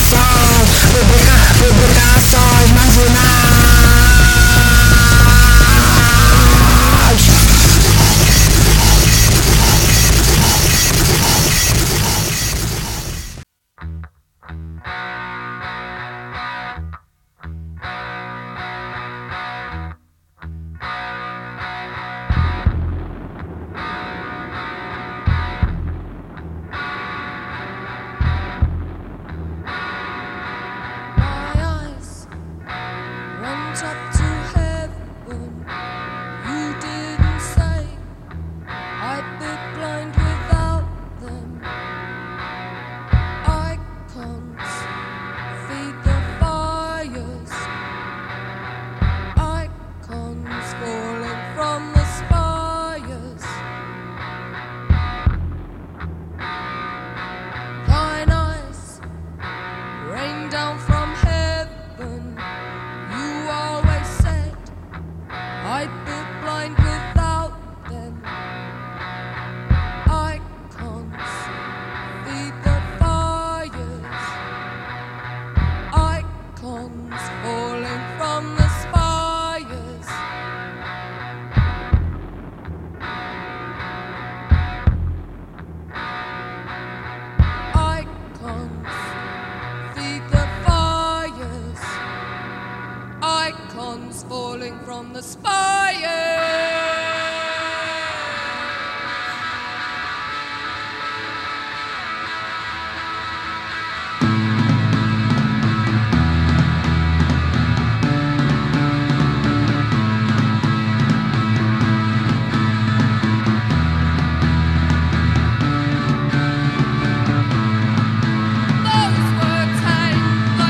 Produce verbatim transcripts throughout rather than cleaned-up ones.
Publicações marginais.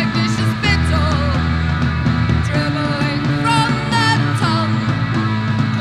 Dribbling from the tongue.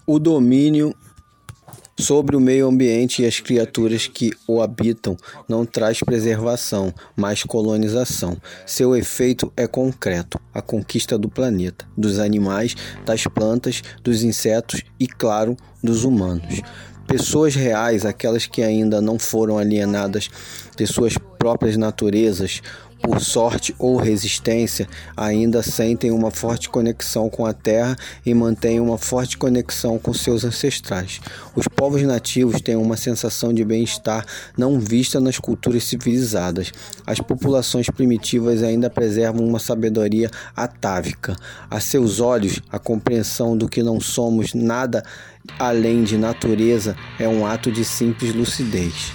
O domínio sobre o meio ambiente e as criaturas que o habitam não traz preservação, mas colonização. Seu efeito é concreto: a conquista do planeta, dos animais, das plantas, dos insetos e, claro, dos humanos. Pessoas reais, aquelas que ainda não foram alienadas de suas próprias naturezas, por sorte ou resistência, ainda sentem uma forte conexão com a terra e mantêm uma forte conexão com seus ancestrais. Os povos nativos têm uma sensação de bem-estar não vista nas culturas civilizadas. As populações primitivas ainda preservam uma sabedoria atávica. A seus olhos, a compreensão do que não somos nada além de natureza é um ato de simples lucidez.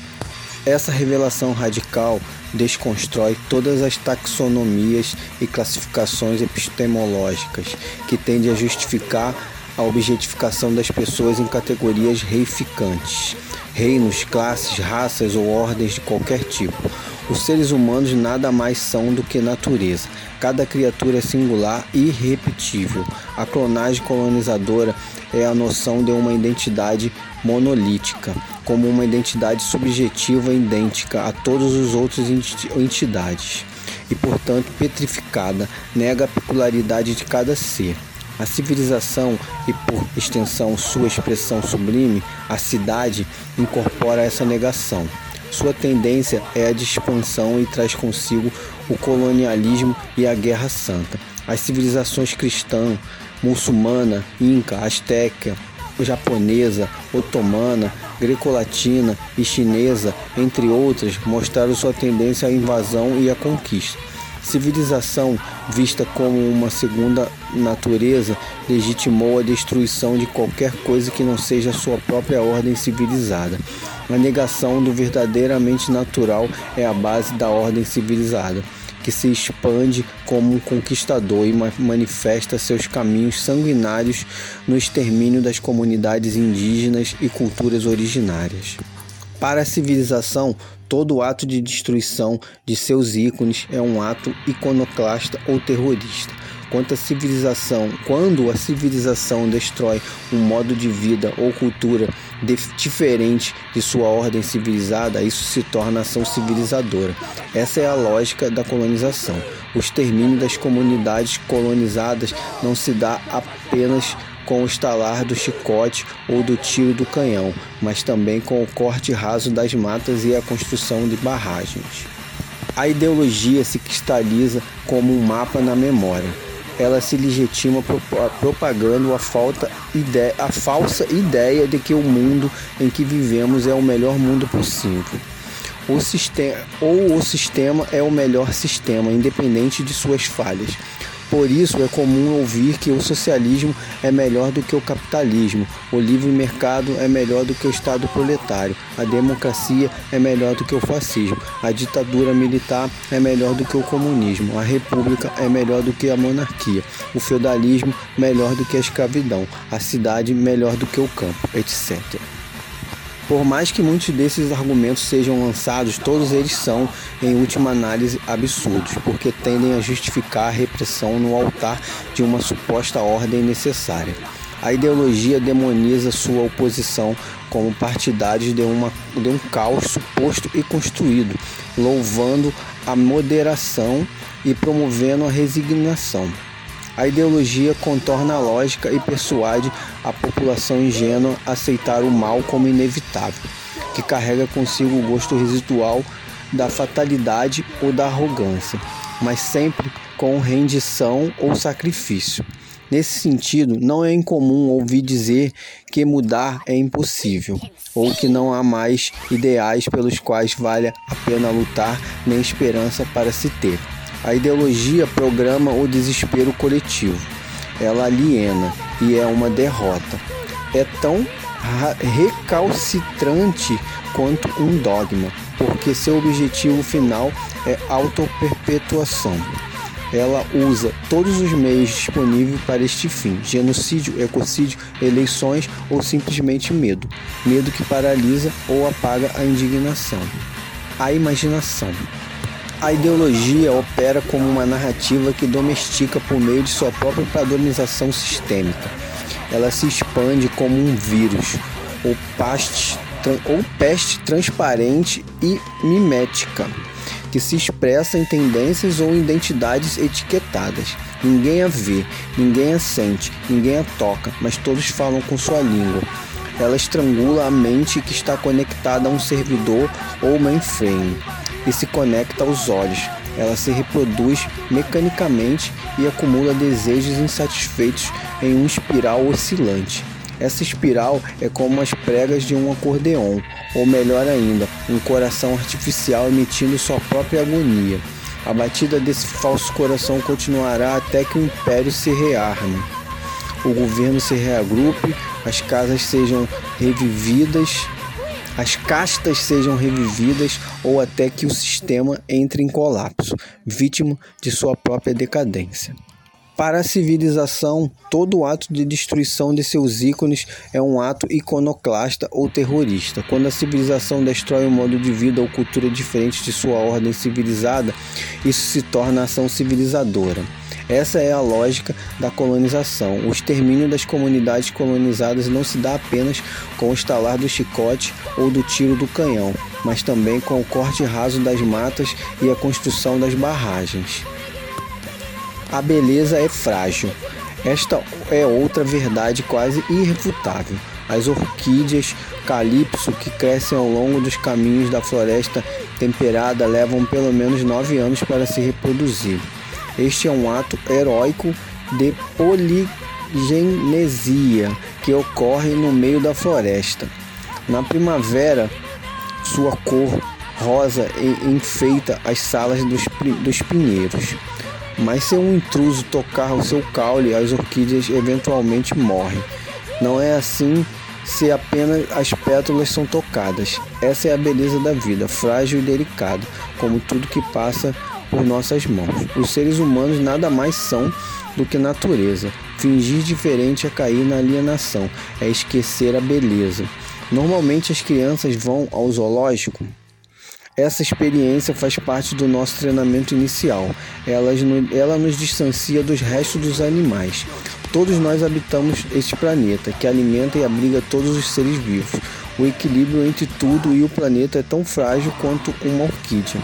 Essa revelação radical desconstrói todas as taxonomias e classificações epistemológicas que tendem a justificar a objetificação das pessoas em categorias reificantes, reinos, classes, raças ou ordens de qualquer tipo. Os seres humanos nada mais são do que natureza. Cada criatura é singular e irrepetível. A clonagem colonizadora é a noção de uma identidade monolítica, como uma identidade subjetiva idêntica a todas as outras entidades, e, portanto, petrificada, nega a peculiaridade de cada ser. A civilização e, por extensão, sua expressão sublime, a cidade, incorpora essa negação. Sua tendência é a de expansão e traz consigo o colonialismo e a guerra santa. As civilizações cristã, muçulmana, inca, asteca, japonesa, otomana, greco-latina e chinesa, entre outras, mostraram sua tendência à invasão e à conquista. Civilização, vista como uma segunda natureza, legitimou a destruição de qualquer coisa que não seja sua própria ordem civilizada. A negação do verdadeiramente natural é a base da ordem civilizada, que se expande como um conquistador e manifesta seus caminhos sanguinários no extermínio das comunidades indígenas e culturas originárias. Para a civilização, todo ato de destruição de seus ícones é um ato iconoclasta ou terrorista. Quanto à civilização, quando a civilização destrói um modo de vida ou cultura diferente de sua ordem civilizada, isso se torna ação civilizadora. Essa é a lógica da colonização. O extermínio das comunidades colonizadas não se dá apenas com o estalar do chicote ou do tiro do canhão, mas também com o corte raso das matas e a construção de barragens. A ideologia se cristaliza como um mapa na memória. Ela se legitima propagando a, falta, a falsa ideia de que o mundo em que vivemos é o melhor mundo possível. O sistema, ou o sistema é o melhor sistema, independente de suas falhas. Por isso, é comum ouvir que o socialismo é melhor do que o capitalismo, o livre mercado é melhor do que o Estado proletário, a democracia é melhor do que o fascismo, a ditadura militar é melhor do que o comunismo, a república é melhor do que a monarquia, o feudalismo melhor do que a escravidão, a cidade melhor do que o campo, etcétera. Por mais que muitos desses argumentos sejam lançados, todos eles são, em última análise, absurdos, porque tendem a justificar a repressão no altar de uma suposta ordem necessária. A ideologia demoniza sua oposição como partidários de, uma, de um caos suposto e construído, louvando a moderação e promovendo a resignação. A ideologia contorna a lógica e persuade a população ingênua a aceitar o mal como inevitável, que carrega consigo o gosto residual da fatalidade ou da arrogância, mas sempre com rendição ou sacrifício. Nesse sentido, não é incomum ouvir dizer que mudar é impossível, ou que não há mais ideais pelos quais vale a pena lutar nem esperança para se ter. A ideologia programa o desespero coletivo. Ela aliena e é uma derrota. É tão recalcitrante quanto um dogma, porque seu objetivo final é autoperpetuação. Ela usa todos os meios disponíveis para este fim: genocídio, ecocídio, eleições ou simplesmente medo. Medo que paralisa ou apaga a indignação. A imaginação. A ideologia opera como uma narrativa que domestica por meio de sua própria padronização sistêmica. ela se expande como um vírus, ou peste, ou peste transparente e mimética, que se expressa em tendências ou identidades etiquetadas. Ninguém a vê, ninguém a sente, ninguém a toca, mas todos falam com sua língua. Ela estrangula a mente que está conectada a um servidor ou mainframe e se conecta aos olhos. Ela se reproduz mecanicamente e acumula desejos insatisfeitos em uma espiral oscilante. Essa espiral é como as pregas de um acordeon, ou melhor ainda, um coração artificial emitindo sua própria agonia. A batida desse falso coração continuará até que o império se rearme, o governo se reagrupe, as casas sejam revividas, as castas sejam revividas ou até que o sistema entre em colapso, vítima de sua própria decadência. Para a civilização, todo ato de destruição de seus ícones é um ato iconoclasta ou terrorista. Quando a civilização destrói um modo de vida ou cultura diferente de sua ordem civilizada, isso se torna ação civilizadora. Essa é a lógica da colonização. O extermínio das comunidades colonizadas não se dá apenas com o estalar do chicote ou do tiro do canhão, mas também com o corte raso das matas e a construção das barragens. A beleza é frágil. Esta é outra verdade quase irrefutável. As orquídeas calipso que crescem ao longo dos caminhos da floresta temperada levam pelo menos nove anos para se reproduzir. Este é um ato heróico de poligenesia que ocorre no meio da floresta. Na primavera, sua cor rosa enfeita as salas dos, dos pinheiros. Mas se um intruso tocar o seu caule, as orquídeas eventualmente morrem. Não é assim se apenas as pétalas são tocadas. Essa é a beleza da vida, frágil e delicada, como tudo que passa por nossas mãos. Os seres humanos nada mais são do que natureza. Fingir diferente é cair na alienação, é esquecer a beleza. Normalmente as crianças vão ao zoológico. Essa experiência faz parte do nosso treinamento inicial. Ela, ela nos distancia dos restos dos animais. Todos nós habitamos este planeta, que alimenta e abriga todos os seres vivos. O equilíbrio entre tudo e o planeta é tão frágil quanto uma orquídea.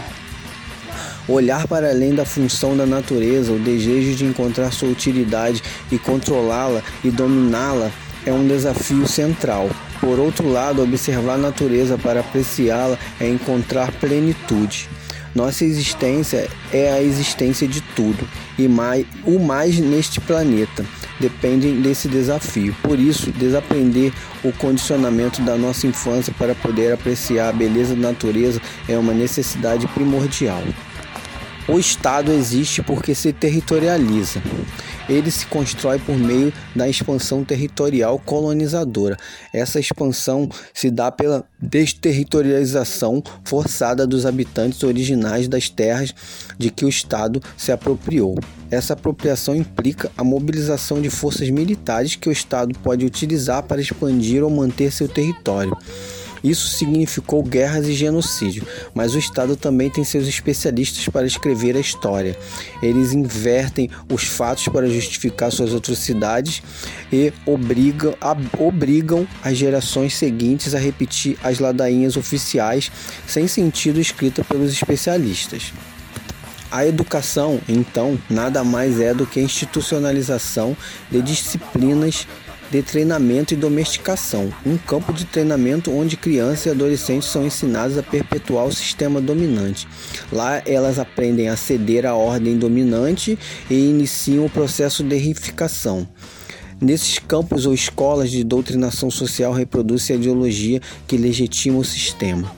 Olhar para além da função da natureza, o desejo de encontrar sua utilidade e controlá-la e dominá-la é um desafio central. Por outro lado, observar a natureza para apreciá-la é encontrar plenitude. Nossa existência é a existência de tudo, e mais, o mais neste planeta dependem desse desafio. Por isso, desaprender o condicionamento da nossa infância para poder apreciar a beleza da natureza é uma necessidade primordial. O Estado existe porque se territorializa. Ele se constrói por meio da expansão territorial colonizadora. Essa expansão se dá pela desterritorialização forçada dos habitantes originais das terras de que o Estado se apropriou. Essa apropriação implica a mobilização de forças militares que o Estado pode utilizar para expandir ou manter seu território. Isso significou guerras e genocídio, mas o Estado também tem seus especialistas para escrever a história. Eles invertem os fatos para justificar suas atrocidades e obrigam, a, obrigam as gerações seguintes a repetir as ladainhas oficiais sem sentido escritas pelos especialistas. A educação, então, nada mais é do que a institucionalização de disciplinas de treinamento e domesticação, um campo de treinamento onde crianças e adolescentes são ensinadas a perpetuar o sistema dominante. Lá elas aprendem a ceder à ordem dominante e iniciam o processo de reificação. Nesses campos ou escolas de doutrinação social reproduz-se a ideologia que legitima o sistema.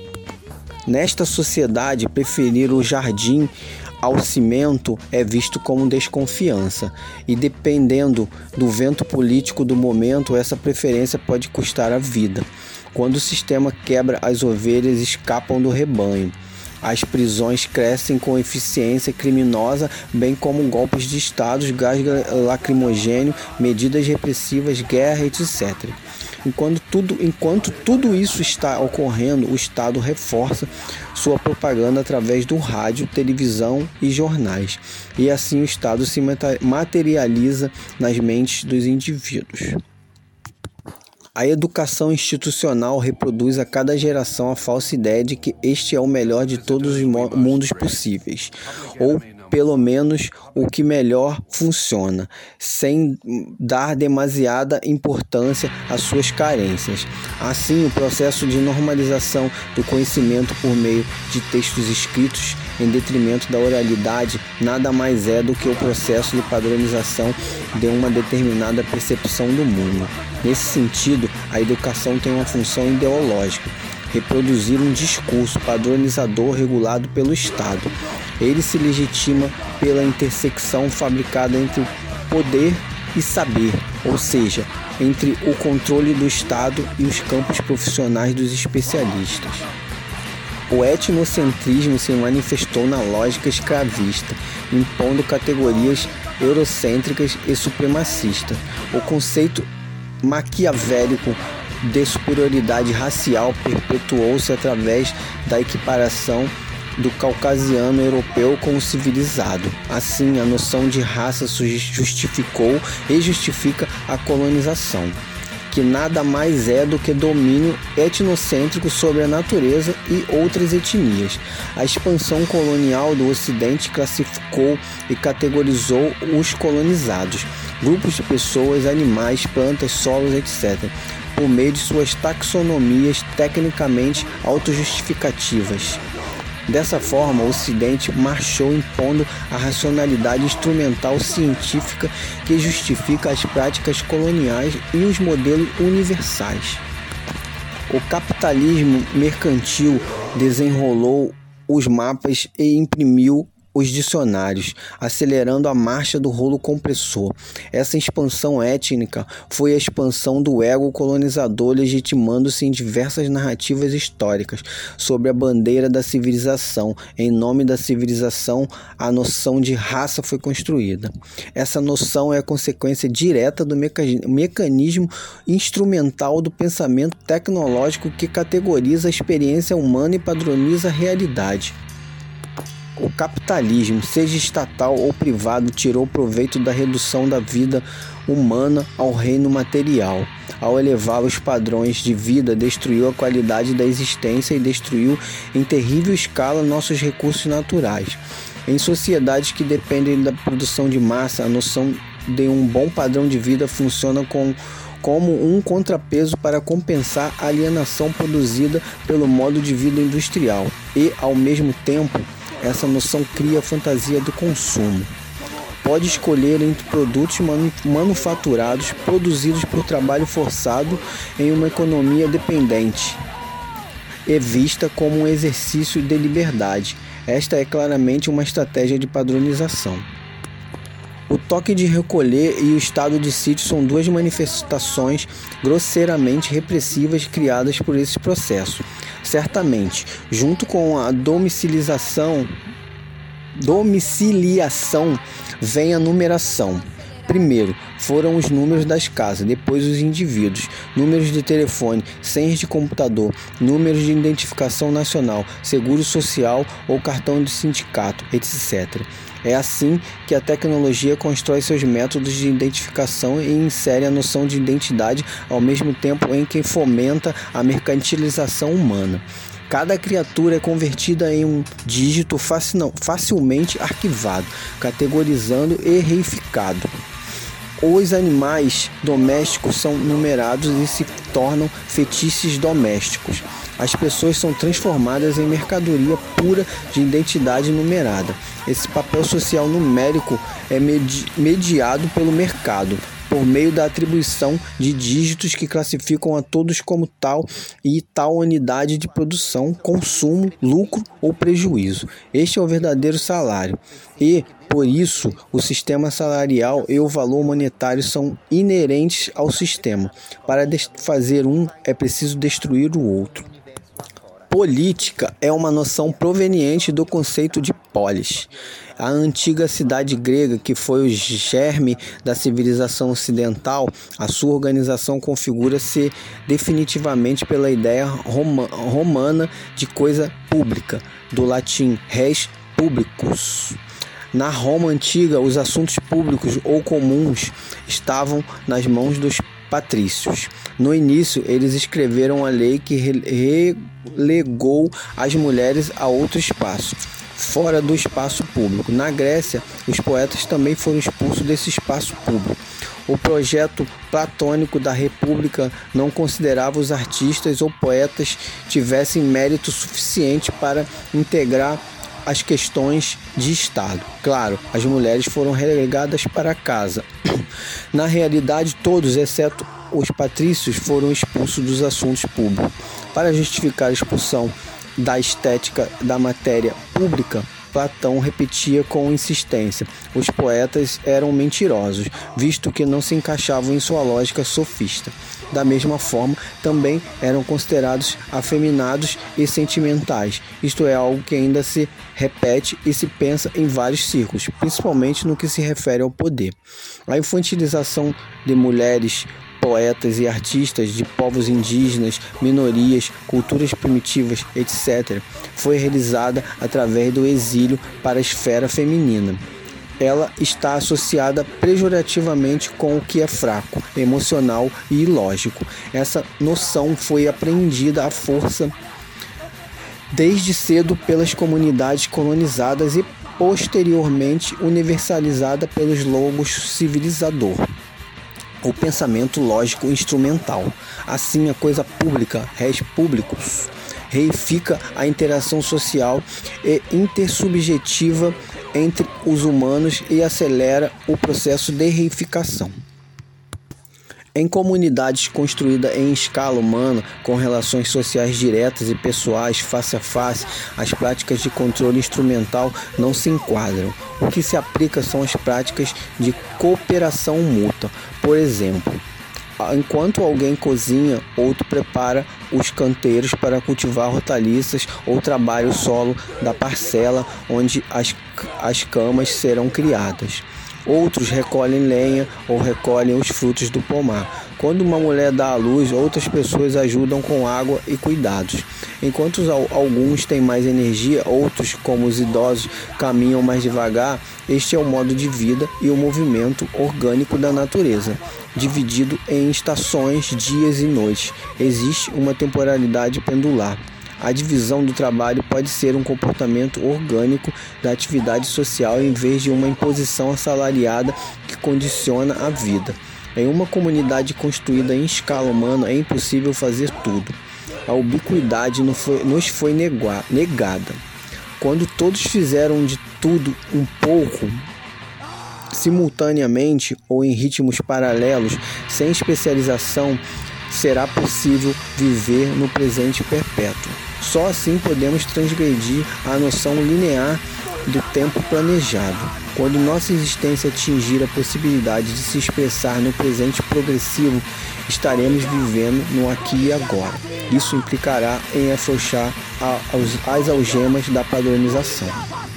Nesta sociedade, preferir o jardim ao cimento é visto como desconfiança, e dependendo do vento político do momento, essa preferência pode custar a vida. Quando o sistema quebra, as ovelhas escapam do rebanho. As prisões crescem com eficiência criminosa, bem como golpes de Estado, gás lacrimogênio, medidas repressivas, guerra, etcétera. Enquanto tudo, enquanto tudo isso está ocorrendo, o Estado reforça sua propaganda através do rádio, televisão e jornais. E assim o Estado se materializa nas mentes dos indivíduos. A educação institucional reproduz a cada geração a falsa ideia de que este é o melhor de todos os mundos possíveis, ou pelo menos o que melhor funciona, sem dar demasiada importância às suas carências. Assim, o processo de normalização do conhecimento por meio de textos escritos em detrimento da oralidade nada mais é do que o processo de padronização de uma determinada percepção do mundo. Nesse sentido, a educação tem uma função ideológica: reproduzir um discurso padronizador regulado pelo Estado. Ele se legitima pela intersecção fabricada entre poder e saber, ou seja, entre o controle do Estado e os campos profissionais dos especialistas. O etnocentrismo se manifestou na lógica escravista, impondo categorias eurocêntricas e supremacistas. O conceito maquiavélico de superioridade racial perpetuou-se através da equiparação do caucasiano europeu com o civilizado. Assim, a noção de raça justificou e justifica a colonização, que nada mais é do que domínio etnocêntrico sobre a natureza e outras etnias. A expansão colonial do Ocidente classificou e categorizou os colonizados, grupos de pessoas, animais, plantas, solos, etcétera, por meio de suas taxonomias tecnicamente autojustificativas. Dessa forma, o Ocidente marchou impondo a racionalidade instrumental científica que justifica as práticas coloniais e os modelos universais. O capitalismo mercantil desenrolou os mapas e imprimiu os dicionários, acelerando a marcha do rolo compressor. Essa expansão étnica foi a expansão do ego colonizador, legitimando-se em diversas narrativas históricas sobre a bandeira da civilização. Em nome da civilização, a noção de raça foi construída. Essa noção é a consequência direta do mecanismo instrumental do pensamento tecnológico que categoriza a experiência humana e padroniza a realidade. O capitalismo, seja estatal ou privado, tirou proveito da redução da vida humana ao reino material. Ao elevar os padrões de vida, destruiu a qualidade da existência e destruiu em terrível escala nossos recursos naturais. Em sociedades que dependem da produção de massa, a noção de um bom padrão de vida funciona com como um contrapeso para compensar a alienação produzida pelo modo de vida industrial e, ao mesmo tempo, essa noção cria a fantasia do consumo. Pode escolher entre produtos manu- manufaturados produzidos por trabalho forçado em uma economia dependente e vista como um exercício de liberdade. Esta é claramente uma estratégia de padronização. O toque de recolher e o estado de sítio são duas manifestações grosseiramente repressivas criadas por esse processo. Certamente, junto com a domicilização, domiciliação vem a numeração. Primeiro, foram os números das casas, depois os indivíduos, números de telefone, senhas de computador, números de identificação nacional, seguro social ou cartão de sindicato, etcétera. É assim que a tecnologia constrói seus métodos de identificação e insere a noção de identidade ao mesmo tempo em que fomenta a mercantilização humana. Cada criatura é convertida em um dígito facil, facilmente arquivado, categorizando e reificado. Os animais domésticos são numerados e se tornam fetiches domésticos. As pessoas são transformadas em mercadoria pura de identidade numerada. Esse papel social numérico é medi- mediado pelo mercado, por meio da atribuição de dígitos que classificam a todos como tal e tal unidade de produção, consumo, lucro ou prejuízo. Este é o verdadeiro salário. E, por isso, o sistema salarial e o valor monetário são inerentes ao sistema. Para fazer um, é preciso destruir o outro. Política é uma noção proveniente do conceito de polis, a antiga cidade grega que foi o germe da civilização ocidental. A sua organização configura-se definitivamente pela ideia roma, romana de coisa pública, do latim res publicus. Na Roma antiga, os assuntos públicos ou comuns estavam nas mãos dos patrícios. No início, eles escreveram a lei que relegou as mulheres a outro espaço, fora do espaço público. Na Grécia, os poetas também foram expulsos desse espaço público. O projeto platônico da República não considerava os artistas ou poetas tivessem mérito suficiente para integrar as questões de Estado. Claro, as mulheres foram relegadas para casa. Na realidade, todos, exceto os patrícios, foram expulsos dos assuntos públicos. Para justificar a expulsão da estética da matéria pública, Platão repetia com insistência: os poetas eram mentirosos, visto que não se encaixavam em sua lógica sofista. Da mesma forma, também eram considerados afeminados e sentimentais. Isto é algo que ainda se repete e se pensa em vários círculos, principalmente no que se refere ao poder. A infantilização de mulheres, poetas e artistas de povos indígenas, minorias, culturas primitivas, etcétera, foi realizada através do exílio para a esfera feminina. Ela está associada pejorativamente com o que é fraco, emocional e ilógico. Essa noção foi apreendida à força desde cedo pelas comunidades colonizadas e posteriormente universalizada pelos logos civilizador. O pensamento lógico instrumental. Assim, a coisa pública, res publicus, reifica a interação social e intersubjetiva entre os humanos e acelera o processo de reificação. Em comunidades construídas em escala humana, com relações sociais diretas e pessoais face a face, as práticas de controle instrumental não se enquadram. O que se aplica são as práticas de cooperação mútua. Por exemplo, enquanto alguém cozinha, outro prepara os canteiros para cultivar hortaliças ou trabalha o solo da parcela onde as, as camas serão criadas. Outros recolhem lenha ou recolhem os frutos do pomar. Quando uma mulher dá à luz, outras pessoas ajudam com água e cuidados. Enquanto alguns têm mais energia, outros, como os idosos, caminham mais devagar. Este é o modo de vida e o movimento orgânico da natureza, dividido em estações, dias e noites. Existe uma temporalidade pendular. A divisão do trabalho pode ser um comportamento orgânico da atividade social em vez de uma imposição assalariada que condiciona a vida. Em uma comunidade construída em escala humana é impossível fazer tudo. A ubiquidade nos foi, nos foi negada. Quando todos fizeram de tudo um pouco, simultaneamente ou em ritmos paralelos, sem especialização, será possível viver no presente perpétuo. Só assim podemos transgredir a noção linear do tempo planejado. Quando nossa existência atingir a possibilidade de se expressar no presente progressivo, estaremos vivendo no aqui e agora. Isso implicará em afrouxar as algemas da padronização.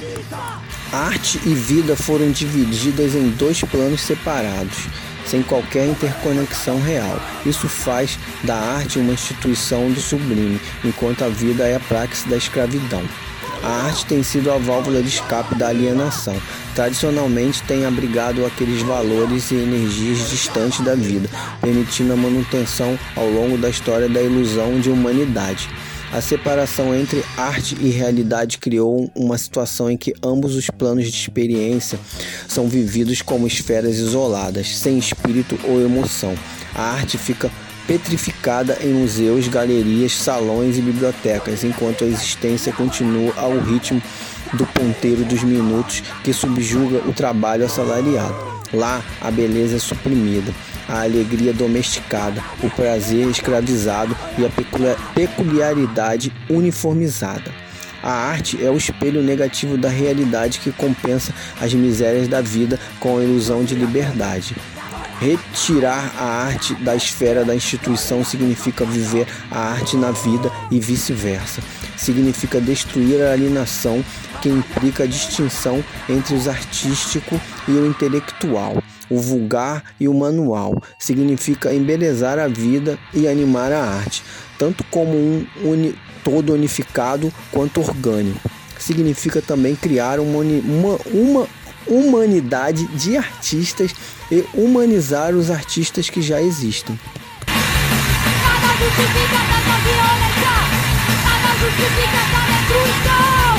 Arte e vida foram divididas em dois planos separados, sem qualquer interconexão real. Isso faz da arte uma instituição do sublime, enquanto a vida é a praxis da escravidão. A arte tem sido a válvula de escape da alienação. Tradicionalmente tem abrigado aqueles valores e energias distantes da vida, permitindo a manutenção ao longo da história da ilusão de humanidade. A separação entre arte e realidade criou uma situação em que ambos os planos de experiência são vividos como esferas isoladas, sem espírito ou emoção. A arte fica petrificada em museus, galerias, salões e bibliotecas, enquanto a existência continua ao ritmo do ponteiro dos minutos que subjuga o trabalho assalariado. Lá, a beleza é suprimida, a alegria domesticada, o prazer escravizado e a peculiaridade uniformizada. A arte é o espelho negativo da realidade que compensa as misérias da vida com a ilusão de liberdade. Retirar a arte da esfera da instituição significa viver a arte na vida e vice-versa. Significa destruir a alienação que implica a distinção entre os artístico e o intelectual, o vulgar e o manual. Significa embelezar a vida e animar a arte, tanto como um uni, todo unificado quanto orgânico. Significa também criar uma, uma, uma humanidade de artistas e humanizar os artistas que já existem. Nada justifica tanta violência, nada justifica essa destruição.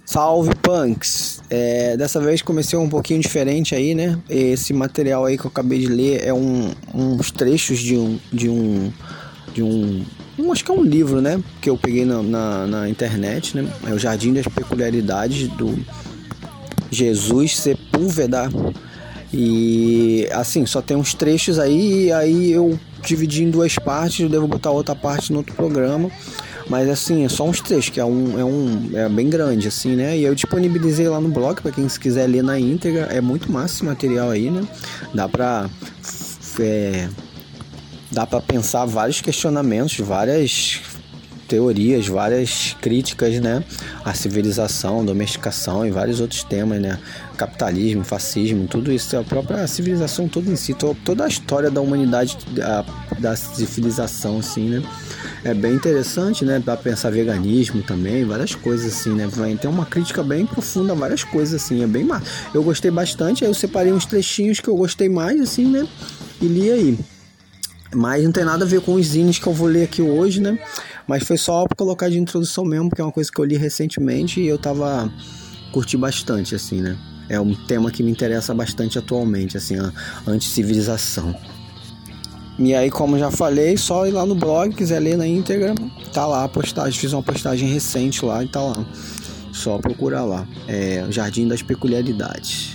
Salve, punks! É, dessa vez comecei um pouquinho diferente aí, né? Esse material aí que eu acabei de ler é um, uns trechos de um, de um, de um, um, acho que é um livro, né? Que eu peguei na, na, na internet, né? É o Jardim das Peculiaridades, do Jesus Sepúlveda. E assim, só tem uns trechos aí, e aí eu dividi em duas partes, eu devo botar outra parte no outro programa. Mas assim, é só uns trechos, que é um, é um é bem grande, assim, né? E eu disponibilizei lá no blog, pra quem quiser ler na íntegra. É muito massa esse material aí, né? Dá pra, é, dá pra pensar vários questionamentos, várias teorias, várias críticas, né? A civilização, domesticação e vários outros temas, né? Capitalismo, fascismo, tudo isso, a própria civilização toda em si, toda a história da humanidade, da, da civilização, assim, né? É bem interessante, né? Pra pensar veganismo também, várias coisas assim, né? Tem uma crítica bem profunda, várias coisas assim, é bem massa. Eu gostei bastante, aí eu separei uns trechinhos que eu gostei mais, assim, né? E li aí. Mas não tem nada a ver com os zines que eu vou ler aqui hoje, né? Mas foi só pra colocar de introdução mesmo, porque é uma coisa que eu li recentemente e eu tava... curti bastante, assim, né? É um tema que me interessa bastante atualmente, assim, a anticivilização. E aí, como já falei, só ir lá no blog, quiser ler na íntegra, tá lá a postagem, fiz uma postagem recente lá e tá lá. Só procurar lá. É Jardim das Peculiaridades.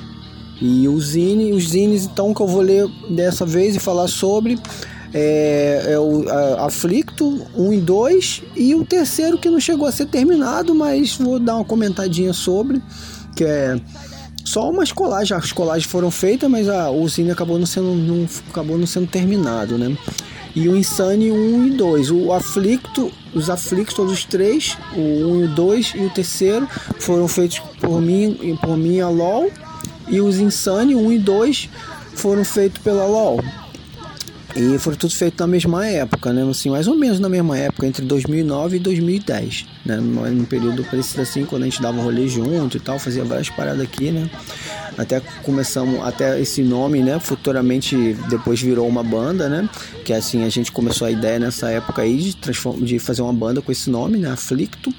E o zine, os zines, então, que eu vou ler dessa vez e falar sobre é, é o a, Aflicto um e dois, e o terceiro que não chegou a ser terminado, mas vou dar uma comentadinha sobre, que é só umas colagens. As colagens foram feitas, mas a, o zine acabou não sendo, não, acabou não sendo terminado, né? E o Insane um e dois. O Aflicto, os Aflictos, todos os três, o um e o dois e o terceiro, foram feitos por mim, por mim a LOL. E os Insane um e dois foram feitos pela LOL. E foram tudo feitos na mesma época, né? Assim, mais ou menos na mesma época, entre dois mil e nove e dois mil e dez, né? Num período parecido assim, quando a gente dava rolê junto e tal, fazia várias paradas aqui, né? Até começamos, até esse nome, né? Futuramente depois virou uma banda, né? Que assim, a gente começou a ideia nessa época aí de, transform... de fazer uma banda com esse nome, né? Aflicto.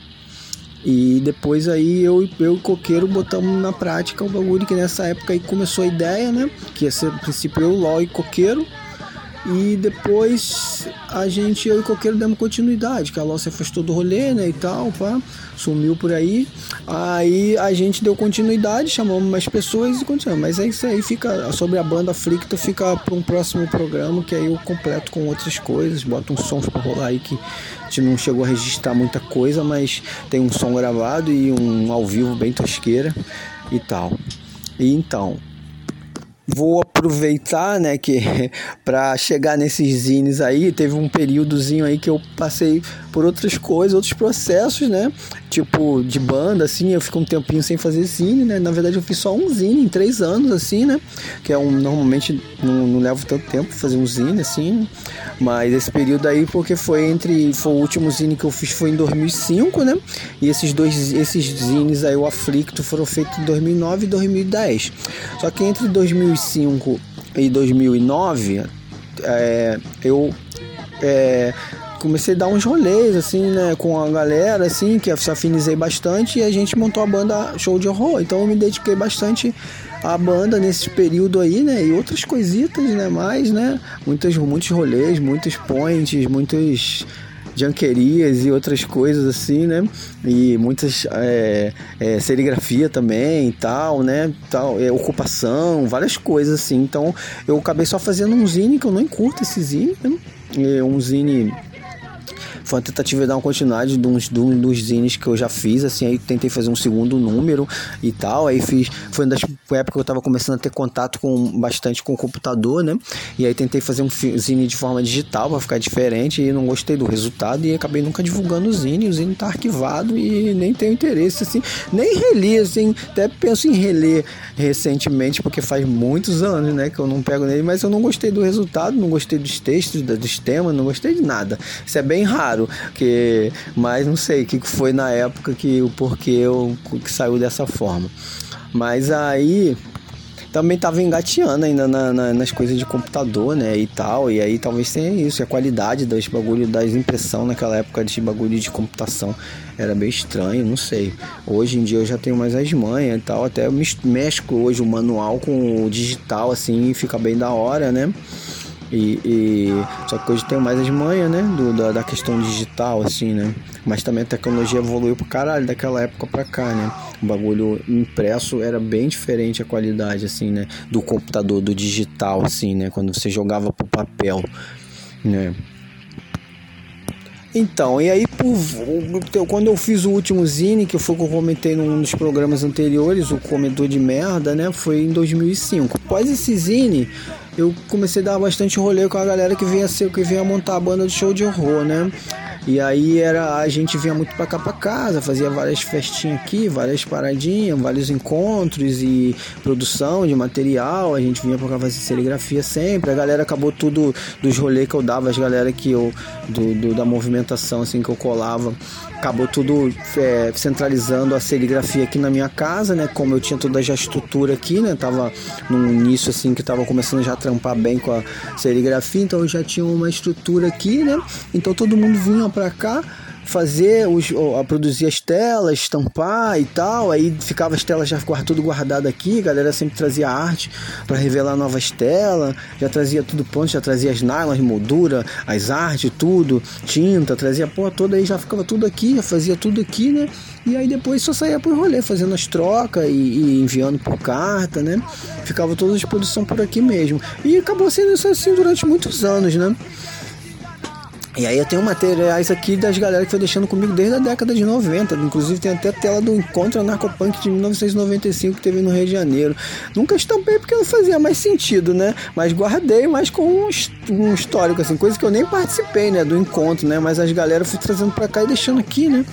E depois aí eu, eu e o Coqueiro botamos na prática o bagulho, que nessa época aí começou a ideia, né? Que ia ser, a princípio, eu, LOL e Coqueiro. E depois a gente, eu e o Coqueiro, demos continuidade, que a LOL se afastou do rolê, né, e tal, pá, sumiu por aí. Aí a gente deu continuidade, chamamos mais pessoas e continuamos. Mas é isso aí, fica sobre a banda Aflicto, fica para um próximo programa, que aí eu completo com outras coisas, boto uns sons pra rolar aí, que a gente não chegou a registrar muita coisa, mas tem um som gravado e um ao vivo bem tosqueira e tal. E então... vou aproveitar, né, que para chegar nesses zines aí, teve um períodozinho aí que eu passei por outras coisas, outros processos, né, tipo de banda, assim, eu fico um tempinho sem fazer zine, né, na verdade eu fiz só um zine em três anos, assim, né, que é um, normalmente não, não levo tanto tempo pra fazer um zine, assim, mas esse período aí, porque foi entre, foi o último zine que eu fiz foi em dois mil e cinco, né, e esses dois, esses zines aí, o Aflicto, foram feitos em dois mil e nove e dois mil e dez, só que entre dois mil e cinco e dois mil e nove, é, eu é, comecei a dar uns rolês, assim, né, com a galera, assim, que eu se afinizei bastante, e a gente montou a banda Show de Horror. Então eu me dediquei bastante à banda nesse período aí, né, e outras coisitas, né, mais, né, muitos, muitos rolês, muitos points, muitos janquerias e outras coisas assim, né, e muitas é, é, serigrafia também e tal, né, tal, é, ocupação, várias coisas assim. Então eu acabei só fazendo um zine, que eu nem curto esse zine, né? É um zine, foi uma tentativa de dar uma continuidade de uns, de um dos zines que eu já fiz, assim, aí tentei fazer um segundo número e tal, aí fiz, foi uma das épocas que eu tava começando a ter contato com, bastante com o computador, né, e aí tentei fazer um zine de forma digital pra ficar diferente, e não gostei do resultado, e acabei nunca divulgando o zine, o zine tá arquivado e nem tenho interesse, assim, nem reli, assim, até penso em reler recentemente, porque faz muitos anos, né, que eu não pego nele, mas eu não gostei do resultado, não gostei dos textos, dos temas, não gostei de nada, isso é bem raro. Que, mas não sei o que foi na época, que o porquê eu, que saiu dessa forma. Mas aí também tava engateando ainda na, na, nas coisas de computador, né, e tal, e aí talvez tenha isso, a qualidade das bagulho, das impressão naquela época de bagulho de computação era bem estranho, não sei. Hoje em dia eu já tenho mais as manhas e tal, até eu mesclo hoje o manual com o digital, assim, e fica bem da hora, né. E, e só que hoje tem mais as manhas, né, do, da, da questão digital, assim, né, mas também a tecnologia evoluiu pro caralho daquela época pra cá, né, o bagulho impresso era bem diferente a qualidade, assim, né, do computador, do digital, assim, né, quando você jogava pro papel, né. Então, e aí por, quando eu fiz o último zine, que foi o que eu comentei num dos programas anteriores, o Comedor de Merda, né, foi em dois mil e cinco. Após esse zine, eu comecei a dar bastante rolê com a galera que vinha, ser, que vinha montar a banda do show de horror, né. E aí era, a gente vinha muito pra cá pra casa, fazia várias festinhas aqui, várias paradinhas, vários encontros e produção de material. A gente vinha pra cá fazer serigrafia sempre. A galera acabou tudo dos rolês que eu dava, as galera que eu, do, do, da movimentação assim que eu colava, acabou tudo é, centralizando a serigrafia aqui na minha casa, né? Como eu tinha toda já a estrutura aqui, né? Tava num início assim que tava começando já a trampar bem com a serigrafia, então eu já tinha uma estrutura aqui, né? Então todo mundo vinha pra cá fazer os, a produzir as telas, estampar e tal, aí ficava as telas já tudo guardado aqui, a galera sempre trazia arte para revelar novas telas, já trazia tudo pronto, já trazia as nylons, moldura, as artes, tudo, tinta, trazia a porra toda, aí já ficava tudo aqui, já fazia tudo aqui, né, e aí depois só saía por rolê, fazendo as trocas e, e enviando por carta, né, ficava toda a produção por aqui mesmo, e acabou sendo isso assim durante muitos anos, né. E aí eu tenho materiais aqui das galera que foi deixando comigo desde a década de noventa. Inclusive tem até a tela do Encontro Anarcopunk de mil novecentos e noventa e cinco que teve no Rio de Janeiro. Nunca estampei porque não fazia mais sentido, né? Mas guardei mais com um, um histórico, assim, coisa que eu nem participei, né? Do encontro, né? Mas as galera fui trazendo pra cá e deixando aqui, né?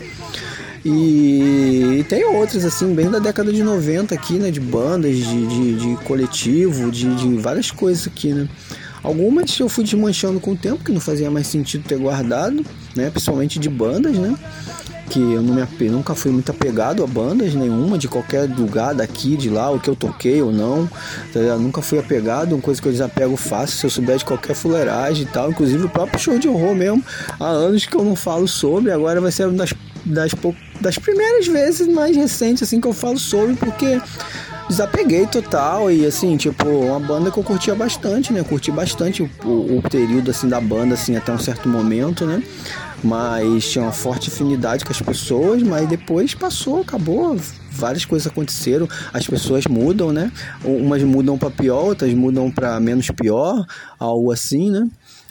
E, e tem outras, assim, bem da década de noventa aqui, né? De bandas, de, de, de coletivo, de, de várias coisas aqui, né? Algumas eu fui desmanchando com o tempo, que não fazia mais sentido ter guardado, né? Principalmente de bandas, né? Que eu não me ape... nunca fui muito apegado a bandas nenhuma, de qualquer lugar, daqui, de lá, o que eu toquei ou não. Tá ligado? Nunca fui apegado, uma coisa que eu desapego fácil, se eu souber de qualquer fuleiragem e tal. Inclusive o próprio show de horror mesmo, há anos que eu não falo sobre, agora vai ser uma das, das, das primeiras vezes mais recentes assim, que eu falo sobre, porque desapeguei total e assim, tipo, uma banda que eu curtia bastante, né, curti bastante o, o, o período assim da banda, assim, até um certo momento, né, mas tinha uma forte afinidade com as pessoas, mas depois passou, acabou, várias coisas aconteceram, as pessoas mudam, né, umas mudam pra pior, outras mudam pra menos pior, algo assim, né.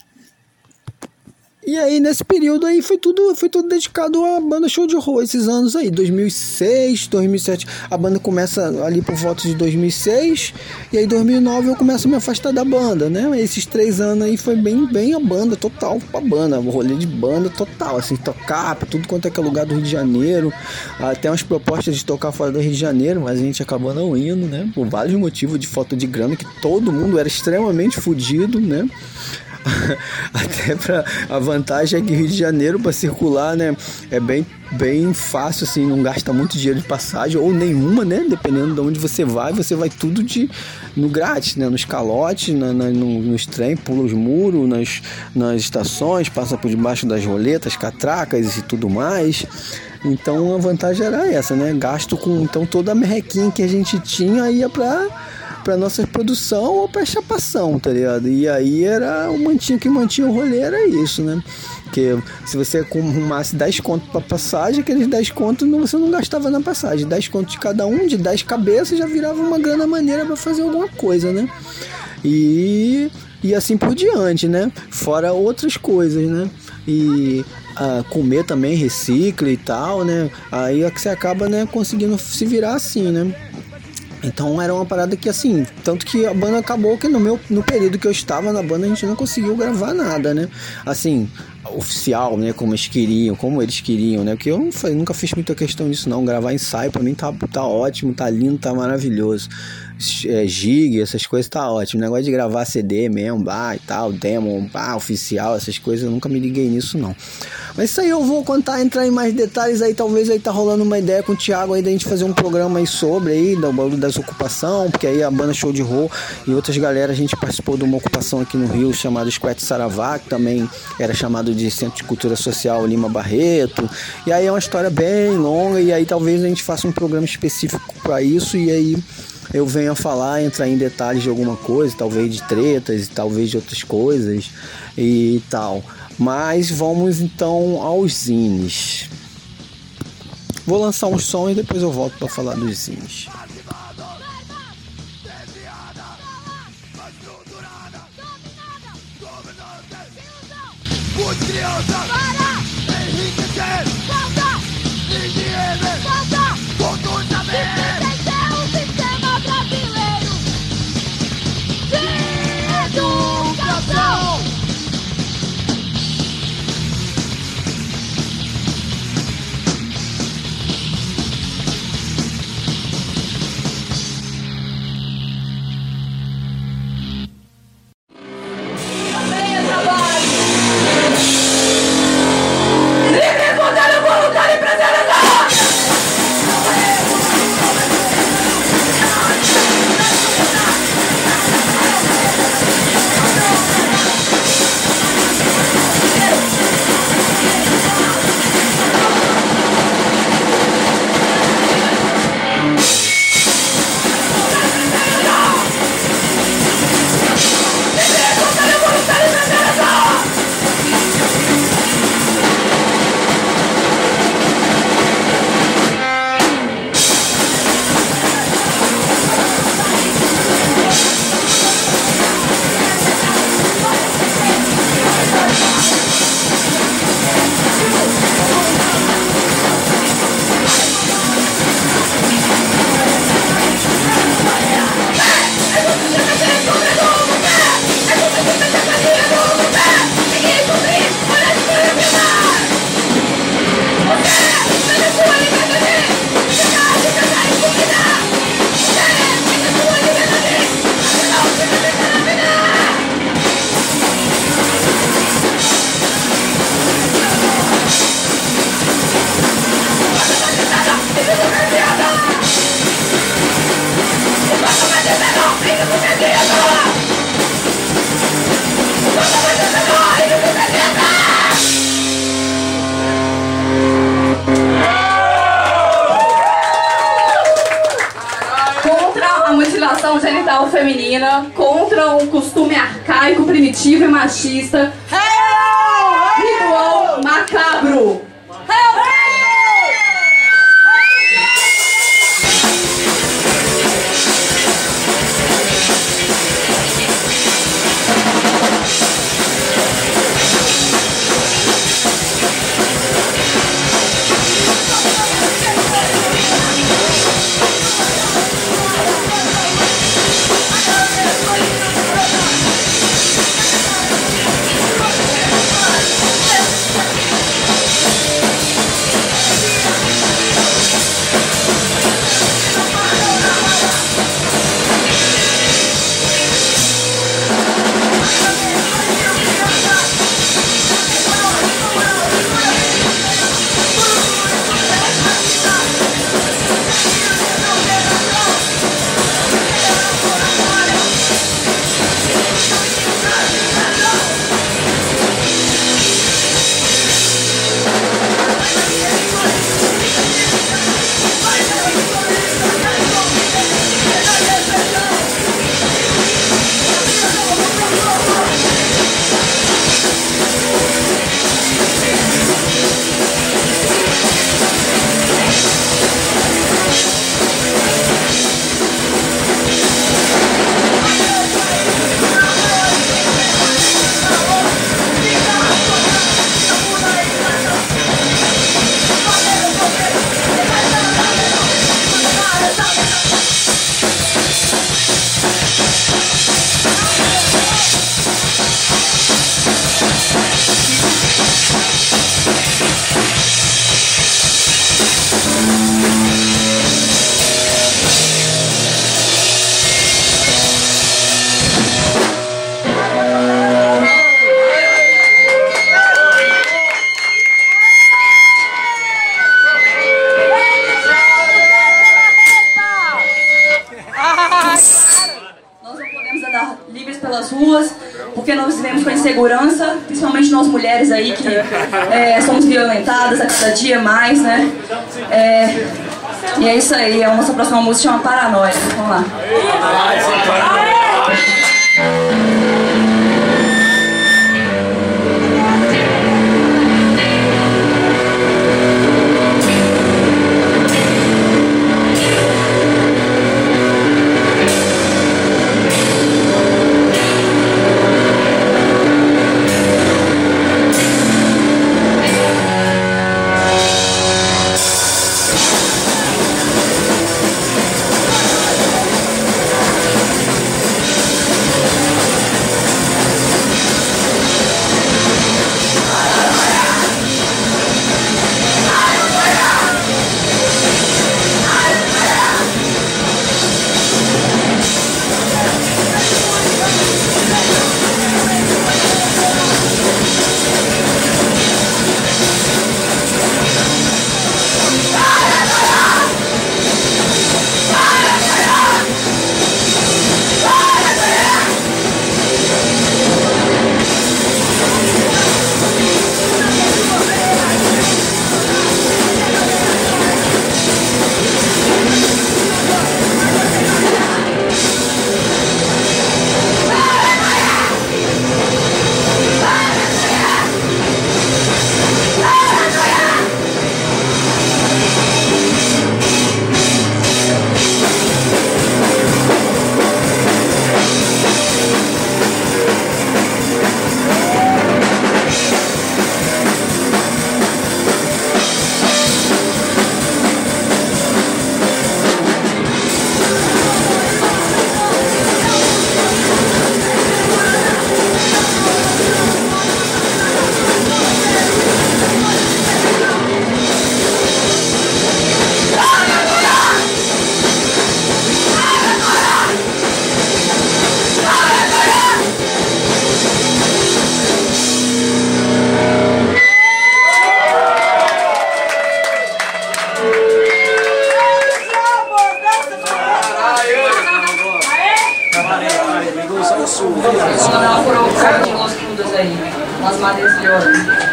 E aí nesse período aí foi tudo, foi tudo dedicado à banda Show de Horror, esses anos aí, dois mil e seis, dois mil e sete, a banda começa ali por volta de dois mil e seis, e aí dois mil e nove eu começo a me afastar da banda, né, esses três anos aí foi bem, bem a banda, total, a banda, o rolê de banda total, assim, tocar pra tudo quanto é que é lugar do Rio de Janeiro, até umas propostas de tocar fora do Rio de Janeiro, mas a gente acabou não indo, né, por vários motivos de falta de grana, que todo mundo era extremamente fodido, né, até pra a vantagem é que Rio de Janeiro para circular, né, é bem, bem fácil, assim, não gasta muito dinheiro de passagem ou nenhuma, né, dependendo de onde você vai, você vai tudo de no grátis, né, nos calotes, na, na, no, nos trem, pula os muros, nas, nas estações, passa por debaixo das roletas, catracas e tudo mais. Então a vantagem era essa, né, gasto com, então toda a merrequinha que a gente tinha ia pra pra nossa produção ou pra chapação, tá ligado? E aí era o mantinho que mantinha o rolê, era isso, né? Porque se você arrumasse dez contos pra passagem, aqueles dez contos você não gastava na passagem. dez contos de cada um, de dez cabeças, já virava uma grana maneira pra fazer alguma coisa, né? E, e assim por diante, né? Fora outras coisas, né? E a comer também, recicla e tal, né? Aí é que você acaba, né, conseguindo se virar assim, né? Então era uma parada que, assim, tanto que a banda acabou que no meu no período que eu estava na banda a gente não conseguiu gravar nada, né? Assim, oficial, né? Como eles queriam, como eles queriam, né? Porque eu não, nunca fiz muita questão disso, não. Gravar ensaio pra mim tá, tá ótimo, tá lindo, tá maravilhoso. é, gig, essas coisas tá ótimo. O negócio de gravar C D mesmo, bah, e tal, demo, bah, oficial, essas coisas, eu nunca me liguei nisso não. Mas isso aí eu vou contar, entrar em mais detalhes aí, talvez aí tá rolando uma ideia com o Thiago aí da gente fazer um programa aí sobre aí, da bagulho das ocupação, porque aí a banda Show de Roll e outras galera, a gente participou de uma ocupação aqui no Rio chamada Squat Saravá, que também era chamado de Centro de Cultura Social Lima Barreto, e aí é uma história bem longa, e aí talvez a gente faça um programa específico para isso, e aí eu venho a falar, entrar em detalhes de alguma coisa, talvez de tretas, talvez de outras coisas e tal. Mas vamos então aos zines. Vou lançar um som e depois eu volto para falar dos zines. Muito criança, para enriquecer, falta higiene, falta pouco saber. Esse é o sistema brasileiro de educação. Mutilação genital feminina, contra um costume arcaico, primitivo e machista, ritual macabro. segurança, principalmente nós mulheres aí que é, somos violentadas a cada dia mais, né? É, e é isso aí, a nossa próxima música chama Paranoia. Vamos lá. Vamos mandar uma provocação de nós todas aí, umas madres de ouro.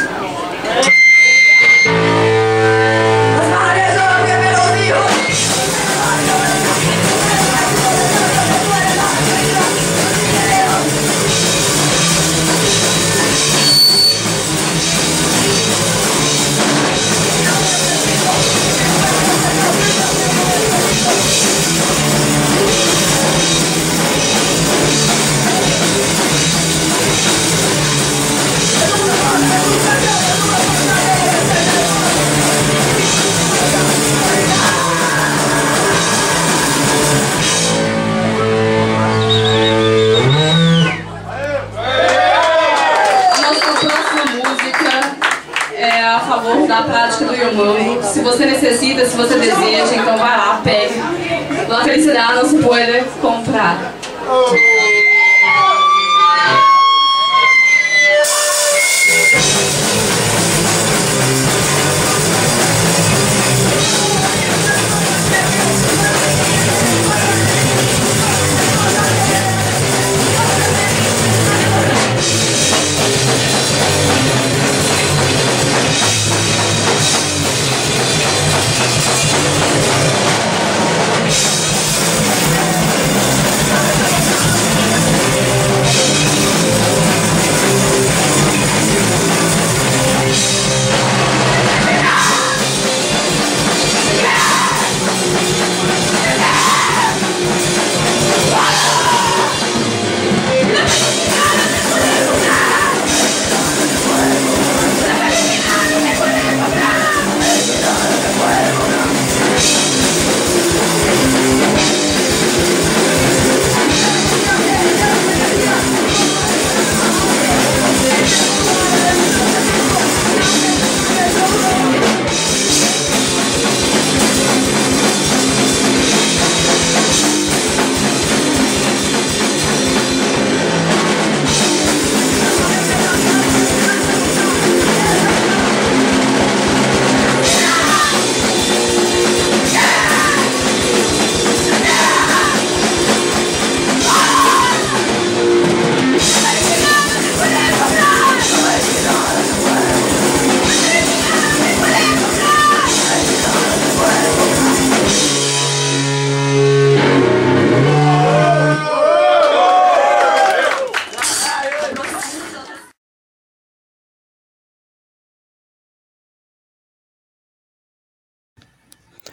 A favor da prática do Yomamo. Se você necessita, se você deseja, então vai lá, pegue. La felicidad não se pode comprar.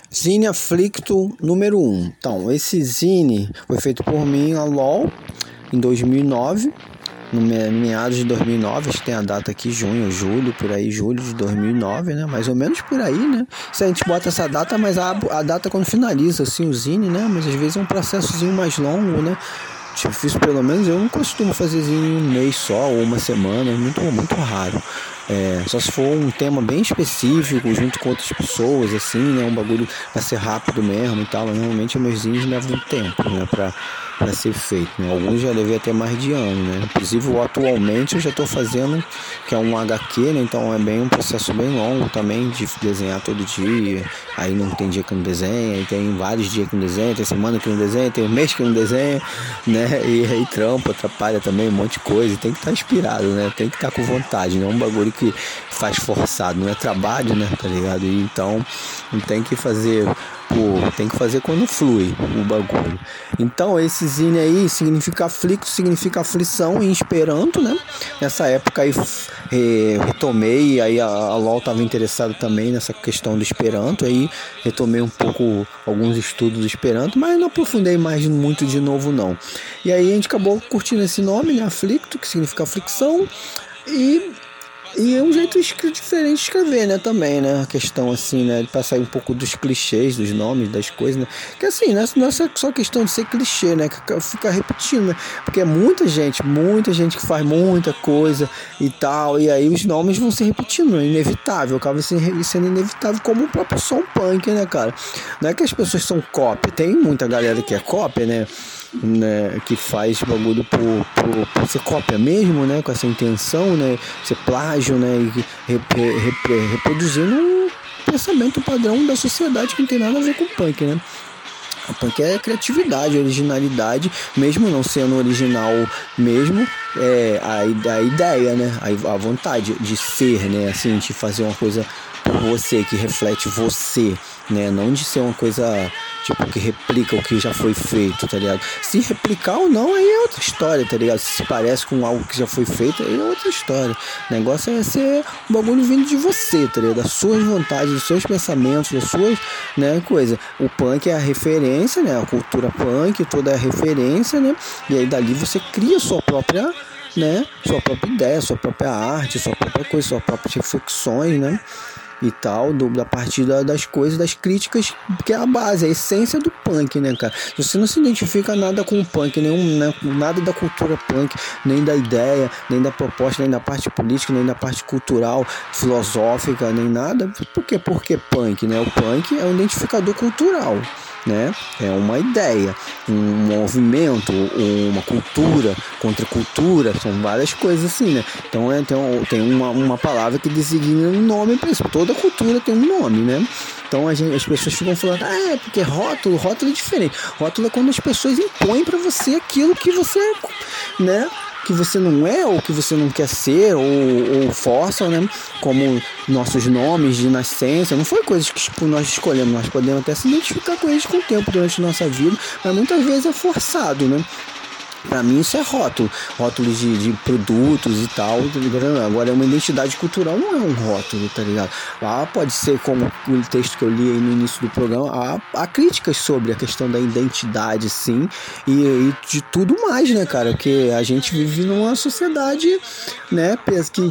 Zine Afflicto número um. Então, esse zine foi feito por mim, a LOL, em dois mil e nove, no meados de dois mil e nove, acho que tem a data aqui, junho, julho, por aí, julho de dois mil e nove, né? Mais ou menos por aí, né? Se a gente bota essa data, mas a, a data quando finaliza, assim, o zine, né? Mas às vezes é um processozinho mais longo, né? Difícil, pelo menos eu não costumo fazer zine em um mês só, ou uma semana, é muito, muito raro. É, só se for um tema bem específico, junto com outras pessoas, assim, né? Um bagulho pra ser rápido mesmo e tal. Mas normalmente meus zines levam tempo, né? Pra, pra ser feito, né? Alguns já devem ter mais de ano, né? Inclusive, atualmente eu já tô fazendo, que é um agá quê, né? Então é bem um processo bem longo também, de desenhar todo dia. Aí não tem dia que não desenha, aí tem vários dias que não desenha, tem semana que não desenha, tem um mês que não desenha, né? E aí trampa, atrapalha também um monte de coisa. Tem que estar inspirado, né? Tem que estar com vontade, né? Um bagulho que faz forçado, não é trabalho, né, tá ligado? E então não tem que fazer, pô, tem que fazer quando flui o bagulho. Então esse zine aí significa aflicto, significa aflição em Esperanto, né? Nessa época aí é, retomei, aí a, a LOL tava interessada também nessa questão do Esperanto, aí retomei um pouco alguns estudos do Esperanto, mas não aprofundei mais muito de novo não. E aí a gente acabou curtindo esse nome, né, aflicto, que significa aflição, e E é um jeito diferente de escrever, né, também, né, a questão assim, né, de passar um pouco dos clichês, dos nomes, das coisas, né, que assim, não é só questão de ser clichê, né, que fica repetindo, né, porque é muita gente, muita gente que faz muita coisa e tal, e aí os nomes vão se repetindo, é inevitável, acaba sendo inevitável, como o próprio som punk, né, cara, não é que as pessoas são cópia, tem muita galera que é cópia, né, né, que faz bagulho por, por, por ser cópia mesmo, né, com essa intenção, né, ser plágio, né, e rep, rep, reproduzindo um pensamento padrão da sociedade que não tem nada a ver com punk, né. O punk é criatividade, originalidade, mesmo não sendo original mesmo, é a, a ideia, né, a, a vontade de ser, né, assim, de fazer uma coisa por você, que reflete você, né, não de ser uma coisa tipo que replica o que já foi feito, tá ligado? Se replicar ou não, aí é outra história, tá ligado? Se parece com algo que já foi feito, aí é outra história. O negócio é ser um bagulho vindo de você, tá ligado? Das suas vontades, dos seus pensamentos, das suas, né, coisa. O punk é a referência, né? A cultura punk, toda é a referência, né? E aí dali você cria sua própria, né? Sua própria ideia, sua própria arte, sua própria coisa, suas próprias reflexões, né? E tal, do, da partir da, das coisas, das críticas, que é a base, a essência do punk, né, cara? Você não se identifica nada com o punk, nenhum, né, nada da cultura punk, nem da ideia, nem da proposta, nem da parte política, nem da parte cultural, filosófica, nem nada. Por quê? Porque punk, né? O punk é um identificador cultural, né? É uma ideia, um movimento, uma cultura, contracultura, são várias coisas assim, né? Então é, tem, tem uma, uma palavra que designa um nome para isso. Toda cultura tem um nome, né? Então a gente, as pessoas ficam falando, ah, é porque rótulo, rótulo é diferente. Rótulo é quando as pessoas impõem para você aquilo que você, né? Que você não é, ou que você não quer ser, ou, ou forçam, né? Como nossos nomes de nascença, não foi coisas que tipo, nós escolhemos, nós podemos até se identificar com eles com o tempo durante a nossa vida, mas muitas vezes é forçado, né? Pra mim isso é rótulo, rótulo de, de produtos e tal, tá ligado? Agora uma identidade cultural não é um rótulo, tá ligado? Lá pode ser, como o texto que eu li aí no início do programa, há, há críticas sobre a questão da identidade, sim, e, e de tudo mais, né, cara? Porque a gente vive numa sociedade, né, que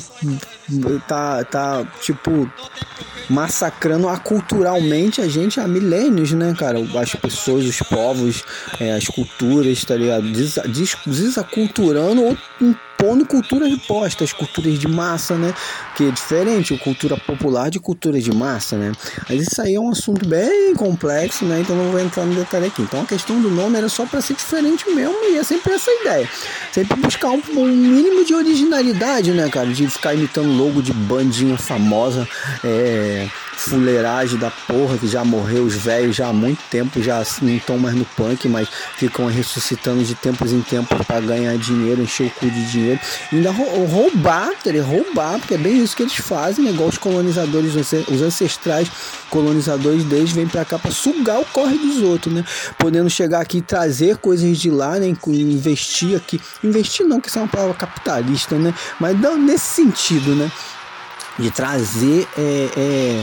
tá, tá tipo, massacrando aculturalmente a gente há milênios, né, cara? As pessoas, os povos, é, as culturas, tá ligado? Des, des, desaculturando ou impondo culturas postas, culturas de massa, né? Que é diferente, cultura popular de cultura de massa, né? Mas isso aí é um assunto bem complexo, né? Então não vou entrar no detalhe aqui. Então a questão do nome era só para ser diferente mesmo, e é sempre essa ideia. Sempre buscar um, um mínimo de originalidade, né, cara? De ficar imitando logo de bandinha famosa, é... fuleiragem da porra, que já morreu, os velhos já há muito tempo, já não estão mais no punk, mas ficam ressuscitando de tempos em tempos para ganhar dinheiro, encher o cu de dinheiro, e ainda roubar, roubar, porque é bem isso que eles fazem, né? Igual os colonizadores, os ancestrais colonizadores deles vêm para cá para sugar o corre dos outros, né? Podendo chegar aqui e trazer coisas de lá, né? Investir aqui, investir não, que isso é uma palavra capitalista, né? Mas não nesse sentido, né? De trazer é, é,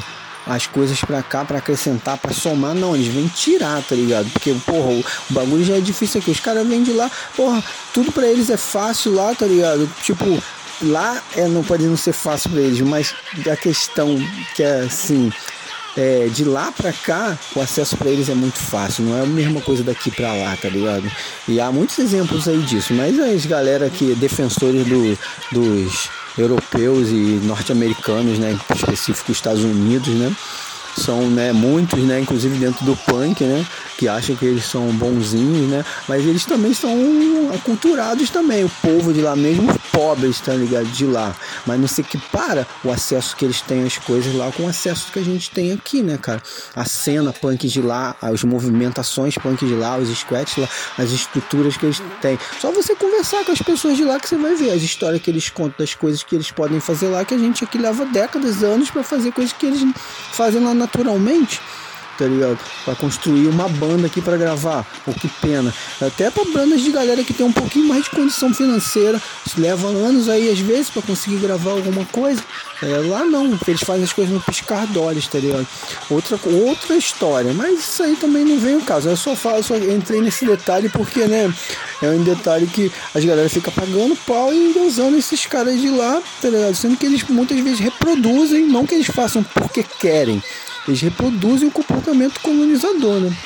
as coisas pra cá pra acrescentar, pra somar, não, eles vêm tirar, tá ligado? Porque, porra, o, o bagulho já é difícil aqui, os caras vêm de lá, porra, tudo pra eles é fácil lá, tá ligado? Tipo, lá é, não pode não ser fácil pra eles, mas a questão que é assim, é, de lá pra cá, o acesso pra eles é muito fácil, não é a mesma coisa daqui pra lá, tá ligado? E há muitos exemplos aí disso, mas as galera que, defensores do, dos europeus e norte-americanos, né, em específico Estados Unidos, né, são, né, muitos, né, inclusive dentro do punk, né, que acham que eles são bonzinhos, né, mas eles também são aculturados também, o povo de lá mesmo, os pobres, tá ligado, de lá, mas não se equipara o acesso que eles têm às coisas lá com o acesso que a gente tem aqui, né, cara, a cena punk de lá, as movimentações punk de lá, os squats lá, as estruturas que eles têm, só você conversar com as pessoas de lá que você vai ver as histórias que eles contam, das coisas que eles podem fazer lá, que a gente aqui leva décadas, anos pra fazer coisas que eles fazem lá naturalmente, tá ligado? Pra construir uma banda aqui pra gravar, pô, que pena. Até pra bandas de galera que tem um pouquinho mais de condição financeira, isso leva anos aí às vezes pra conseguir gravar alguma coisa. É, lá não, eles fazem as coisas no piscar de olhos, tá ligado? Outra, outra história, mas isso aí também não vem ao caso. Eu só falo, só entrei nesse detalhe porque, né, é um detalhe que as galera fica pagando pau e usando esses caras de lá, tá ligado? Sendo que eles muitas vezes reproduzem, não que eles façam porque querem, eles reproduzem o comportamento colonizador, né?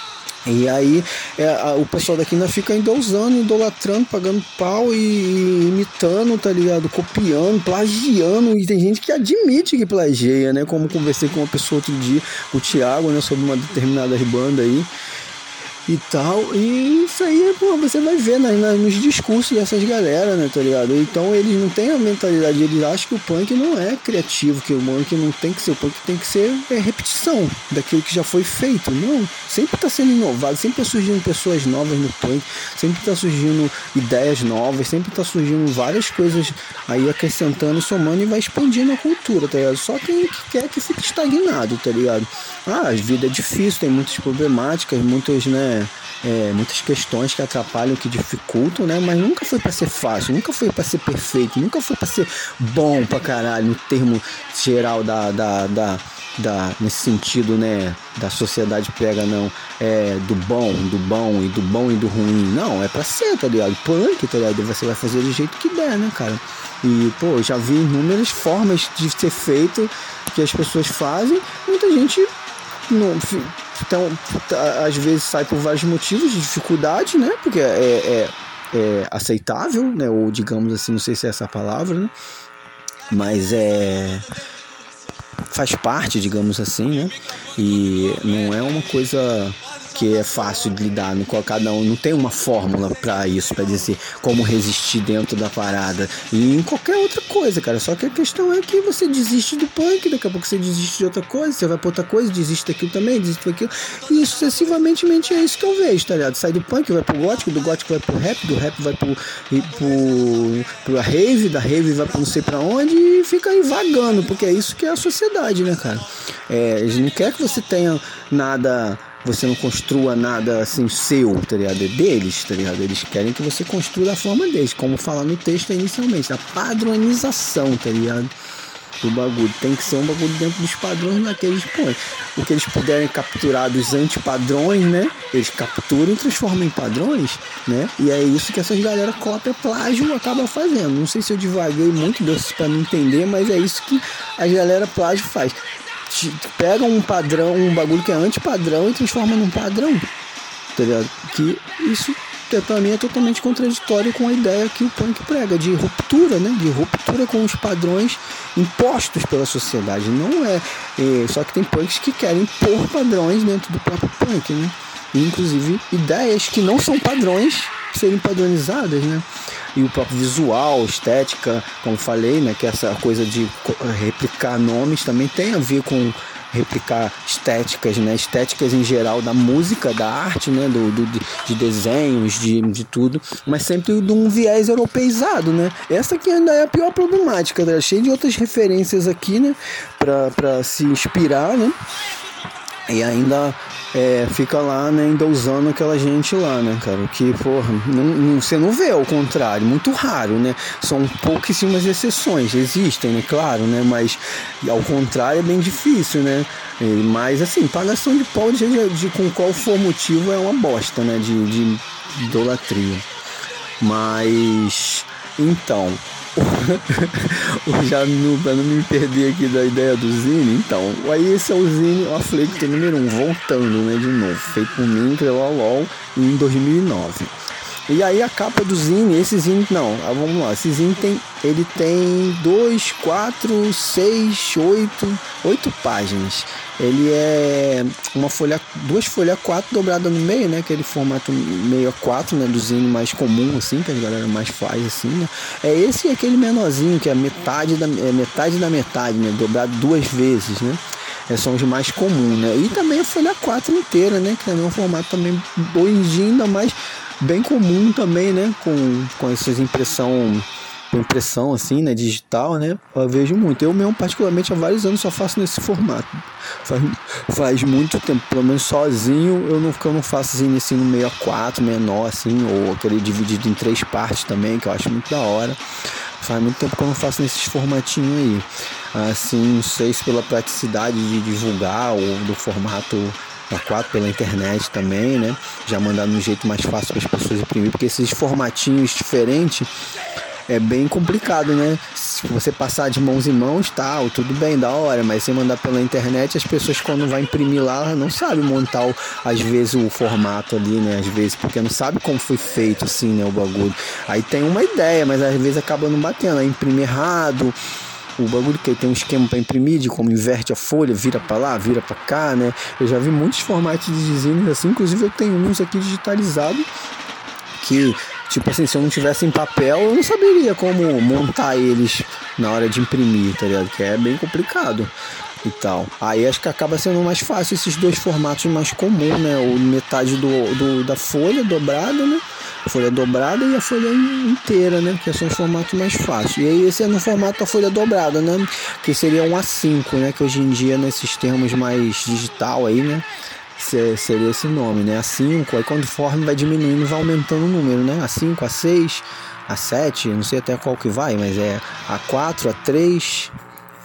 E aí é, a, o pessoal daqui ainda fica endeusando, idolatrando, pagando pau e, e imitando, tá ligado? Copiando, plagiando, e tem gente que admite que plageia, né? Como conversei com uma pessoa outro dia, o Thiago, né? Sobre uma determinada banda aí e tal, e isso aí, pô, você vai ver né, nos discursos dessas galera, né, tá ligado? Então eles não têm a mentalidade, eles acham que o punk não é criativo, que o punk não tem que ser, o punk tem que ser é, repetição daquilo que já foi feito. Não, sempre tá sendo inovado, sempre tá surgindo pessoas novas no punk, sempre tá surgindo ideias novas, sempre tá surgindo várias coisas aí acrescentando, somando e vai expandindo a cultura, tá ligado? Só quem quer que fique estagnado, tá ligado? Ah, a vida é difícil, tem muitas problemáticas, muitas, né, É, muitas questões que atrapalham, que dificultam, né? Mas nunca foi pra ser fácil, nunca foi pra ser perfeito, nunca foi pra ser bom pra caralho, no termo geral da, da, da, da nesse sentido, né? Da sociedade pega, não, é do bom, do bom e do bom e do ruim, não, é pra ser, tá ligado? Punk, tá ligado? Você vai fazer do jeito que der, né, cara? E, pô, eu já vi inúmeras formas de ser feito que as pessoas fazem, muita gente não... Então, às vezes sai por vários motivos de dificuldade, né? Porque é, é, é aceitável, né? Ou digamos assim, não sei se é essa a palavra, né? Mas é... faz parte, digamos assim, né? E não é uma coisa que é fácil de lidar, no qual cada um não tem uma fórmula pra isso, pra dizer como resistir dentro da parada e em qualquer outra coisa, cara. Só que a questão é que você desiste do punk, daqui a pouco você desiste de outra coisa, você vai pra outra coisa, desiste daquilo também, desiste daquilo, e sucessivamente é isso que eu vejo, tá ligado? Sai do punk, vai pro gótico, do gótico vai pro rap, do rap vai pro, pro, pro rave, da rave vai pro não sei pra onde e fica aí vagando, porque é isso que é a sociedade, né, cara? É, eles não querem que você tenha nada, você não construa nada assim seu, tá ligado? É deles, tá ligado? Eles querem que você construa da forma deles, como falar no texto inicialmente, a padronização, tá ligado? Do bagulho, tem que ser um bagulho dentro dos padrões naqueles põem. O que eles puderem capturar dos antipadrões, né? Eles capturam e transformam em padrões, né? E é isso que essas galera cópia, plágio, acaba fazendo. Não sei se eu divaguei muito disso pra não entender, mas é isso que a galera plágio faz. Pega um padrão, um bagulho que é antipadrão e transforma num padrão, tá ligado? Que isso pra mim é totalmente contraditório com a ideia que o punk prega, de ruptura, né? De ruptura com os padrões impostos pela sociedade. Não é, é só que tem punks que querem impor padrões dentro do próprio punk, né? E, inclusive ideias que não são padrões serem padronizadas, né? E o próprio visual, estética, como falei, né? Que essa coisa de replicar nomes também tem a ver com replicar estéticas, né? Estéticas em geral da música, da arte, né? Do, do, de desenhos, de, de tudo, mas sempre de um viés europeizado, né? Essa aqui ainda é a pior problemática, né? Cheio de outras referências aqui, né? Pra, pra se inspirar, né? E ainda é, fica lá, né, endeusando aquela gente lá, né, cara, que, porra, não, não, você não vê, ao contrário, muito raro, né, são pouquíssimas exceções, existem, né, claro, né, mas ao contrário é bem difícil, né, e, mas, assim, pagação de pau de, de, de com qual for motivo é uma bosta, né, de, de idolatria, mas, então... já no, pra não me perder aqui da ideia do zine, então, aí esse é o zine, o Afflicto número um, voltando, né, de novo, feito por mim, pela LOL, em dois mil e nove. E aí a capa do zine, esse zine, não, vamos lá, esse zine tem, ele tem dois, quatro, seis, oito, oito páginas. Ele é uma folha, duas folhas quatro dobrada no meio, né? Aquele formato meio a quatro, né? Do zine mais comum, assim, que a galera mais faz, assim, né? É esse e aquele menorzinho, que é metade da, é metade da metade, né? Dobrado duas vezes, né? É, são os mais comuns, né? E também a folha quatro inteira, né? Que também é um formato também hoje em dia ainda mais bem comum também, né? Com, com essas impressão... impressão assim, né, digital, né, eu vejo muito, eu mesmo particularmente há vários anos só faço nesse formato, faz, faz muito tempo, pelo menos sozinho eu não, eu não faço assim, assim no meio a quatro, menor assim, ou aquele dividido em três partes também, que eu acho muito da hora, faz muito tempo que eu não faço nesses formatinhos aí, assim, não sei se pela praticidade de divulgar ou do formato A quatro pela internet também, né, já mandar de um jeito mais fácil para as pessoas imprimir, porque esses formatinhos diferentes é bem complicado, né? Se você passar de mãos em mãos, tal, tudo bem, da hora, mas você mandar pela internet, as pessoas quando vai imprimir lá não sabem montar, o, às vezes, o formato ali, né? Às vezes, porque não sabe como foi feito, assim, né? O bagulho. Aí tem uma ideia, mas às vezes acaba não batendo, aí imprime errado. O bagulho que tem um esquema para imprimir, de como inverte a folha, vira para lá, vira para cá, né? Eu já vi muitos formatos de zines assim, inclusive eu tenho uns aqui digitalizados que, tipo assim, se eu não tivesse em papel, eu não saberia como montar eles na hora de imprimir, tá ligado? Que é bem complicado e tal. Aí acho que acaba sendo mais fácil esses dois formatos mais comuns, né? O metade do, do, da folha dobrada, né? A folha dobrada e a folha inteira, né? Que são os formatos mais fáceis. E aí esse é no formato da folha dobrada, né? Que seria um A cinco, né? Que hoje em dia, nesses termos mais digital aí, né? Seria esse nome, né? A cinco, aí conforme vai diminuindo, vai aumentando o número, né? A cinco, A seis, A sete, não sei até qual que vai, mas é A quatro, A três,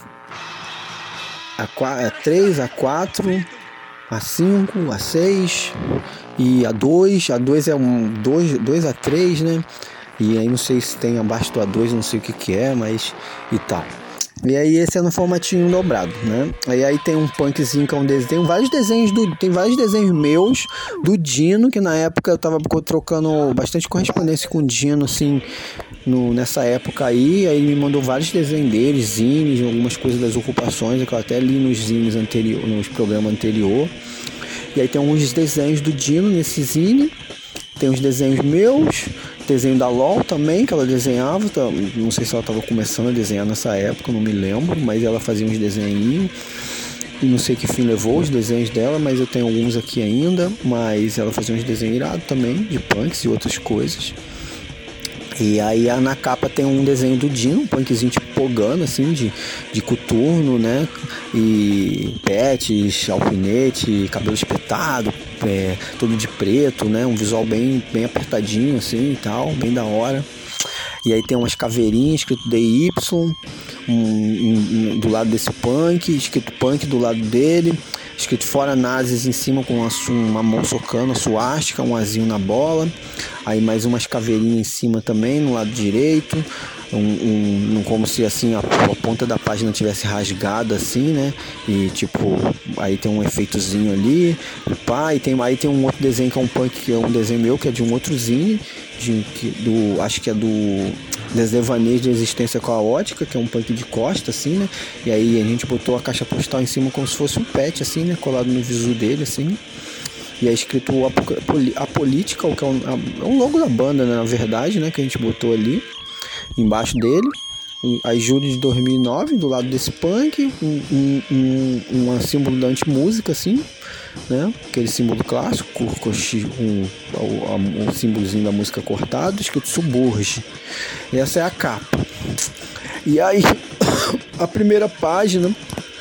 A três, A quatro, A cinco, A seis e A dois. A dois é um dois A três, né? E aí não sei se tem abaixo do A dois, não sei o que que é, mas e tal. E aí esse é no formatinho dobrado, né? E aí tem um punkzinho que é um desenho, tem vários desenhos do, tem vários desenhos meus do Dino, que na época eu tava trocando bastante correspondência com o Dino, assim, no, nessa época aí, aí ele me mandou vários desenhos dele, zines, algumas coisas das ocupações, que eu até li nos zines anterior, nos programas anterior. E aí tem alguns desenhos do Dino nesse zine, tem uns desenhos meus, desenho da LOL também, que ela desenhava, tá, não sei se ela estava começando a desenhar nessa época, não me lembro, mas ela fazia uns desenhinhos, e não sei que fim levou os desenhos dela, mas eu tenho alguns aqui ainda, mas ela fazia uns desenhos irados também, de punks e outras coisas. E aí na capa tem um desenho do Dino, um punkzinho tipo pogano, assim, de, de coturno, né? E pets, alfinete, cabelo espetado, é, todo de preto, né? Um visual bem, bem apertadinho, assim, e tal, bem da hora. E aí tem umas caveirinhas escrito D Y, um, um, um, do lado desse punk, escrito punk do lado dele, escrito fora nazis em cima com uma, uma mão socando a suástica, um azinho na bola, aí mais umas caveirinhas em cima também no lado direito, um, um, um, como se assim a, a ponta da página tivesse rasgada assim, né? E tipo, aí tem um efeitozinho ali, pá, e tem, aí tem um outro desenho que é um punk, que é um desenho meu, que é de um outro zine, de, que, do, acho que é do Devaneios de Existência Caótica, que é um punk de costa, assim, né? E aí a gente botou a caixa postal em cima como se fosse um pet, assim, né? Colado no visu dele, assim. E aí escrito a Política, que é um, é um logo da banda, né? Na verdade, né? Que a gente botou ali, embaixo dele. Aí julho de dois mil e nove, do lado desse punk, um, um, um, um símbolo da antimúsica, assim, né? Aquele símbolo clássico, um, um, um símbolozinho da música cortado, escrito Suburge. Essa é a capa. E aí, a primeira página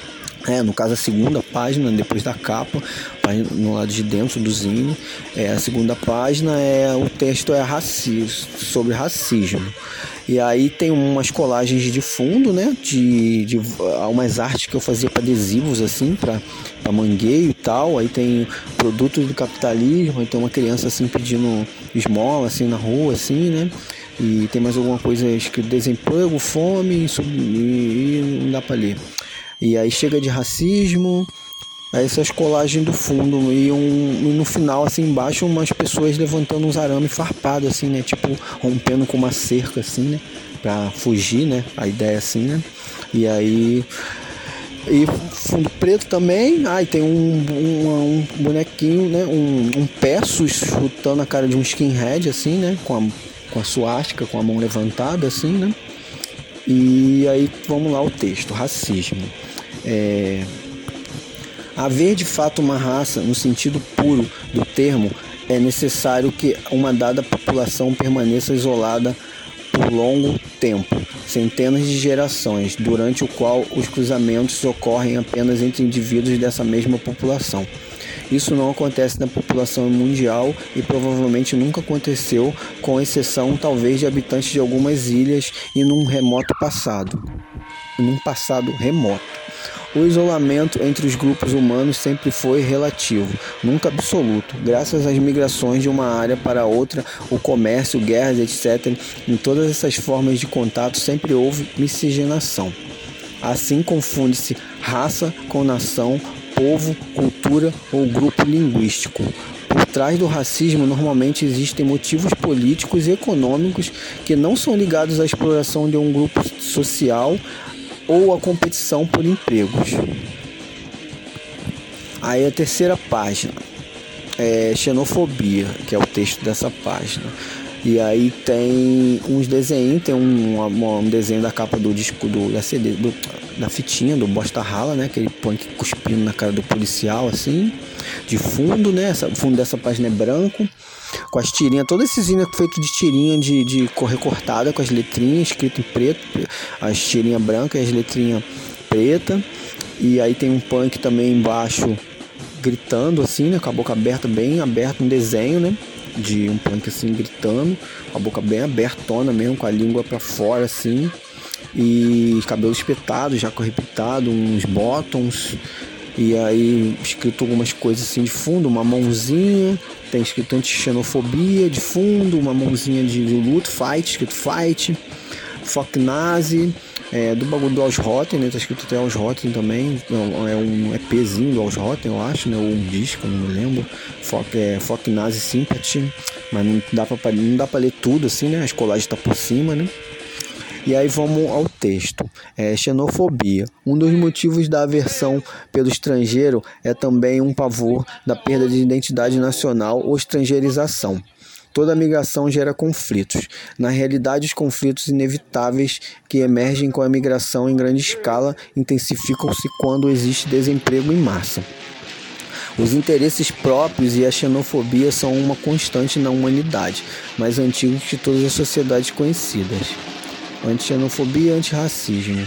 É, no caso a segunda página, depois da capa, no lado de dentro do zine, é, a segunda página, é, o texto é raci- sobre racismo. E aí tem umas colagens de fundo, né, de, de umas artes que eu fazia para adesivos, assim, para mangueio e tal. Aí tem produtos do capitalismo, aí tem uma criança assim pedindo esmola, assim, na rua, assim, né. E tem mais alguma coisa escrito desemprego, fome e, e não dá para ler. E aí chega de racismo, aí essas colagens do fundo e, um, e no final, assim, embaixo, umas pessoas levantando uns arame farpado, assim, né, tipo, rompendo com uma cerca, assim, né, pra fugir, né, a ideia, assim, né, e aí, e fundo preto também, aí tem um, um, um bonequinho, né, um, um pé chutando a cara de um skinhead, assim, né, com a, com a suástica, com a mão levantada, assim, né, e aí vamos lá o texto, racismo. É... Haver de fato uma raça, no sentido puro do termo, é necessário que uma dada população permaneça isolada por longo tempo, centenas de gerações, durante o qual os cruzamentos ocorrem apenas entre indivíduos dessa mesma população. Isso não acontece na população mundial e provavelmente nunca aconteceu, com exceção talvez de habitantes de algumas ilhas e num remoto passado. Num passado remoto. O isolamento entre os grupos humanos sempre foi relativo, nunca absoluto. Graças às migrações de uma área para outra, o comércio, guerras, etcétera, em todas essas formas de contato sempre houve miscigenação. Assim confunde-se raça com nação, povo, cultura ou grupo linguístico. Por trás do racismo normalmente existem motivos políticos e econômicos que não são ligados à exploração de um grupo social ou a competição por empregos. Aí a terceira página é xenofobia, que é o texto dessa página. E aí tem uns desenhos, tem um, um, um desenho da capa do disco do, da C D, do, da fitinha do Bosta Rala, né? Aquele punk cuspindo na cara do policial, assim. De fundo, né? Essa, o fundo dessa página é branco, com as tirinhas, todo esse zine é feito de tirinha de, de cor recortada, com as letrinhas escrito em preto, as tirinhas brancas e as letrinhas preta. E aí tem um punk também embaixo gritando assim, né, com a boca aberta, bem aberta, um desenho, né, de um punk assim gritando, com a boca bem abertona mesmo, com a língua pra fora assim, e cabelo espetado, jaco arrebitado, uns bottoms. E aí escrito algumas coisas assim de fundo, uma mãozinha, tem escrito anti-xenofobia de fundo, uma mãozinha de, de luto, fight, escrito fight, fuck nazi, é, do bagulho do Ausrotten, né, tá escrito até Ausrotten também, é um EPzinho do Ausrotten, eu acho, né, ou um disco, não me lembro, fuck, é, fuck nazi sympathy, mas não dá pra, não dá pra ler tudo assim, né, a colagem tá por cima, né. E aí vamos ao texto. É, xenofobia. Um dos motivos da aversão pelo estrangeiro é também um pavor da perda de identidade nacional ou estrangeirização. Toda migração gera conflitos. Na realidade, os conflitos inevitáveis que emergem com a migração em grande escala intensificam-se quando existe desemprego em massa. Os interesses próprios e a xenofobia são uma constante na humanidade, mais antigos que todas as sociedades conhecidas. Anti-xenofobia e antirracismo.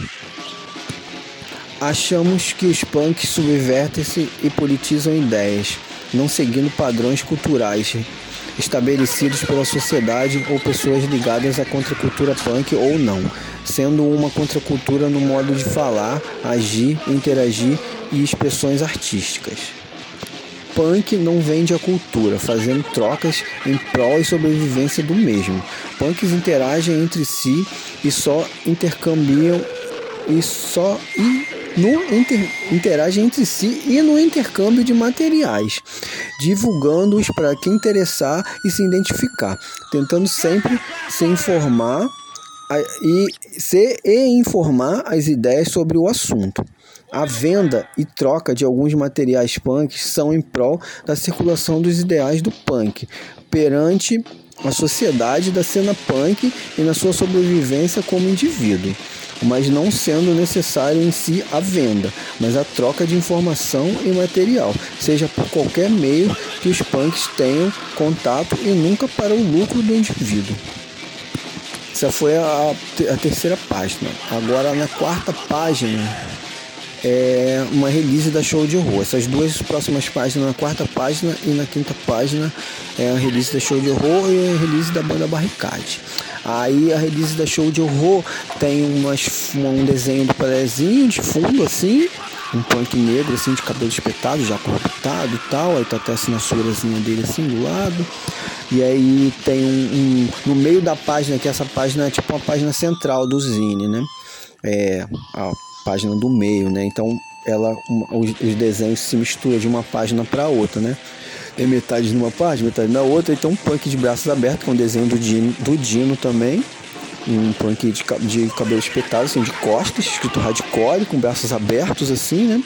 Achamos que os punks subvertem-se e politizam ideias, não seguindo padrões culturais estabelecidos pela sociedade ou pessoas ligadas à contracultura punk ou não, sendo uma contracultura no modo de falar, agir, interagir e expressões artísticas. Punk não vende a cultura, fazendo trocas em prol e sobrevivência do mesmo. Punks interagem entre si e só intercambiam e só e no inter, interagem entre si e no intercâmbio de materiais, divulgando-os para quem interessar e se identificar, tentando sempre se informar e se e informar as ideias sobre o assunto. A venda e troca de alguns materiais punks são em prol da circulação dos ideais do punk perante a sociedade da cena punk e na sua sobrevivência como indivíduo, mas não sendo necessário em si a venda, mas a troca de informação e material, seja por qualquer meio que os punks tenham contato e nunca para o lucro do indivíduo. Essa foi a, a terceira página. Agora na quarta página é uma release da Show de Horror. Essas duas próximas páginas, na quarta página e na quinta página, é a release da Show de Horror e a release da banda Barricade. Aí a release da Show de Horror tem umas, um desenho do Pelezinho de fundo assim, um punk negro assim de cabelo espetado, já cortado e tal, aí tá até a assinaçãozinha dele assim do lado. E aí tem um, um no meio da página, que essa página é tipo uma página central do zine, né? É a página do meio, né? Então ela, uma, os, os desenhos se misturam de uma página para outra, né? Tem metade numa página, metade na outra. Então um punk de braços abertos, que é um desenho do Dino, do Dino também. Um punk de, de cabelo espetado, assim, de costas, escrito hardcore, com braços abertos, assim, né?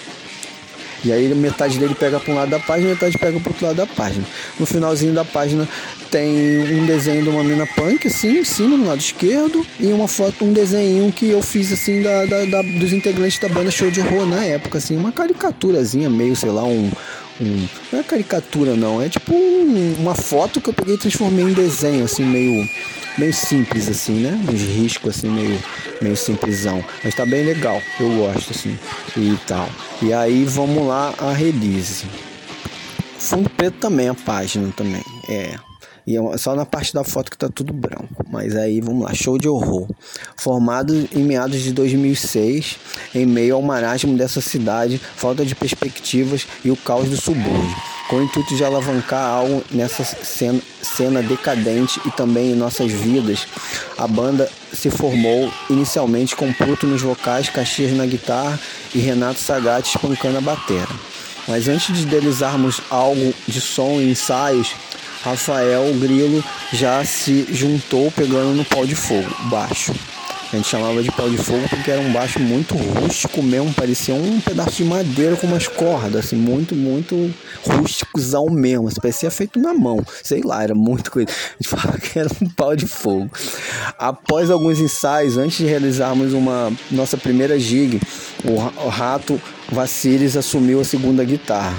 E aí metade dele pega para um lado da página, metade pega para outro lado da página. No finalzinho da página tem um desenho de uma mina punk, assim, em cima, no lado esquerdo, e uma foto, um desenho que eu fiz, assim, da, da, da, dos integrantes da banda Show de Horror na época, assim, uma caricaturazinha, meio, sei lá, um... um não é caricatura, não, é tipo um, uma foto que eu peguei e transformei em desenho, assim, meio... meio simples, assim, né? Uns riscos, assim, meio, meio simplesão. Mas tá bem legal, eu gosto, assim, e tal. E aí, vamos lá, a release. Fundo preto também, a página também, é... E é só na parte da foto que tá tudo branco. Mas aí, vamos lá. Show de Horror. Formado em meados de dois mil e seis, em meio ao marasmo dessa cidade, falta de perspectivas e o caos do subúrbio. Com o intuito de alavancar algo nessa cena, cena decadente e também em nossas vidas, a banda se formou inicialmente com Pluto nos vocais, Caxias na guitarra e Renato Sagatti espancando a batera. Mas antes de idealizarmos algo de som e ensaios, Rafael Grilo já se juntou pegando no pau de fogo, baixo. A gente chamava de pau de fogo porque era um baixo muito rústico mesmo, parecia um pedaço de madeira com umas cordas, assim, muito, muito rústicozão mesmo, assim, parecia feito na mão, sei lá, era muita coisa. A gente falava que era um pau de fogo. Após alguns ensaios, antes de realizarmos uma nossa primeira gig, o Rato Vacilis assumiu a segunda guitarra.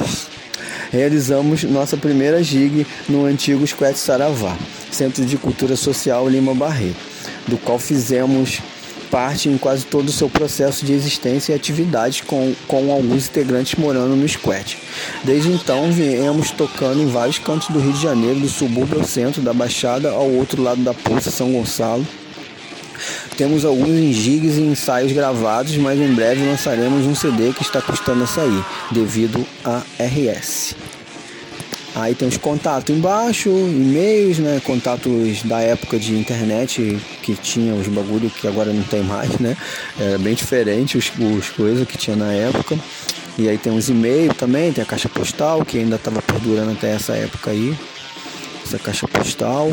Realizamos nossa primeira gig no antigo Squat Saravá, Centro de Cultura Social Lima Barreto, do qual fizemos parte em quase todo o seu processo de existência e atividades com, com alguns integrantes morando no Squat. Desde então, viemos tocando em vários cantos do Rio de Janeiro, do subúrbio ao centro, da Baixada ao outro lado da Poça, São Gonçalo. Temos alguns gigs e ensaios gravados, mas em breve lançaremos um C D que está custando a sair, devido a R S. Aí tem os contatos embaixo, e-mails, né? Contatos da época de internet que tinha os bagulho que agora não tem mais, né? É bem diferente os, os coisas que tinha na época. E aí tem os e-mails também, tem a caixa postal que ainda estava perdurando até essa época aí. Essa caixa postal.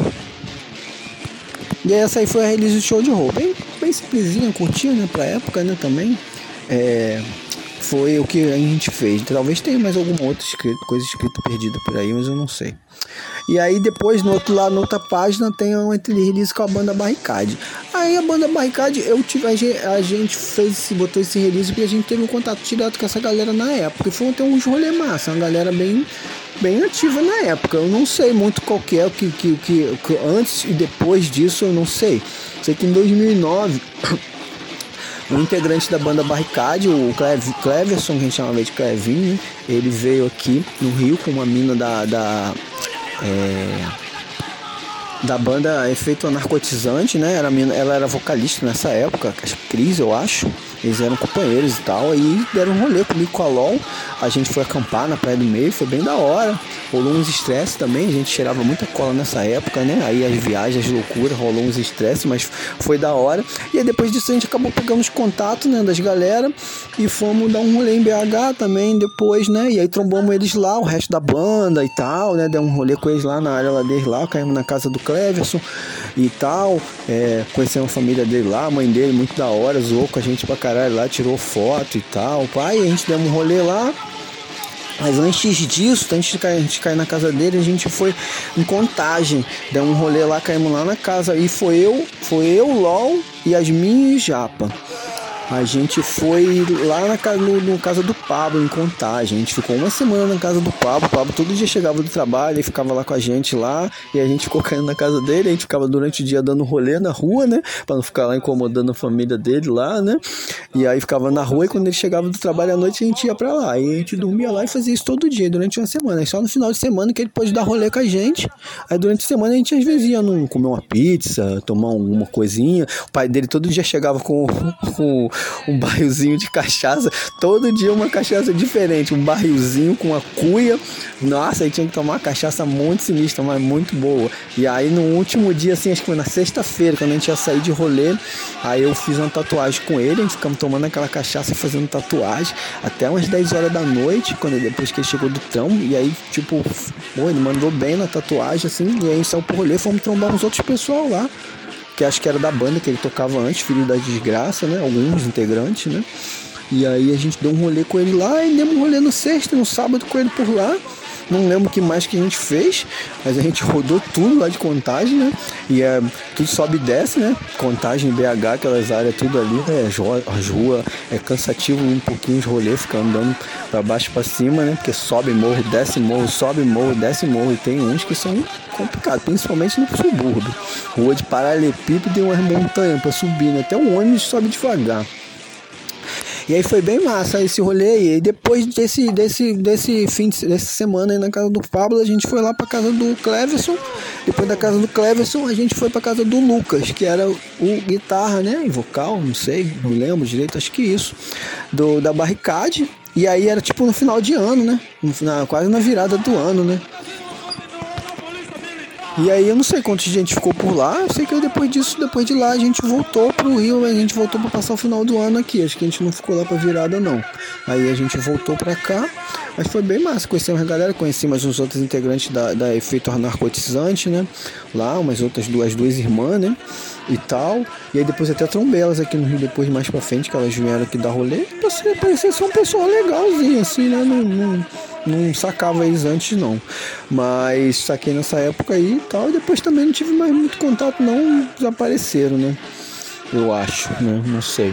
E essa aí foi a release do Show de Horror. Bem, bem simplesinha, curtinha, né? Pra época, né? Também. É... Foi o que a gente fez. Talvez tenha mais alguma outra escrita, coisa escrita perdida por aí, mas eu não sei. E aí depois, no outro lado, na outra página, tem uma release com a banda Barricade. Aí a banda Barricade, eu tive, a gente fez, botou esse release porque a gente teve um contato direto com essa galera na época. E foi até uns rolê massa, uma galera bem, bem ativa na época. Eu não sei muito qual que é o que, que, que, que antes e depois disso, eu não sei. Sei que em dois mil e nove... um integrante da banda Barricade, o Clev, Cleverson, que a gente chamava de Clevinho, ele veio aqui no Rio com uma mina da da, é, da banda Efeito Narcotizante, né? Era mina, ela era vocalista nessa época, Cris, eu acho. Eles eram companheiros e tal, aí deram um rolê comigo com a LOL. A gente foi acampar na Praia do Meio, foi bem da hora. Rolou uns estresse também, a gente cheirava muita cola nessa época, né? Aí as viagens, as loucuras, rolou uns estresse, mas foi da hora. E aí depois disso a gente acabou pegando os contatos, né, das galera e fomos dar um rolê em B H também depois, né? E aí trombamos eles lá, o resto da banda e tal, né? Deu um rolê com eles lá na área lá deles lá, caímos na casa do Cleverson e tal. É, conhecemos a família dele lá, a mãe dele, muito da hora, zoou com a gente pra caralho lá, tirou foto e tal. Pai, a gente deu um rolê lá. Mas antes disso, antes de cair, a gente cair na casa dele, a gente foi em Contagem. Deu um rolê lá, caímos lá na casa. E foi eu, foi eu, LOL, Yasmin e Japa. a gente foi lá na casa, no, no casa do Pablo, em Contagem. A gente ficou uma semana na casa do Pablo. O Pablo todo dia chegava do trabalho e ficava lá com a gente lá. E a gente ficou caindo na casa dele. A gente ficava durante o dia dando rolê na rua, né? Pra não ficar lá incomodando a família dele lá, né? E aí ficava na rua e quando ele chegava do trabalho à noite a gente ia pra lá. E a gente dormia lá e fazia isso todo dia, durante uma semana. E só no final de semana que ele pôde dar rolê com a gente. Aí durante a semana a gente às vezes ia num, comer uma pizza, tomar alguma coisinha. O pai dele todo dia chegava com, com um barrilzinho de cachaça, todo dia uma cachaça diferente, um barrilzinho com uma cuia. Nossa, aí tinha que tomar uma cachaça muito sinistra, mas muito boa. E aí no último dia, assim, acho que foi na sexta-feira, quando a gente ia sair de rolê, aí eu fiz uma tatuagem com ele, a gente ficamos tomando aquela cachaça e fazendo tatuagem até umas dez horas da noite, quando ele, depois que ele chegou do trampo. E aí, tipo, pô, ele mandou bem na tatuagem, assim, e aí a gente saiu pro rolê, fomos trombar uns outros pessoal lá, que acho que era da banda que ele tocava antes, Filho da Desgraça, né? Alguns integrantes, né? E aí a gente deu um rolê com ele lá e demos um rolê no sexta, no sábado com ele por lá. Não lembro o que mais que a gente fez, mas a gente rodou tudo lá de Contagem, né? E é, tudo sobe e desce, né? Contagem, B H, aquelas áreas, tudo ali, né? As ruas, é cansativo um pouquinho os rolês, ficar andando pra baixo pra cima, né? Porque sobe morro, desce morro, sobe morro, desce morro. E tem uns que são complicados, principalmente no subúrbio. Rua de paralelepípedo e umas montanhas pra subir, né? Até o ônibus sobe devagar. E aí foi bem massa esse rolê aí. E depois desse, desse, desse fim de dessa semana aí na casa do Pablo, a gente foi lá pra casa do Cleverson. Depois da casa do Cleverson, a gente foi pra casa do Lucas, que era o guitarra, né? E vocal, não sei, não lembro direito, acho que isso. Do, da Barricade. E aí era tipo no final de ano, né? No final, quase na virada do ano, né? E aí eu não sei quanta gente ficou por lá, eu sei que depois disso, depois de lá a gente voltou pro Rio, a gente voltou para passar o final do ano aqui, acho que a gente não ficou lá pra virada não. Aí a gente voltou pra cá, mas foi bem massa, conhecemos a galera, conheci mais uns outros integrantes da, da Efeito Narcotizante, né, lá, umas outras duas, duas irmãs, né, e tal, e aí depois até trombei elas aqui no Rio, depois mais pra frente, que elas vieram aqui dar rolê, parecia ser um pessoal legalzinho, assim, né, não... não não sacava eles antes não, mas saquei nessa época aí e tal, e depois também não tive mais muito contato não, desapareceram, né, eu acho, né, não sei.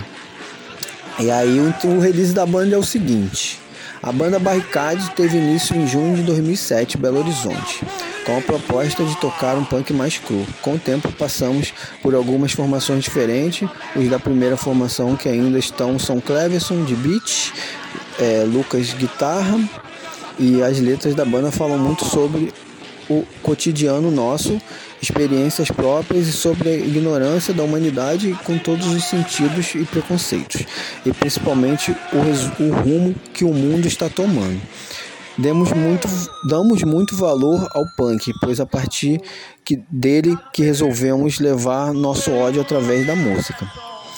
E aí o, o release da banda é o seguinte: a banda Barricade teve início em junho de dois mil e sete, Belo Horizonte, com a proposta de tocar um punk mais cru. Com o tempo passamos por algumas formações diferentes. Os da primeira formação que ainda estão são Cleverson de beat, é, Lucas guitarra, e as letras da banda falam muito sobre o cotidiano nosso, experiências próprias e sobre a ignorância da humanidade com todos os sentidos e preconceitos, e principalmente o, o rumo que o mundo está tomando. Demos muito, damos muito valor ao punk, pois a partir que, dele que resolvemos levar nosso ódio através da música.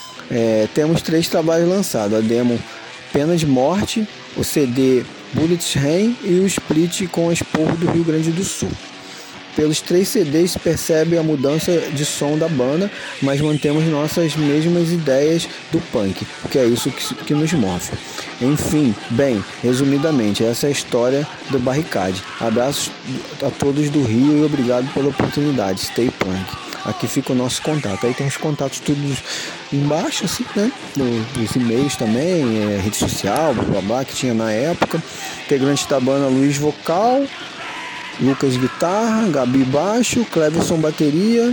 É, temos três trabalhos lançados: a demo Pena de Morte, o C D Bullets Rain e o split com a Esporro do Rio Grande do Sul. Pelos três C Ds se percebe a mudança de som da banda, mas mantemos nossas mesmas ideias do punk, que é isso que, que nos move. Enfim, bem, resumidamente, essa é a história do Barricade. Abraços a todos do Rio e obrigado pela oportunidade. Stay punk. Aqui fica o nosso contato. Aí tem os contatos tudo embaixo, assim, né? Os e-mails também, é, rede social, blá blá blá, que tinha na época. Integrante da banda: Luiz vocal, Lucas guitarra, Gabi baixo, Cleverson bateria.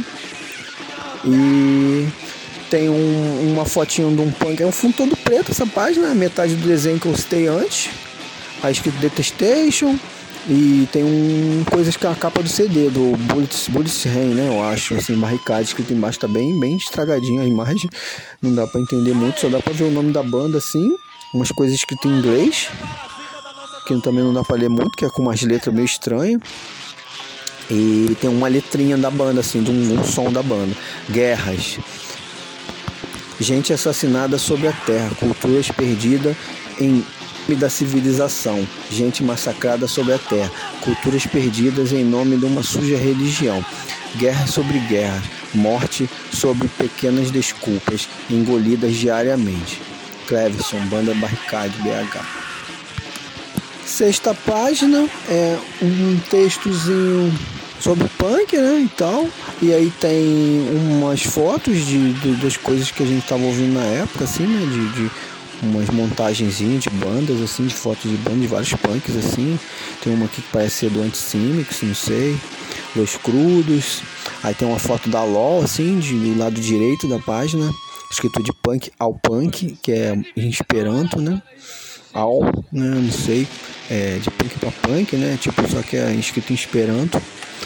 E tem um, uma fotinho de um punk. É um fundo todo preto essa página, metade do desenho que eu citei antes. Aí escrito Detestation. E tem um, coisas que é a capa do C D, do Bullets, Bullets Rain, né, eu acho, assim, Barricade, escrito embaixo, tá bem, bem estragadinha a imagem, não dá pra entender muito, só dá pra ver o nome da banda, assim, umas coisas escritas em inglês, que também não dá pra ler muito, que é com umas letras meio estranhas, e tem uma letrinha da banda, assim, de um, um som da banda: guerras, gente assassinada sobre a terra, culturas perdidas em da civilização, gente massacrada sobre a terra, culturas perdidas em nome de uma suja religião, guerra sobre guerra, morte sobre pequenas desculpas engolidas diariamente. Cleverson, banda Barricade, B H. Sexta página é um textozinho sobre punk, né, e tal. E aí tem umas fotos de, de das coisas que a gente tava ouvindo na época, assim, né, de, de umas montagenzinhas de bandas, assim, de fotos de bandas, de vários punks, assim. Tem uma aqui que parece ser do Antisemics, não sei, Los Crudos. Aí tem uma foto da LOL, assim, de, do lado direito da página, escrito de punk ao punk, que é em Esperanto, né, ao, né, não sei, é, de punk pra punk, né, tipo, só que é escrito em Esperanto.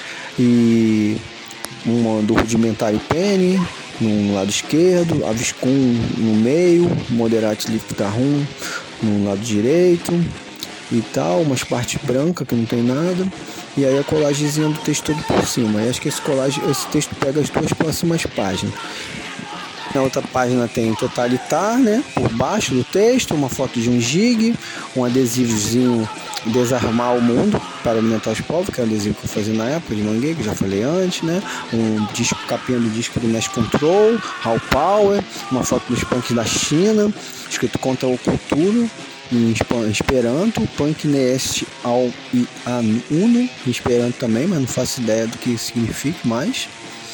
E uma do Rudimentary Penny no lado esquerdo, a Viscum no meio, Moderate Liftarum no lado direito e tal, umas partes brancas que não tem nada, e aí a colagemzinha do texto todo por cima. E acho que esse colagem, esse texto pega as duas próximas páginas. Na outra página tem Totalitar, né, por baixo do texto, uma foto de um gig, um adesivozinho Desarmar o Mundo para Alimentar os Povos, que é o adesivo que eu fazia na época de Mangueira, que já falei antes, né, um disco, capinha do disco do Mesh Control, Raw Power, uma foto dos punks da China, escrito Contra o Culturo, em Esperanto, Punk Nest ao e a Uno, em Esperanto também, mas não faço ideia do que significa mais.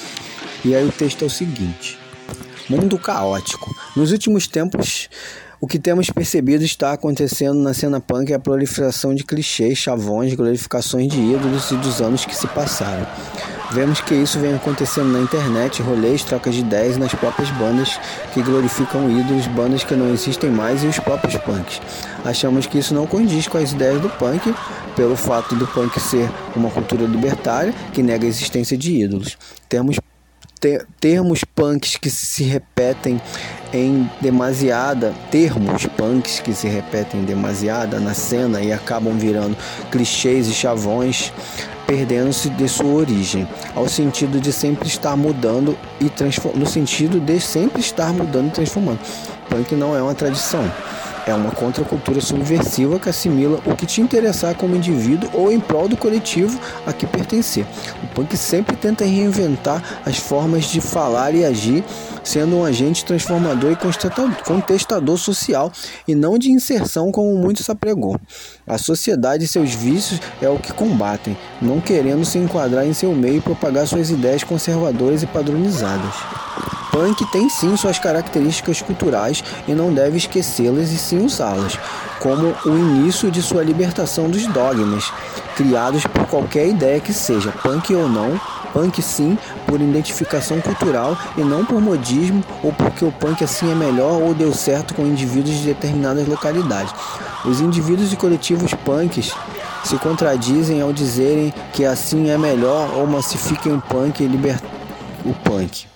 E aí o texto é o seguinte: mundo caótico. Nos últimos tempos, o que temos percebido está acontecendo na cena punk é a proliferação de clichês, chavões, glorificações de ídolos e dos anos que se passaram. Vemos que isso vem acontecendo na internet, rolês, trocas de ideias nas próprias bandas que glorificam ídolos, bandas que não existem mais e os próprios punks. Achamos que isso não condiz com as ideias do punk, pelo fato do punk ser uma cultura libertária que nega a existência de ídolos. Temos termos punks que se repetem em demasiada termos punks que se repetem em demasiada na cena e acabam virando clichês e chavões, perdendo-se de sua origem, ao sentido de sempre estar mudando e transformando, no sentido de sempre estar mudando e transformando. Punk não é uma tradição, é uma contracultura subversiva que assimila o que te interessar como indivíduo ou em prol do coletivo a que pertencer. O punk sempre tenta reinventar as formas de falar e agir, sendo um agente transformador e contestador social e não de inserção como muito se apregou. A sociedade e seus vícios é o que combatem, não querendo se enquadrar em seu meio e propagar suas ideias conservadoras e padronizadas. Punk tem sim suas características culturais e não deve esquecê-las e sim usá-las, como o início de sua libertação dos dogmas, criados por qualquer ideia que seja, punk ou não, punk sim, por identificação cultural e não por modismo ou porque o punk assim é melhor ou deu certo com indivíduos de determinadas localidades. Os indivíduos e coletivos punks se contradizem ao dizerem que assim é melhor ou massifiquem o punk e libertar o punk.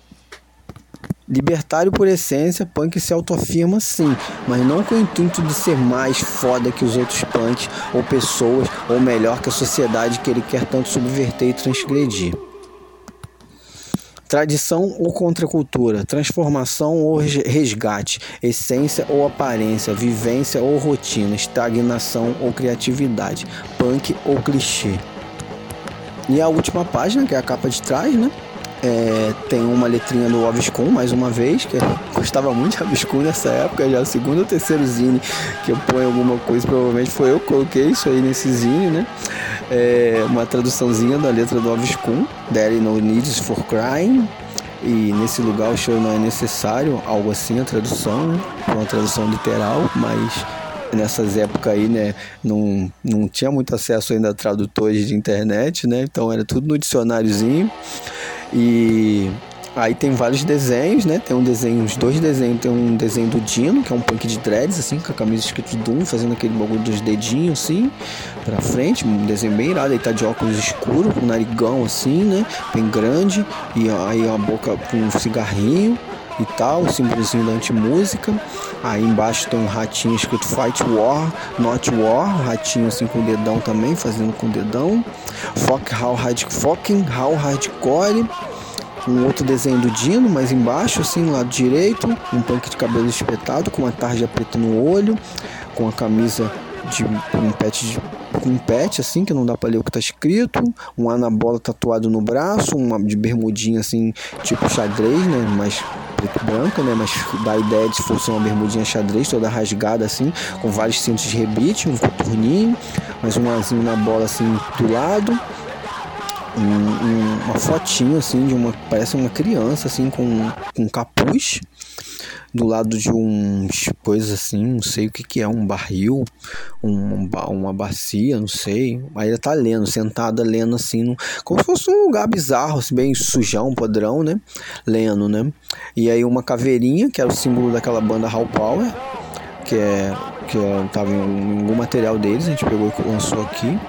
Libertário por essência, punk se autoafirma sim, mas não com o intuito de ser mais foda que os outros punks ou pessoas, ou melhor que a sociedade que ele quer tanto subverter e transgredir. Tradição ou contracultura, transformação ou resgate, essência ou aparência, vivência ou rotina, estagnação ou criatividade, punk ou clichê. E a última página, que é a capa de trás, né? É, tem uma letrinha do Viscum, mais uma vez, que eu gostava muito de Viscum nessa época, já o segundo ou terceiro zine que eu ponho alguma coisa, provavelmente foi eu que coloquei isso aí nesse zine, né? É, uma traduçãozinha da letra do Viscum, There no needs for crying, e nesse lugar o show não é necessário, algo assim a tradução, né? Uma tradução literal, mas nessas épocas aí, né, não, não tinha muito acesso ainda a tradutores de internet, né? Então era tudo no dicionáriozinho. E aí tem vários desenhos, né? Tem um desenho, uns dois desenhos. Tem um desenho do Dino, que é um punk de dreads, assim, com a camisa escrito Doom, fazendo aquele bagulho dos dedinhos, assim, pra frente. Um desenho bem irado. Aí tá de óculos escuros, com um narigão, assim, né? Bem grande. E aí uma boca com um cigarrinho e tal, o símbolozinho da antimúsica. Aí embaixo tem um ratinho escrito Fight War, Not War, ratinho assim com o dedão também, fazendo com o dedão. Fuck how hard, fucking how hardcore. Um outro desenho do Dino, mais embaixo, assim, no lado direito, um punk de cabelo espetado, com uma tarja preta no olho, com a camisa de um pet de com um pet assim, que não dá pra ler o que tá escrito, um anabola tatuado no braço, uma de bermudinha assim, tipo xadrez, né, mais preto e branco, né, mas dá a ideia de se fosse uma bermudinha xadrez, toda rasgada assim, com vários cintos de rebite, um coturninho, mais um azinho na bola assim do lado, um, um, uma fotinho assim de uma, parece uma criança assim com, com capuz, do lado de uns coisas assim, não sei o que que é, um barril, um, uma bacia, não sei. Aí ela tá lendo, sentada lendo assim, no, como se fosse um lugar bizarro, assim, bem sujão, podrão, né? Lendo, né? E aí uma caveirinha, que era o símbolo daquela banda Raw Power, que é que é, tava em, em algum material deles, a gente pegou e lançou aqui.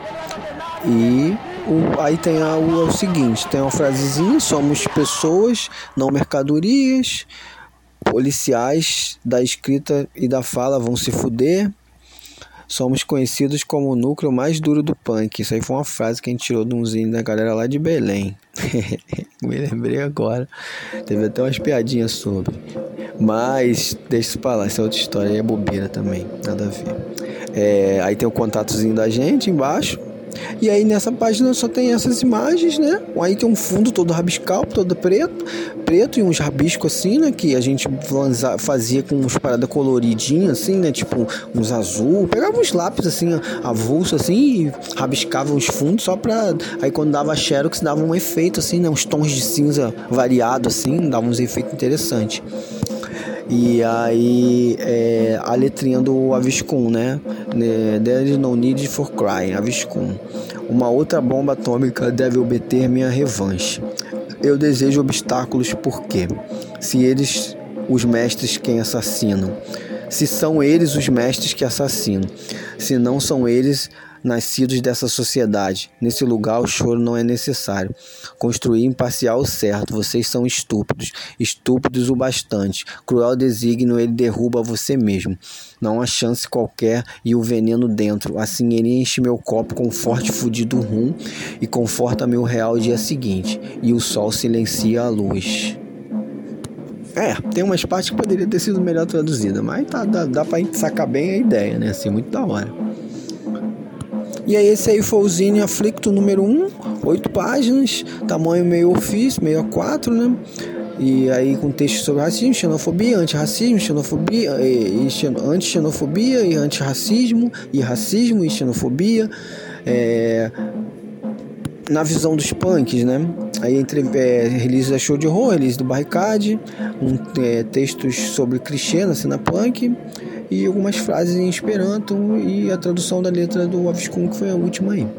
E o, aí tem a, o, é o seguinte, tem uma frasezinha: somos pessoas, não mercadorias. Policiais da escrita e da fala vão se fuder. Somos conhecidos como o núcleo mais duro do punk. Isso aí foi uma frase que a gente tirou de um zine da galera lá de Belém. Me lembrei agora. Teve até umas piadinhas sobre. Mas deixa isso pra lá, essa é outra história. Aí é bobeira também, nada a ver. É, aí tem o contatozinho da gente embaixo. E aí nessa página só tem essas imagens, né? Aí tem um fundo todo rabiscal, todo preto, preto e uns rabiscos assim, né? Que a gente fazia com uns paradas coloridinhas assim, né? Tipo uns azul, pegava uns lápis assim, avulso assim e rabiscava os fundos só pra... Aí quando dava xerox dava um efeito assim, né? Uns tons de cinza variado assim, dava uns efeitos interessantes. E aí é, a letrinha do Aviscum, né? There is no need for crying, Aviscum. Uma outra bomba atômica deve obter minha revanche. Eu desejo obstáculos porque, se eles, os mestres, quem assassinam, se são eles os mestres que assassinam, se não são eles nascidos dessa sociedade, nesse lugar o choro não é necessário. Construir imparcial o certo, vocês são estúpidos, estúpidos o bastante. Cruel desígnio, ele derruba você mesmo. Não há chance qualquer e o veneno dentro. Assim ele enche meu copo com forte fudido rum e conforta meu real dia seguinte. E o sol silencia a luz. É, tem umas partes que poderia ter sido melhor traduzida, mas tá, dá, dá pra sacar bem a ideia, né? Assim, muito da hora. E aí esse aí foi o Zine Aflicto número um, oito páginas, tamanho meio ofício, meio a quatro, né? E aí com texto sobre racismo, xenofobia, antirracismo, xenofobia, e, e xen, anti-xenofobia e antirracismo, e racismo e xenofobia, é, na visão dos punks, né? Aí entre é, release da Show de Horror, release do Barricade, um, é, textos sobre clichê na cena punk, e algumas frases em Esperanto e a tradução da letra do Aviscum, que foi a última aí.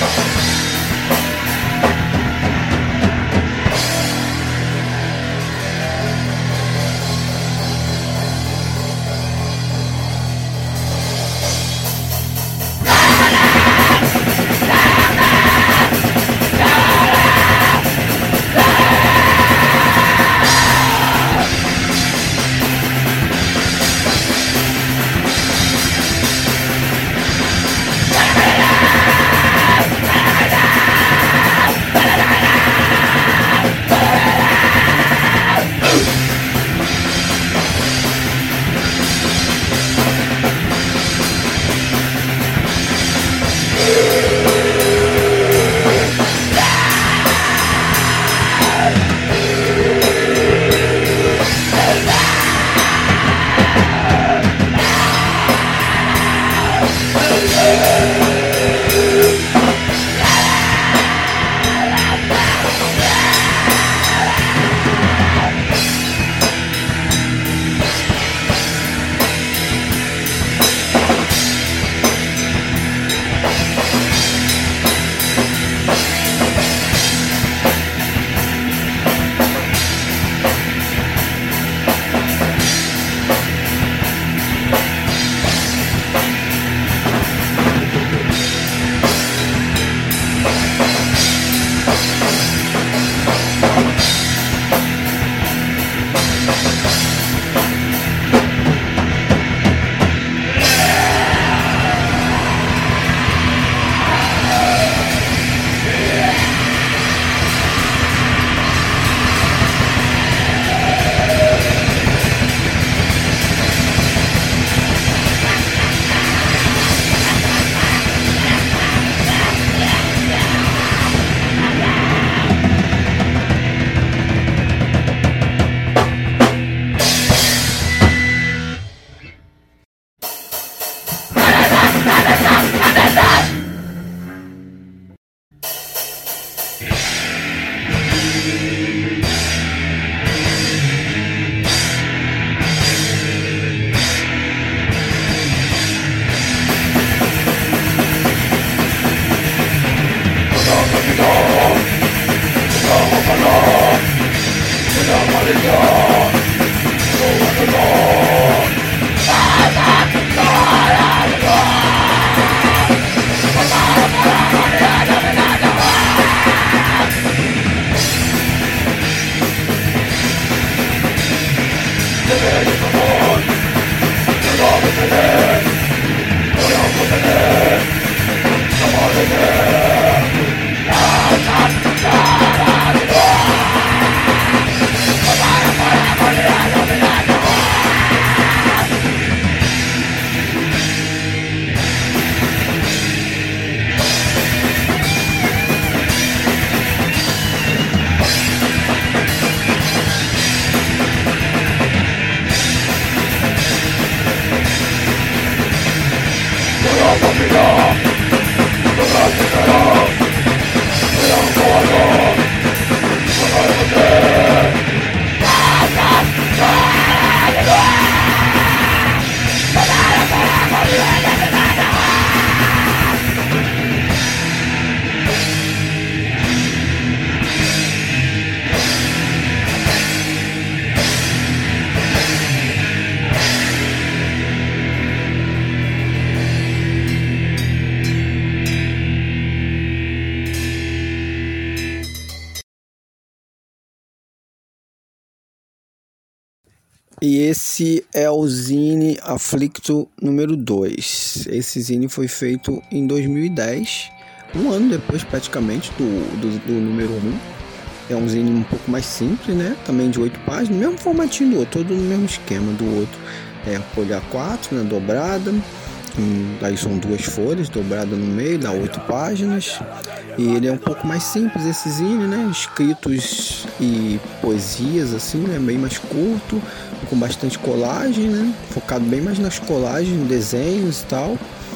E esse é o zine Afflicto número dois. Esse zine foi feito em dois mil e dez, um ano depois praticamente do, do, do número um. É um zine um pouco mais simples, né? Também de oito páginas, mesmo formatinho do outro, todo no mesmo esquema do outro. É folha A quatro, né? Dobrada. Hum, aí são duas folhas, dobrada no meio, dá oito páginas. E ele é um pouco mais simples, esse zine, né? Escritos e poesias, assim, né? Bem mais curto, com bastante colagem, né? Focado bem mais nas colagens, desenhos e tal.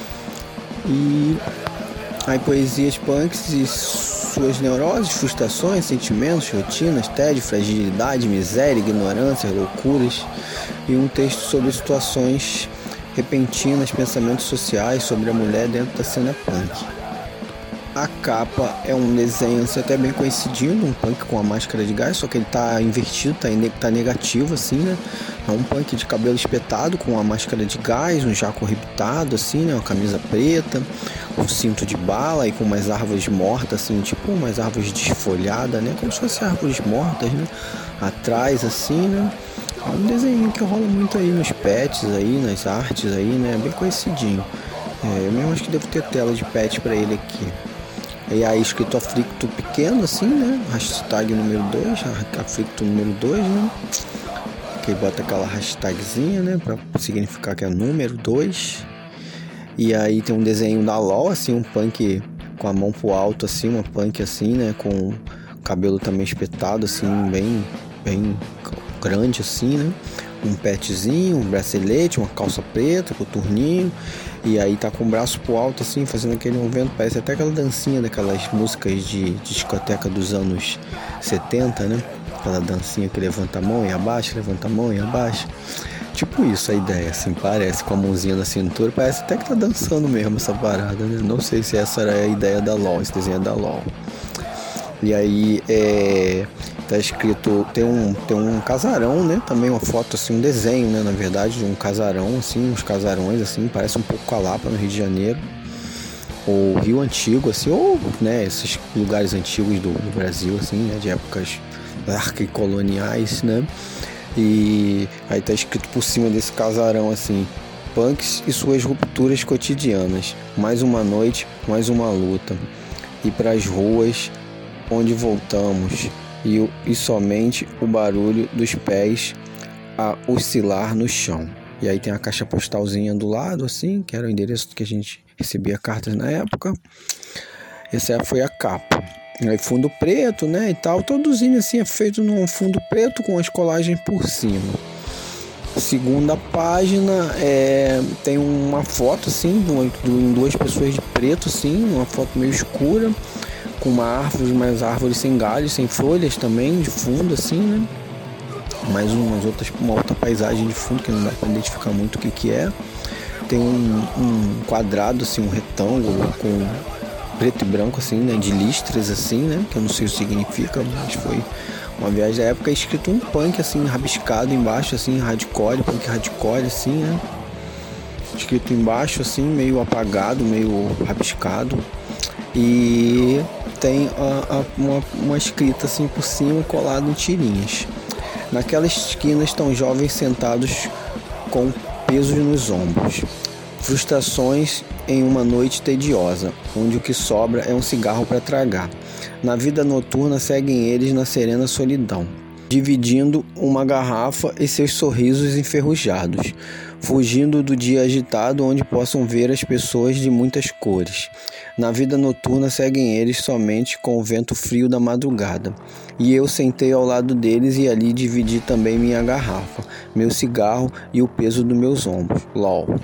E aí poesias punks e suas neuroses, frustrações, sentimentos, rotinas, tédio, fragilidade, miséria, ignorância, loucuras. E um texto sobre situações repentinas, pensamentos sociais sobre a mulher dentro da cena punk. A capa é um desenho assim, até bem conhecidinho, um punk com a máscara de gás, só que ele tá invertido, tá, tá negativo assim, né? É um punk de cabelo espetado com a máscara de gás, um jaco arrebitado assim, né? Uma camisa preta, um cinto de bala e com umas árvores mortas assim, tipo umas árvores desfolhadas, né? Como se fossem árvores mortas, né? Atrás assim, né? É um desenho que rola muito aí nos pets aí, nas artes aí, né? Bem conhecidinho. É, eu mesmo acho que devo ter tela de pet pra ele aqui. E aí escrito Aflicto pequeno assim, né? Hashtag número dois, Aflicto número dois, né? Que bota aquela hashtagzinha, né? Pra significar que é número dois. E aí tem um desenho da LOL, assim, um punk com a mão pro alto, assim, uma punk assim, né? Com o cabelo também espetado, assim, bem, bem grande, assim, né? Um petzinho, um bracelete, uma calça preta, coturninho. E aí tá com o braço pro alto assim, fazendo aquele movimento, parece até aquela dancinha daquelas músicas de, de discoteca dos anos setenta, né? Aquela dancinha que levanta a mão e abaixa, levanta a mão e abaixa. Tipo isso a ideia, assim, parece, com a mãozinha na cintura, parece até que tá dançando mesmo essa parada, né? Não sei se essa era a ideia da LOL, esse desenho é da LOL. E aí é... tá escrito, tem um, tem um casarão, né? Também uma foto, assim, um desenho, né? Na verdade, de um casarão, assim, uns casarões, assim, parece um pouco com a Lapa, no Rio de Janeiro. Ou Rio Antigo, assim, ou, né? Esses lugares antigos do, do Brasil, assim, né? De épocas arquicoloniais, né? E aí tá escrito por cima desse casarão, assim, punks e suas rupturas cotidianas. Mais uma noite, mais uma luta. E pras ruas onde voltamos. E, e somente o barulho dos pés a oscilar no chão. E aí tem a caixa postalzinha do lado, assim, que era o endereço que a gente recebia cartas na época. Essa foi a capa. Aí fundo preto, né, e tal. Todozinho assim é feito num fundo preto com as colagens por cima. Segunda página é, tem uma foto, assim, de duas pessoas de preto, assim, uma foto meio escura, com uma árvore, umas árvores sem galhos, sem folhas também, de fundo, assim, né? Mais umas outras, uma outra paisagem de fundo que não dá para identificar muito o que que é. Tem um, um quadrado, assim, um retângulo com preto e branco, assim, né? De listras, assim, né? Que eu não sei o que significa, mas foi uma viagem da época. Escrito um punk, assim, rabiscado embaixo, assim, hardcore, punk hardcore, assim, né? Escrito embaixo, assim, meio apagado, meio rabiscado. E tem a, a, uma, uma escrita assim por cima, colado em tirinhas. Naquela esquina estão jovens sentados com pesos nos ombros. Frustrações em uma noite tediosa, onde o que sobra é um cigarro para tragar. Na vida noturna seguem eles na serena solidão, dividindo uma garrafa e seus sorrisos enferrujados, fugindo do dia agitado onde possam ver as pessoas de muitas cores. Na vida noturna seguem eles somente com o vento frio da madrugada. E eu sentei ao lado deles e ali dividi também minha garrafa, meu cigarro e o peso dos meus ombros. LOL.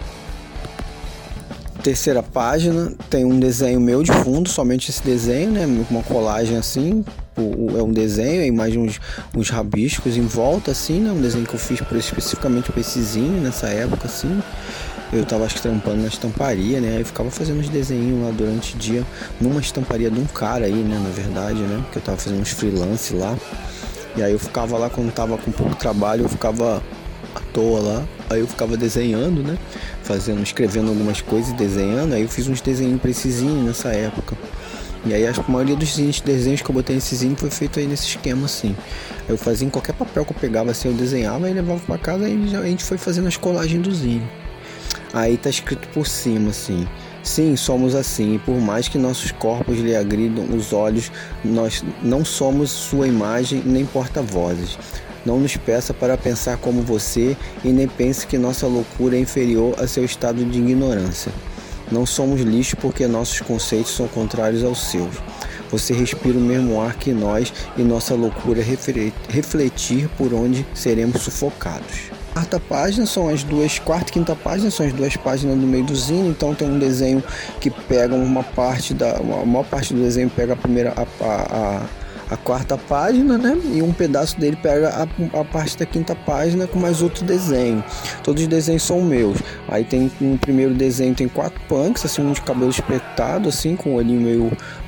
Terceira página, tem um desenho meu de fundo, somente esse desenho, né? Uma colagem assim, o, o, é um desenho, a imagem, uns, uns rabiscos em volta, assim, né? Um desenho que eu fiz por, especificamente para esse zine, nessa época, assim. Eu tava acho que trampando na estamparia, né? Aí eu ficava fazendo uns desenhos lá durante o dia, numa estamparia de um cara aí, né? Na verdade, né? Que eu tava fazendo uns freelance lá. E aí eu ficava lá, quando tava com pouco trabalho, eu ficava à toa lá. Aí eu ficava desenhando, né? Fazendo, escrevendo algumas coisas e desenhando. Aí eu fiz uns desenhos pra esse zine nessa época. E aí acho que a maioria dos desenhos que eu botei nesse zine foi feito aí nesse esquema assim. Eu fazia em qualquer papel que eu pegava assim, eu desenhava e levava pra casa e a gente foi fazendo as colagens do zine. Aí tá escrito por cima assim: sim, somos assim, e por mais que nossos corpos lhe agridam os olhos, nós não somos sua imagem nem porta-vozes. Não nos peça para pensar como você e nem pense que nossa loucura é inferior a seu estado de ignorância. Não somos lixo porque nossos conceitos são contrários aos seus. Você respira o mesmo ar que nós e nossa loucura é refletir por onde seremos sufocados. Quarta página são as duas, quarta e quinta página são as duas páginas do meio do zine, então tem um desenho que pega uma parte da, a maior parte do desenho pega a primeira, a, a, a quarta página, né, e um pedaço dele pega a, a parte da quinta página com mais outro desenho. Todos os desenhos são meus. Aí tem no primeiro desenho tem quatro punks, assim, um de cabelo espetado, assim, com o olhinho meio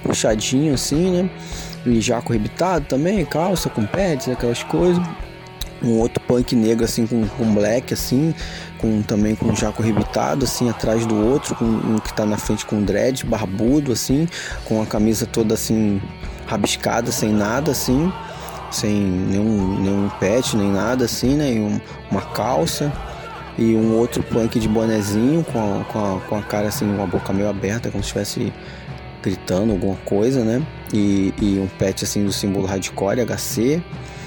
puxadinho assim, né? E jaco rebitado também, calça com pads, aquelas coisas. Um outro punk negro assim com, com black assim, com também com jaco rebitado assim atrás do outro, com um que tá na frente com dread, barbudo assim, com a camisa toda assim rabiscada, sem nada assim, sem nenhum, nenhum patch, nem nada assim, né? E um, uma calça. E um outro punk de bonezinho com a, com a, com a cara assim, uma boca meio aberta, como se estivesse gritando alguma coisa, né? E, e um patch assim do símbolo hardcore, H C.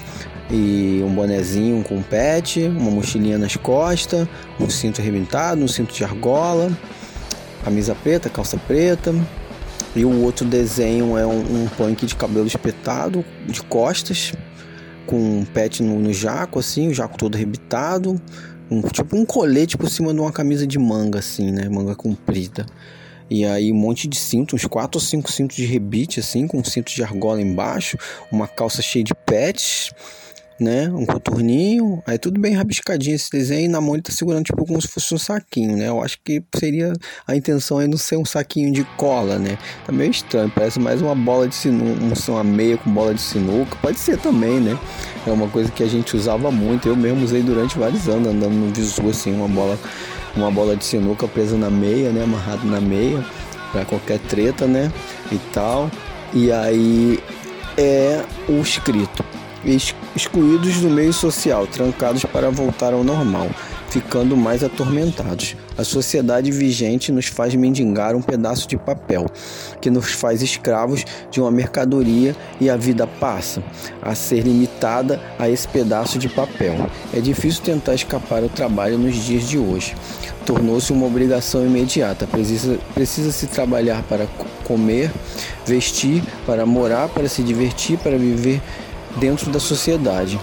E um bonezinho com patch, uma mochilinha nas costas, um cinto arrebentado, um cinto de argola, camisa preta, calça preta. E o outro desenho é um, um punk de cabelo espetado, de costas, com um patch no, no jaco, assim, o jaco todo arrebitado. Um, tipo um colete por cima de uma camisa de manga, assim, né? Manga comprida. E aí um monte de cinto, uns quatro ou cinco cintos de rebite, assim, com um cinto de argola embaixo, uma calça cheia de patches, né? Um coturninho, aí tudo bem rabiscadinho esse desenho, e na mão ele tá segurando tipo como se fosse um saquinho, né? Eu acho que seria a intenção aí não ser um saquinho de cola, né? Tá meio estranho, parece mais uma bola de sinuca, uma meia com bola de sinuca, pode ser também, né? É uma coisa que a gente usava muito, eu mesmo usei durante vários anos, andando no visu, assim, uma bola, uma bola de sinuca presa na meia, né? Amarrado na meia, pra qualquer treta, né? E tal, e aí é o escrito: excluídos do meio social, trancados para voltar ao normal, ficando mais atormentados. A sociedade vigente nos faz mendigar um pedaço de papel, que nos faz escravos de uma mercadoria, e a vida passa a ser limitada a esse pedaço de papel. É difícil tentar escapar ao trabalho nos dias de hoje. Tornou-se uma obrigação imediata. Precisa, precisa-se trabalhar para comer, vestir, para morar, para se divertir, para viver dentro da sociedade,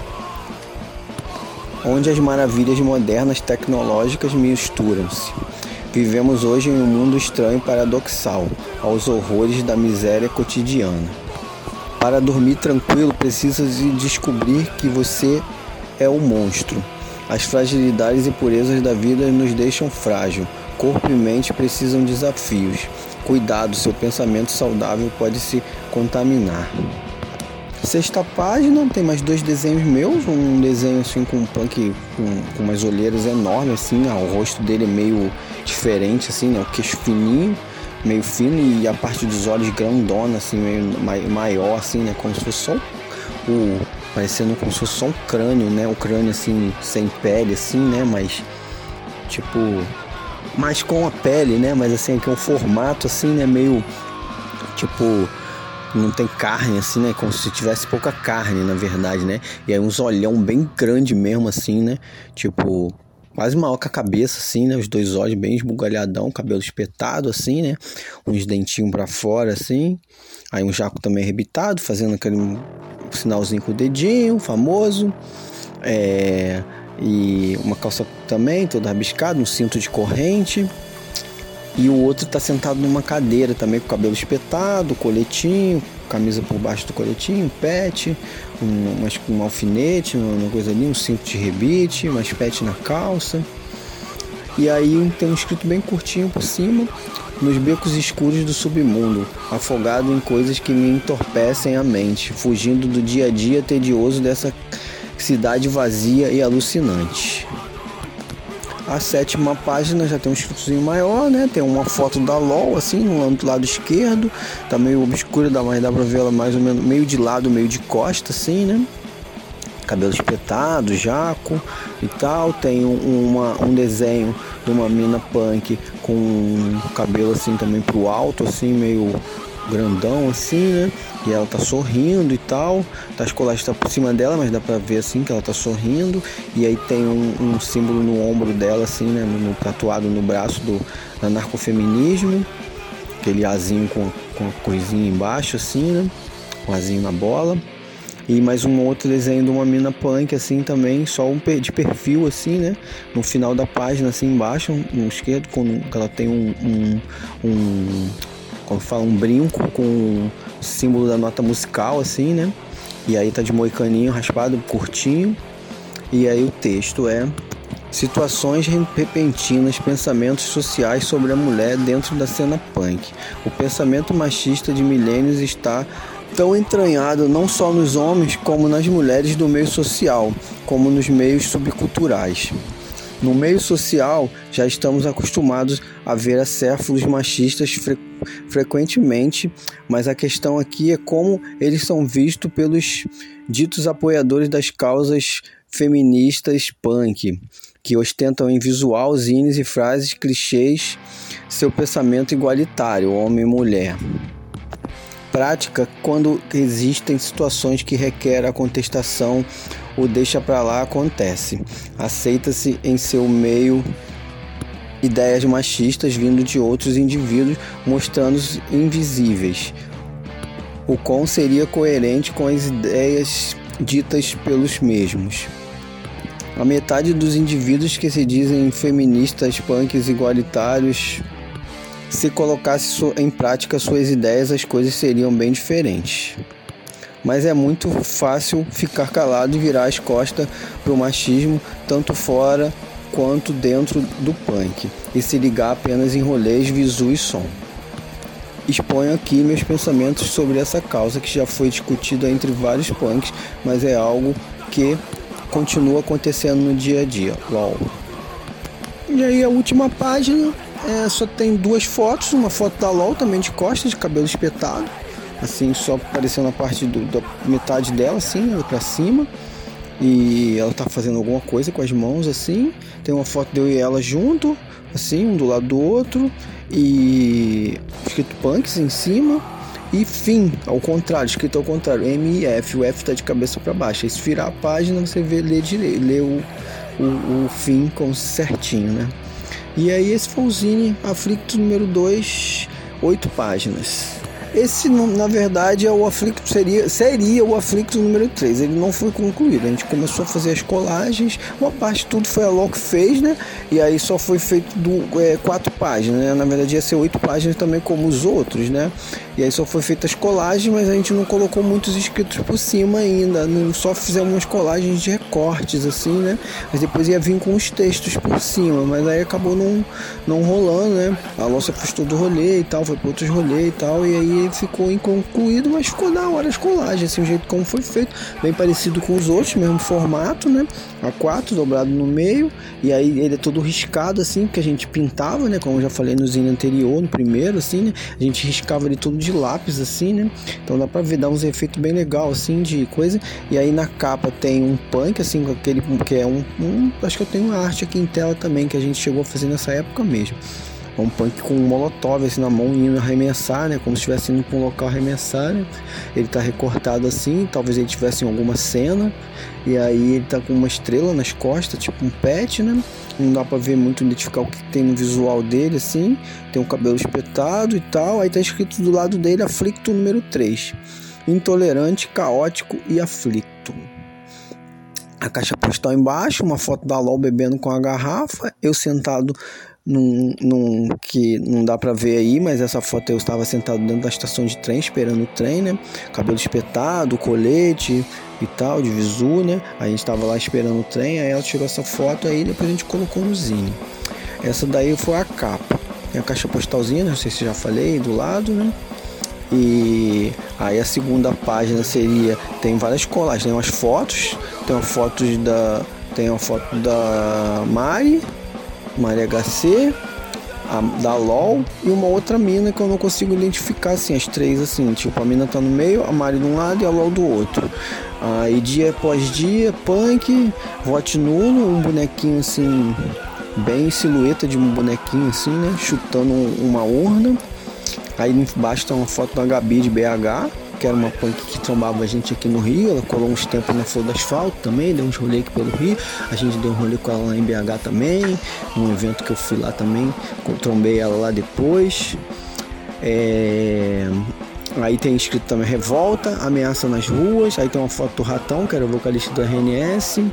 onde as maravilhas modernas tecnológicas misturam-se. Vivemos hoje em um mundo estranho e paradoxal, aos horrores da miséria cotidiana. Para dormir tranquilo, precisa de descobrir que você é o monstro. As fragilidades e purezas da vida nos deixam frágil. Corpo e mente precisam de desafios. Cuidado, seu pensamento saudável pode se contaminar. Sexta página, tem mais dois desenhos meus, um desenho assim com um punk com, com umas olheiras enormes assim, ah, o rosto dele é meio diferente assim, né? O queixo fininho, meio fino, e a parte dos olhos grandona assim, meio maior assim, né? Como se fosse só o, parecendo como se fosse só um crânio, né? O crânio assim, sem pele assim, né? Mas tipo, mais com a pele, né? Mas assim, aqui é um formato assim, né? Meio tipo, não tem carne assim, né? Como se tivesse pouca carne, na verdade, né? E aí uns olhão bem grande mesmo assim, né? Tipo, quase maior que a cabeça assim, né? Os dois olhos bem esbugalhadão, cabelo espetado assim, né? Uns dentinhos pra fora assim. Aí um jaco também arrebitado, fazendo aquele sinalzinho com o dedinho, famoso. É... E uma calça também, toda rabiscada, um cinto de corrente. E o outro tá sentado numa cadeira também, com o cabelo espetado, coletinho, camisa por baixo do coletinho, pet, um, um alfinete, uma coisa ali, um cinto de rebite, umas pet na calça. E aí tem um escrito bem curtinho por cima: nos becos escuros do submundo, afogado em coisas que me entorpecem a mente, fugindo do dia a dia tedioso dessa cidade vazia e alucinante. A sétima página já tem um escritozinho maior, né? Tem uma foto da LOL, assim, no lado esquerdo. Tá meio obscura, mas dá pra ver ela mais ou menos meio de lado, meio de costa, assim, né? Cabelo espetado, jaco e tal. Tem um, uma, um desenho de uma mina punk com um cabelo, assim, também pro alto, assim, meio grandão, assim, né? E ela tá sorrindo e tal. As colagens tá por cima dela, mas dá pra ver assim que ela tá sorrindo. E aí tem um, um símbolo no ombro dela, assim, né? No, no, tatuado no braço do anarcofeminismo. Aquele azinho com, com a coisinha embaixo, assim, né? Um azinho na bola. E mais um outro desenho de uma mina punk, assim, também, só um de perfil, assim, né? No final da página, assim, embaixo, no esquerdo, com, ela tem um, um, um como fala, um brinco com o símbolo da nota musical, assim, né? E aí tá de moicaninho raspado, curtinho. E aí o texto é: Situações repentinas, pensamentos sociais sobre a mulher dentro da cena punk. O pensamento machista de milênios está tão entranhado não só nos homens como nas mulheres do meio social, como nos meios subculturais. No meio social, já estamos acostumados a ver acéfalos machistas fre- frequentemente, mas a questão aqui é como eles são vistos pelos ditos apoiadores das causas feministas punk, que ostentam em visual, zines e frases clichês seu pensamento igualitário, homem e mulher. Prática quando existem situações que requerem a contestação, o deixa pra lá acontece. Aceita-se em seu meio ideias machistas vindo de outros indivíduos, mostrando-se invisíveis. O quão seria coerente com as ideias ditas pelos mesmos. A metade dos indivíduos que se dizem feministas, punks, igualitários, se colocasse em prática suas ideias, as coisas seriam bem diferentes. Mas é muito fácil ficar calado e virar as costas para o machismo, tanto fora quanto dentro do punk, e se ligar apenas em rolês, visu e som. Exponho aqui meus pensamentos sobre essa causa que já foi discutida entre vários punks, mas é algo que continua acontecendo no dia a dia. LOL. E aí a última página é, só tem duas fotos, uma foto da LOL também de costas, de cabelo espetado, assim, só aparecendo a parte do, da metade dela, assim, pra cima, e ela tá fazendo alguma coisa com as mãos, assim. Tem uma foto de eu e ela junto, assim, um do lado do outro, e escrito punks em cima, e fim, ao contrário, escrito ao contrário, M e F, o F tá de cabeça para baixo. Aí se virar a página, você vê, lê direito, lê o, o, o fim com certinho, né? E aí esse foi o zine Afflicto número dois, oito páginas. Esse, na verdade, é o Afflicto, seria, seria o Afflicto número três. Ele não foi concluído. A gente começou a fazer as colagens. Uma parte de tudo foi a LOL que fez, né? E aí só foi feito do, é, quatro páginas, né? Na verdade ia ser oito páginas também, como os outros, né? E aí só foi feita as colagens, mas a gente não colocou muitos escritos por cima ainda. Não, só fizemos umas colagens de recortes, assim, né? Mas depois ia vir com os textos por cima. Mas aí acabou não, não rolando, né? A LOL se afastou do rolê e tal, foi para outros rolês e tal. E aí ficou inconcluído, mas ficou da hora as colagens, assim, o jeito como foi feito, bem parecido com os outros, mesmo formato, né? A quatro, dobrado no meio, e aí ele é todo riscado, assim, que a gente pintava, né? Como eu já falei no zine anterior, no primeiro, assim, né? A gente riscava ele todo de lápis, assim, né? Então dá pra ver, dá uns efeitos bem legal, assim, de coisa. E aí na capa tem um punk, assim, com aquele, que é um, um acho que eu tenho uma arte aqui em tela também, que a gente chegou a fazer nessa época mesmo. É um punk com um molotov assim na mão, indo arremessar, né? Como se estivesse indo para um local arremessar, né? Ele tá recortado assim, talvez ele tivesse em alguma cena. E aí ele tá com uma estrela nas costas, tipo um pet, né? Não dá pra ver muito, identificar o que tem no visual dele, assim. Tem um cabelo espetado e tal. Aí tá escrito do lado dele, Afflicto número três. Intolerante, caótico e aflito. A caixa postal embaixo, uma foto da LOL bebendo com a garrafa. Eu sentado num, num que não dá pra ver aí, mas essa foto eu estava sentado dentro da estação de trem, esperando o trem, né? Cabelo espetado, colete e tal, de visu, né? Aí a gente estava lá esperando o trem, aí ela tirou essa foto aí, depois a gente colocou no zine. Essa daí foi a capa. Tem a caixa postalzinha, não sei se já falei, do lado, né? E aí a segunda página seria, tem várias colagens, tem umas fotos, tem uma foto da, tem uma foto da Mari, Mari H C, a, da LOL e uma outra mina que eu não consigo identificar, assim, as três, assim, tipo, a mina tá no meio, a Mari de um lado e a LOL do outro. Aí dia após dia, punk, vote nulo, um bonequinho assim, bem silhueta de um bonequinho assim, né, chutando uma urna. Aí embaixo tá uma foto da Gabi de B H, que era uma punk que trombava a gente aqui no Rio. Ela colou uns tempos na Flor do Asfalto também, deu uns rolê aqui pelo Rio. A gente deu um rolê com ela lá em B H também, num evento que eu fui lá também, eu trombei ela lá depois. É... Aí tem escrito também Revolta, Ameaça nas Ruas. Aí tem uma foto do Ratão, que era o vocalista do R N S.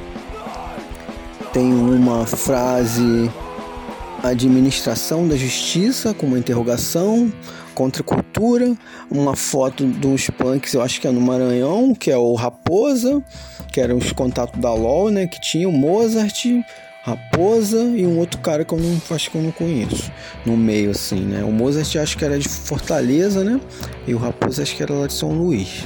Tem uma frase: Administração da Justiça, com uma interrogação, contra a cultura. Uma foto dos punks, eu acho que é no Maranhão, que é o Raposa, que eram os contatos da LOL, né, que tinha o Mozart, Raposa e um outro cara que eu não, acho que eu não conheço, no meio assim, né? O Mozart acho que era de Fortaleza, né? E o Raposa acho que era lá de São Luís.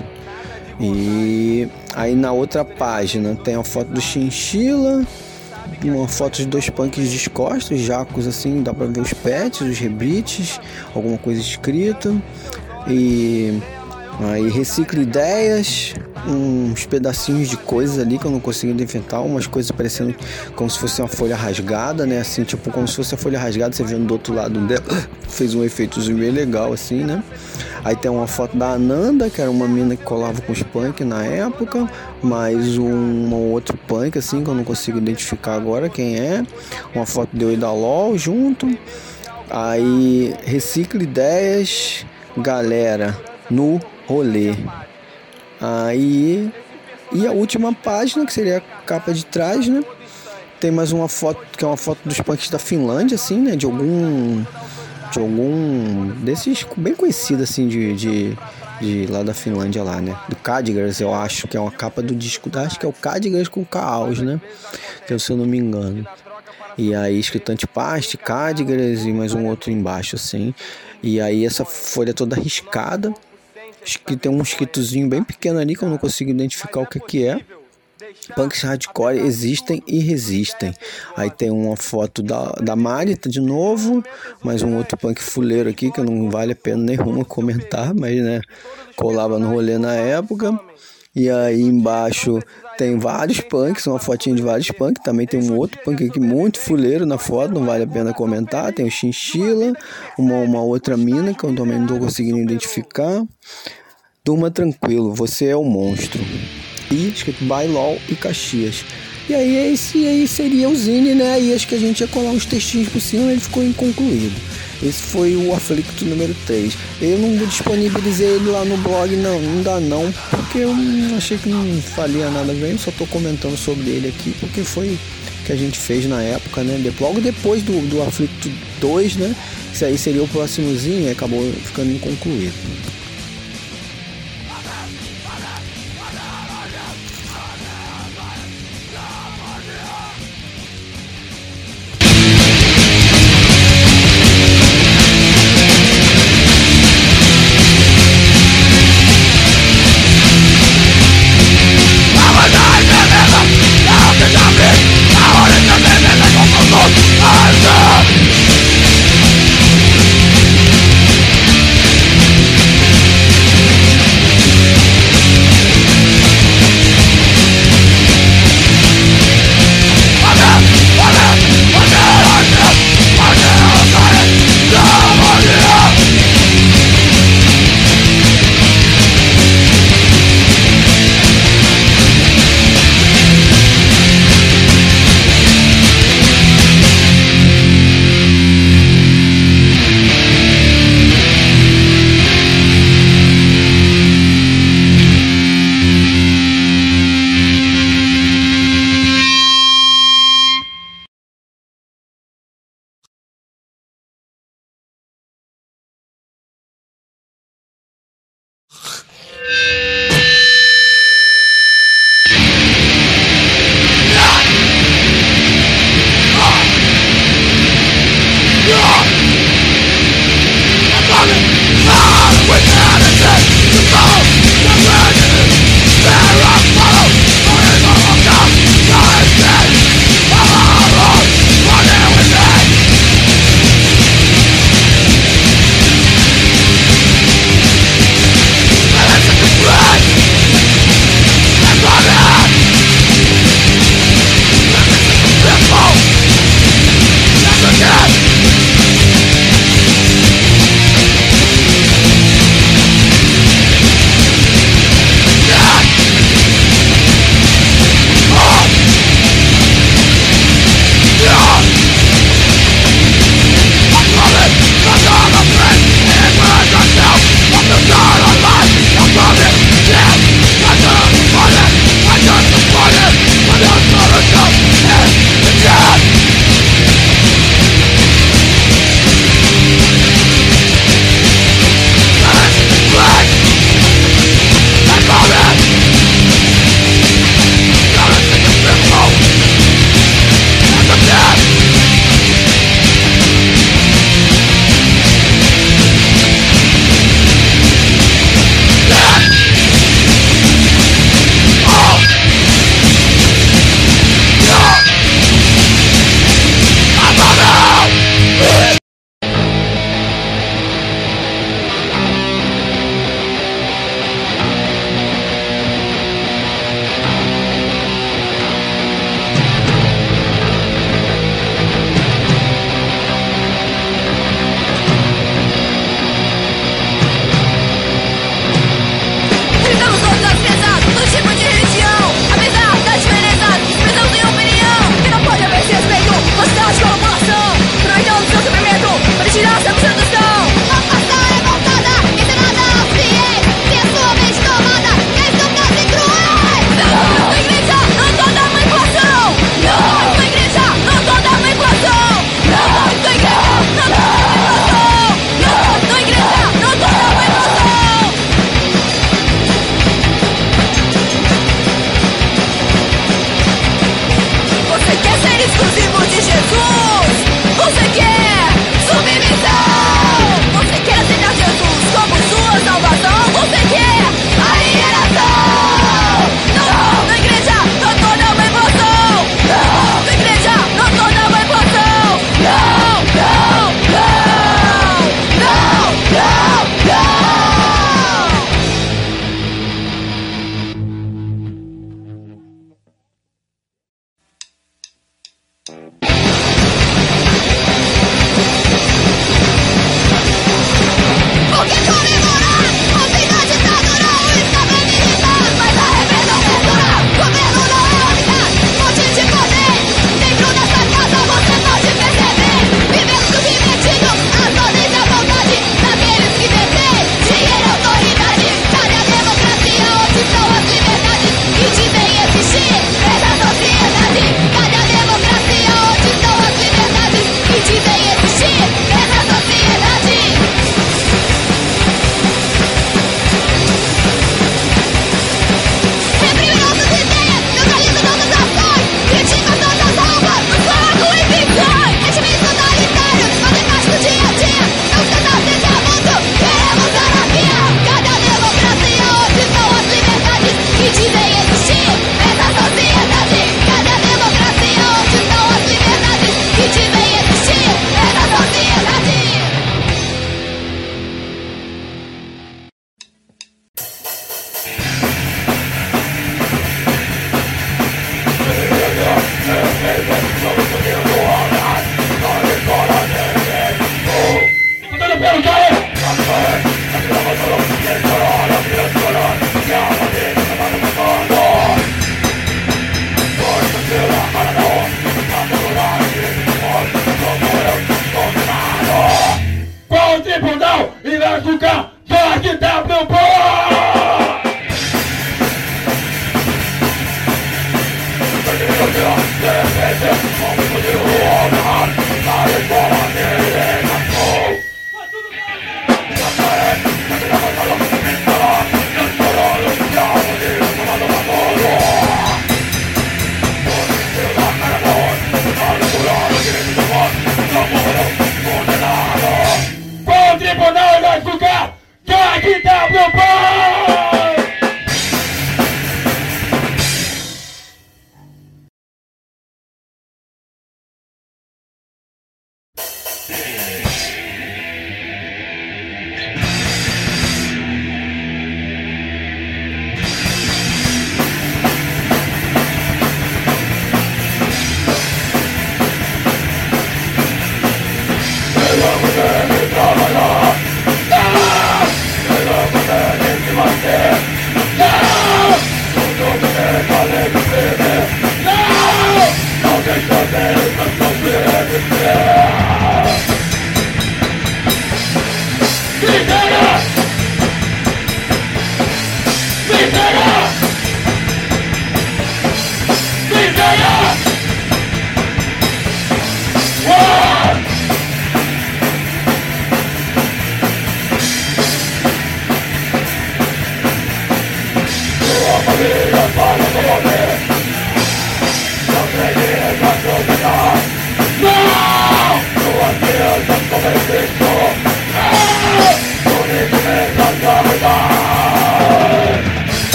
E aí na outra página tem a foto do Chinchila, uma foto de dois punks descostos, jacos assim, dá pra ver os pets, os rebites, alguma coisa escrita. E aí recicla ideias, uns pedacinhos de coisas ali que eu não consegui identificar, umas coisas parecendo como se fosse uma folha rasgada, né? Assim, tipo, como se fosse a folha rasgada, você vendo do outro lado dela, fez um efeitozinho bem legal, assim, né? Aí tem uma foto da Ananda, que era uma mina que colava com os punk na época, mais um, um outro punk, assim, que eu não consigo identificar agora quem é. Uma foto de eu e da LOL junto. Aí recicla ideias, galera, no rolê. Aí, e a última página, que seria a capa de trás, né? Tem mais uma foto, que é uma foto dos punks da Finlândia, assim, né? De algum... De algum... Desses bem conhecido, assim, de... de, de lá da Finlândia, lá, né? Do Cadigars, eu acho, que é uma capa do disco... Acho que é o Cadigars com Caos, né? Que se eu não me engano. E aí, escrito Antipaste, Cadigars e mais um outro embaixo, assim. E aí, essa folha toda riscada. Que tem um escritozinho bem pequeno ali que eu não consigo identificar o que que é. Punks hardcore existem e resistem. Aí tem uma foto da, da Marita de novo, mais um outro punk fuleiro aqui que não vale a pena nenhuma comentar, mas né, colava no rolê na época. E aí embaixo tem vários punks, uma fotinha de vários punks. Também tem um outro punk aqui muito fuleiro na foto, não vale a pena comentar. Tem o Chinchila, uma, uma outra mina que eu também não estou conseguindo identificar. Durma tranquilo, você é o monstro. E escrito by LOL e Caxias. E aí esse aí seria o zine, né? Aí acho que a gente ia colar uns textinhos por cima e ele ficou inconcluído. Esse foi o Aflicto número três. Eu não disponibilizei ele lá no blog, não, não dá não, porque eu achei que não falia nada bem, só tô comentando sobre ele aqui, porque foi que a gente fez na época, né? Logo depois do, do Aflicto dois, né? Esse aí seria o próximozinho e acabou ficando inconcluído. Answer!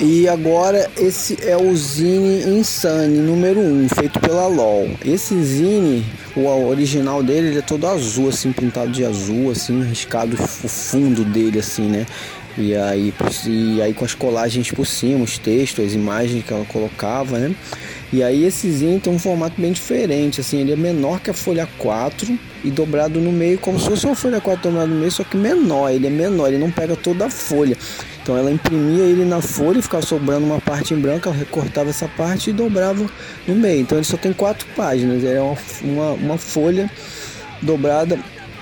E agora esse é o zine Insane número um, feito pela L O L. Esse zine, o original dele, ele é todo azul, assim, pintado de azul, assim, riscado o fundo dele, assim, né? E aí, e aí com as colagens por cima, os textos, as imagens que ela colocava, né? E aí esse zine tem um formato bem diferente, assim, ele é menor que a folha quatro e dobrado no meio, como se fosse uma folha quatro dobrada no meio, só que menor, ele é menor, ele não pega toda a folha. Então ela imprimia ele na folha e ficava sobrando uma parte em branco, ela recortava essa parte e dobrava no meio. Então ele só tem quatro páginas, é uma, uma, uma folha dobrada,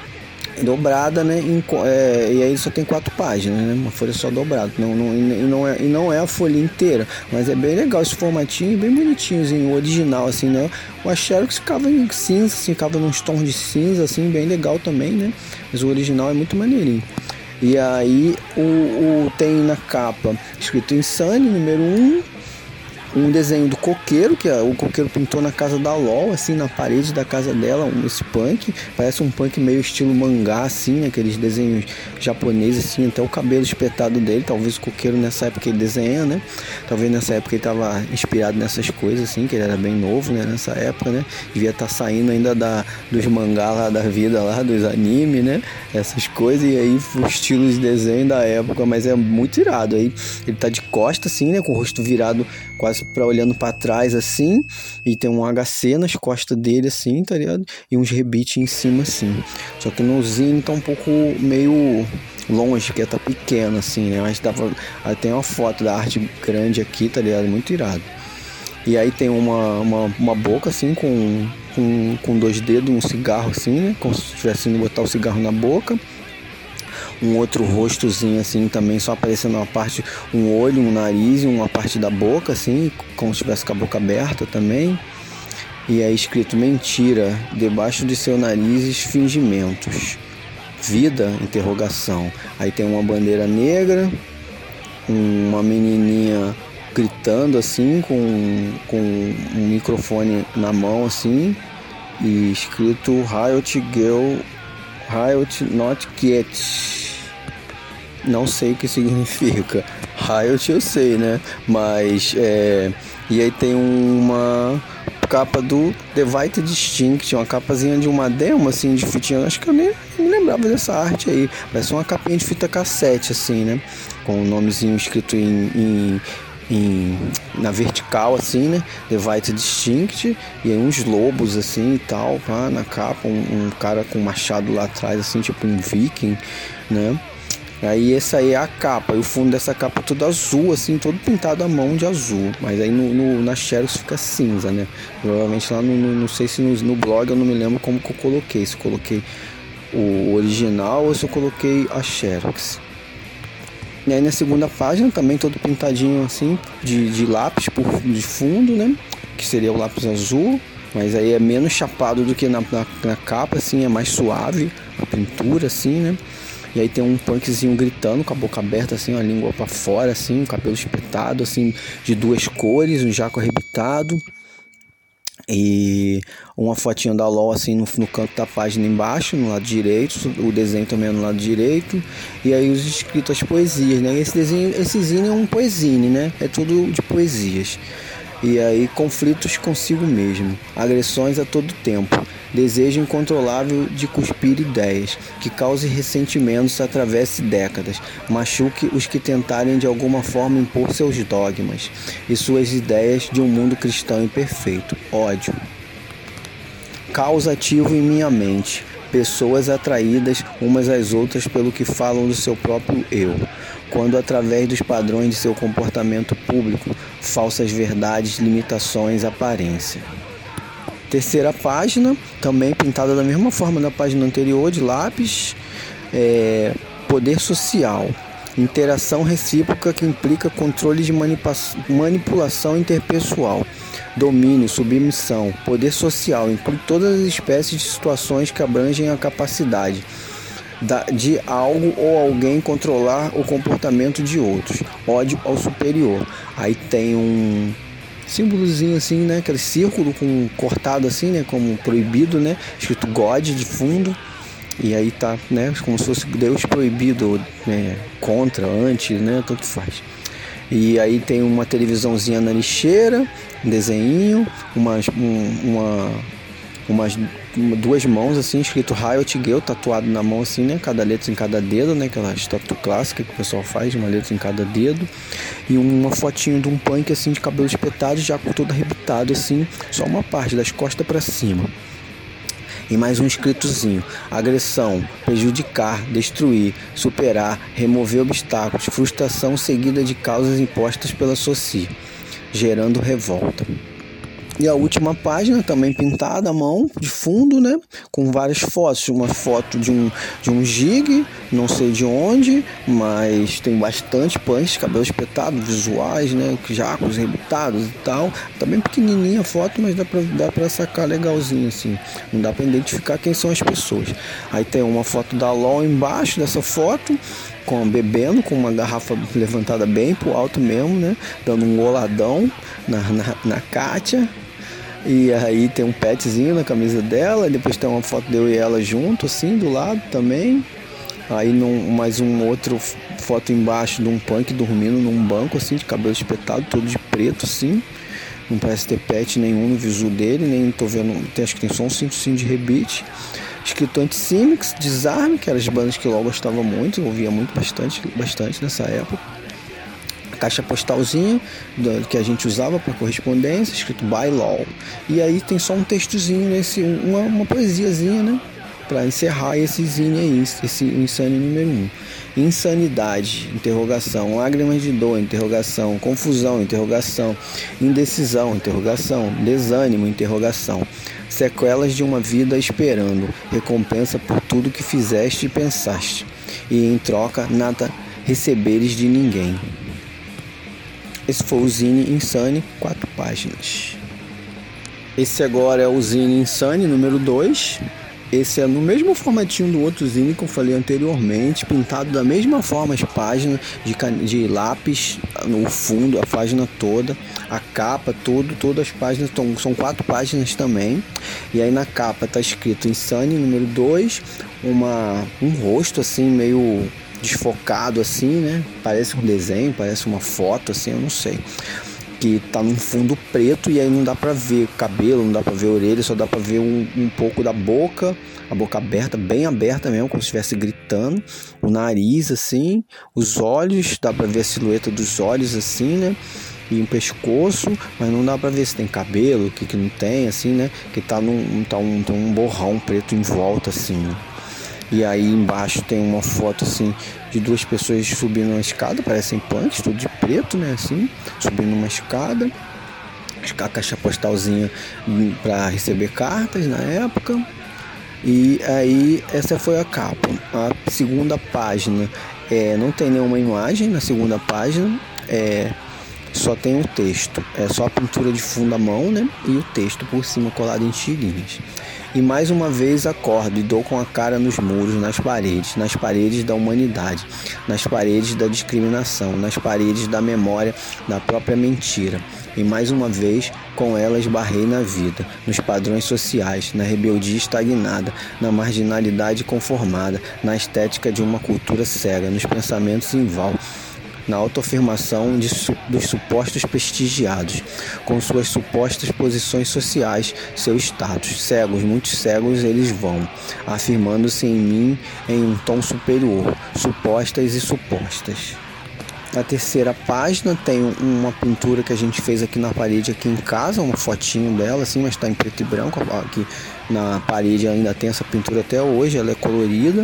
dobrada, né? Em, é, e aí só tem quatro páginas, né? Uma folha só dobrada, não, não, e, não é, e não é a folha inteira, mas é bem legal esse formatinho, bem bonitinhozinho, o original, assim, né? O Xerox ficava em cinza, assim, ficava nos tons de cinza, assim, bem legal também, né? Mas o original é muito maneirinho. E aí o, o, tem na capa escrito Insane número um, um desenho do coqueiro, que o coqueiro pintou na casa da L O L, assim, na parede da casa dela, um, esse punk, parece um punk meio estilo mangá, assim, aqueles desenhos japoneses, assim, até o cabelo espetado dele, talvez o coqueiro nessa época ele desenha, né, talvez nessa época ele estava inspirado nessas coisas, assim, que ele era bem novo, né, nessa época, né, devia estar tá saindo ainda da, dos mangá lá da vida, lá, dos anime, né, essas coisas, e aí o estilo de desenho da época, mas é muito irado, aí ele tá de costas, assim, né, com o rosto virado quase para olhando para trás assim, e tem um H C nas costas dele assim, tá ligado? E uns rebites em cima assim. Só que no zine tá um pouco meio longe, que tá pequeno assim, né? Mas dava, aí tem uma foto da arte grande aqui, tá ligado? Muito irado. E aí tem uma, uma, uma boca assim com, com, com dois dedos, um cigarro assim, né? Como se estivesse indo botar o cigarro na boca. Um outro rostozinho assim também, só aparecendo uma parte, um olho, um nariz e uma parte da boca assim, como se tivesse com a boca aberta também. E aí escrito mentira, debaixo de seu nariz fingimentos, vida, interrogação. Aí tem uma bandeira negra, uma menininha gritando assim com, com um microfone na mão assim, e escrito Riot Girl, Riot Not Get. Não sei o que significa. Riot eu sei, né? Mas é... E aí tem uma capa do The White Distinct, uma capazinha de uma demo assim de fitinha. Acho que eu nem me lembrava dessa arte aí. Parece uma capinha de fita cassete assim, né? Com o nomezinho escrito em, em, em na vertical assim, né? The White Distinct, e aí uns lobos assim e tal, pá, na capa, um, um cara com um machado lá atrás assim, tipo um viking, né? Aí essa aí é a capa, e o fundo dessa capa é todo azul, assim, todo pintado à mão de azul. Mas aí no, no, na Xerox fica cinza, né? Provavelmente lá no, no não sei se no, no blog eu não me lembro como que eu coloquei. Se eu coloquei o original ou se eu coloquei a Xerox. E aí na segunda página também todo pintadinho assim, de, de lápis por, de fundo, né? Que seria o lápis azul. Mas aí é menos chapado do que na, na, na capa, assim, é mais suave a pintura, assim, né? E aí tem um punkzinho gritando com a boca aberta, assim, a língua pra fora, assim, um cabelo espetado, assim, de duas cores, um jaco arrebitado. E uma fotinha da L O L, assim, no, no canto da página embaixo, no lado direito, o desenho também no lado direito. E aí os escritos, as poesias, né? Esse desenho, esse zine é um poesine, né? É tudo de poesias. E aí conflitos consigo mesmo, agressões a todo tempo, desejo incontrolável de cuspir ideias, que cause ressentimentos, atravesse décadas, machuque os que tentarem de alguma forma impor seus dogmas e suas ideias de um mundo cristão imperfeito. Ódio. Caos ativo em minha mente, pessoas atraídas umas às outras pelo que falam do seu próprio eu, quando através dos padrões de seu comportamento público, falsas verdades, limitações, aparência. Terceira página, também pintada da mesma forma da página anterior, de lápis, é, poder social, interação recíproca que implica controle de manipulação interpessoal, domínio, submissão, poder social, inclui todas as espécies de situações que abrangem a capacidade de algo ou alguém controlar o comportamento de outros, ódio ao superior. Aí tem um símbolozinho assim, né, aquele círculo com cortado assim, né, como proibido, né, escrito God de fundo. E aí tá, né, como se fosse Deus proibido, né, contra, anti, né, tanto faz. E aí tem uma televisãozinha na lixeira, um desenho, umas, um, uma, umas duas mãos assim, escrito Riot Girl, tatuado na mão assim, né? Cada letra em cada dedo, né? Aquela tatu clássica que o pessoal faz, uma letra em cada dedo. E uma fotinho de um punk assim, de cabelo espetado, já com todo arrebitado assim, só uma parte, das costas para cima. E mais um escritozinho: agressão, prejudicar, destruir, superar, remover obstáculos, frustração seguida de causas impostas pela socie, gerando revolta. E a última página também pintada à mão, de fundo, né? Com várias fotos. Uma foto de um, de um gig, não sei de onde, mas tem bastante punks, cabelo espetado, visuais, né? Jacos rebitados e tal. Tá bem pequenininha a foto, mas dá pra, dá pra sacar legalzinho, assim. Não dá pra identificar quem são as pessoas. Aí tem uma foto da L O L embaixo dessa foto, com bebendo, com uma garrafa levantada bem pro alto mesmo, né? Dando um goladão na, na, na Kátia. E aí tem um petzinho na camisa dela, e depois tem uma foto de eu e ela junto, assim, do lado também. Aí num, mais um outro foto embaixo de um punk dormindo num banco, assim, de cabelo espetado, todo de preto, assim. Não parece ter pet nenhum no visu dele, nem tô vendo, tem, acho que tem só um cinto de rebite. Escrito Antisímix, Desarme, que eram as bandas que eu gostava muito, eu ouvia muito, bastante, bastante nessa época. Caixa postalzinha que a gente usava para correspondência, escrito By Law. E aí tem só um textozinho, nesse, uma, uma poesiazinha, né? Para encerrar esse zine aí, esse Insane número um. Insanidade, interrogação. Lágrimas de dor, interrogação. Confusão, interrogação. Indecisão, interrogação. Desânimo, interrogação. Sequelas de uma vida esperando. Recompensa por tudo que fizeste e pensaste. E em troca, nada receberes de ninguém. Esse foi o zine Insane, quatro páginas. Esse agora é o zine Insane número dois. Esse é no mesmo formatinho do outro zine que eu falei anteriormente, pintado da mesma forma as páginas, de, can... de lápis no fundo, a página toda, a capa, tudo, todas as páginas, tão... são quatro páginas também. E aí na capa tá escrito Insane número dois, uma... um rosto assim meio desfocado assim, né? Parece um desenho, parece uma foto assim, eu não sei. Que tá num fundo preto e aí não dá pra ver o cabelo, não dá pra ver a orelha, só dá pra ver um, um pouco da boca, a boca aberta, bem aberta mesmo, como se estivesse gritando, o nariz assim, os olhos, dá pra ver a silhueta dos olhos assim, né? E um pescoço, mas não dá pra ver se tem cabelo, o que que não tem, assim, né? Que tá num tá um, tá um borrão preto em volta assim, né? E aí embaixo tem uma foto assim de duas pessoas subindo uma escada, parecem punks, tudo de preto, né, assim, subindo uma escada. A caixa postalzinha para receber cartas na época. E aí essa foi a capa. A segunda página é, não tem nenhuma imagem na segunda página, é, só tem o texto, é só a pintura de fundo à mão, né, e o texto por cima colado em tirinhas. E mais uma vez acordo e dou com a cara nos muros, nas paredes, nas paredes da humanidade, nas paredes da discriminação, nas paredes da memória, da própria mentira. E mais uma vez, com ela esbarrei na vida, nos padrões sociais, na rebeldia estagnada, na marginalidade conformada, na estética de uma cultura cega, nos pensamentos em vão, na autoafirmação de su- dos supostos prestigiados, com suas supostas posições sociais, seu status. Cegos, muito cegos eles vão, afirmando-se em mim em um tom superior, supostas e supostas. Na terceira página tem uma pintura que a gente fez aqui na parede, aqui em casa, uma fotinho dela, assim, mas está em preto e branco. Aqui na parede ainda tem essa pintura até hoje, ela é colorida.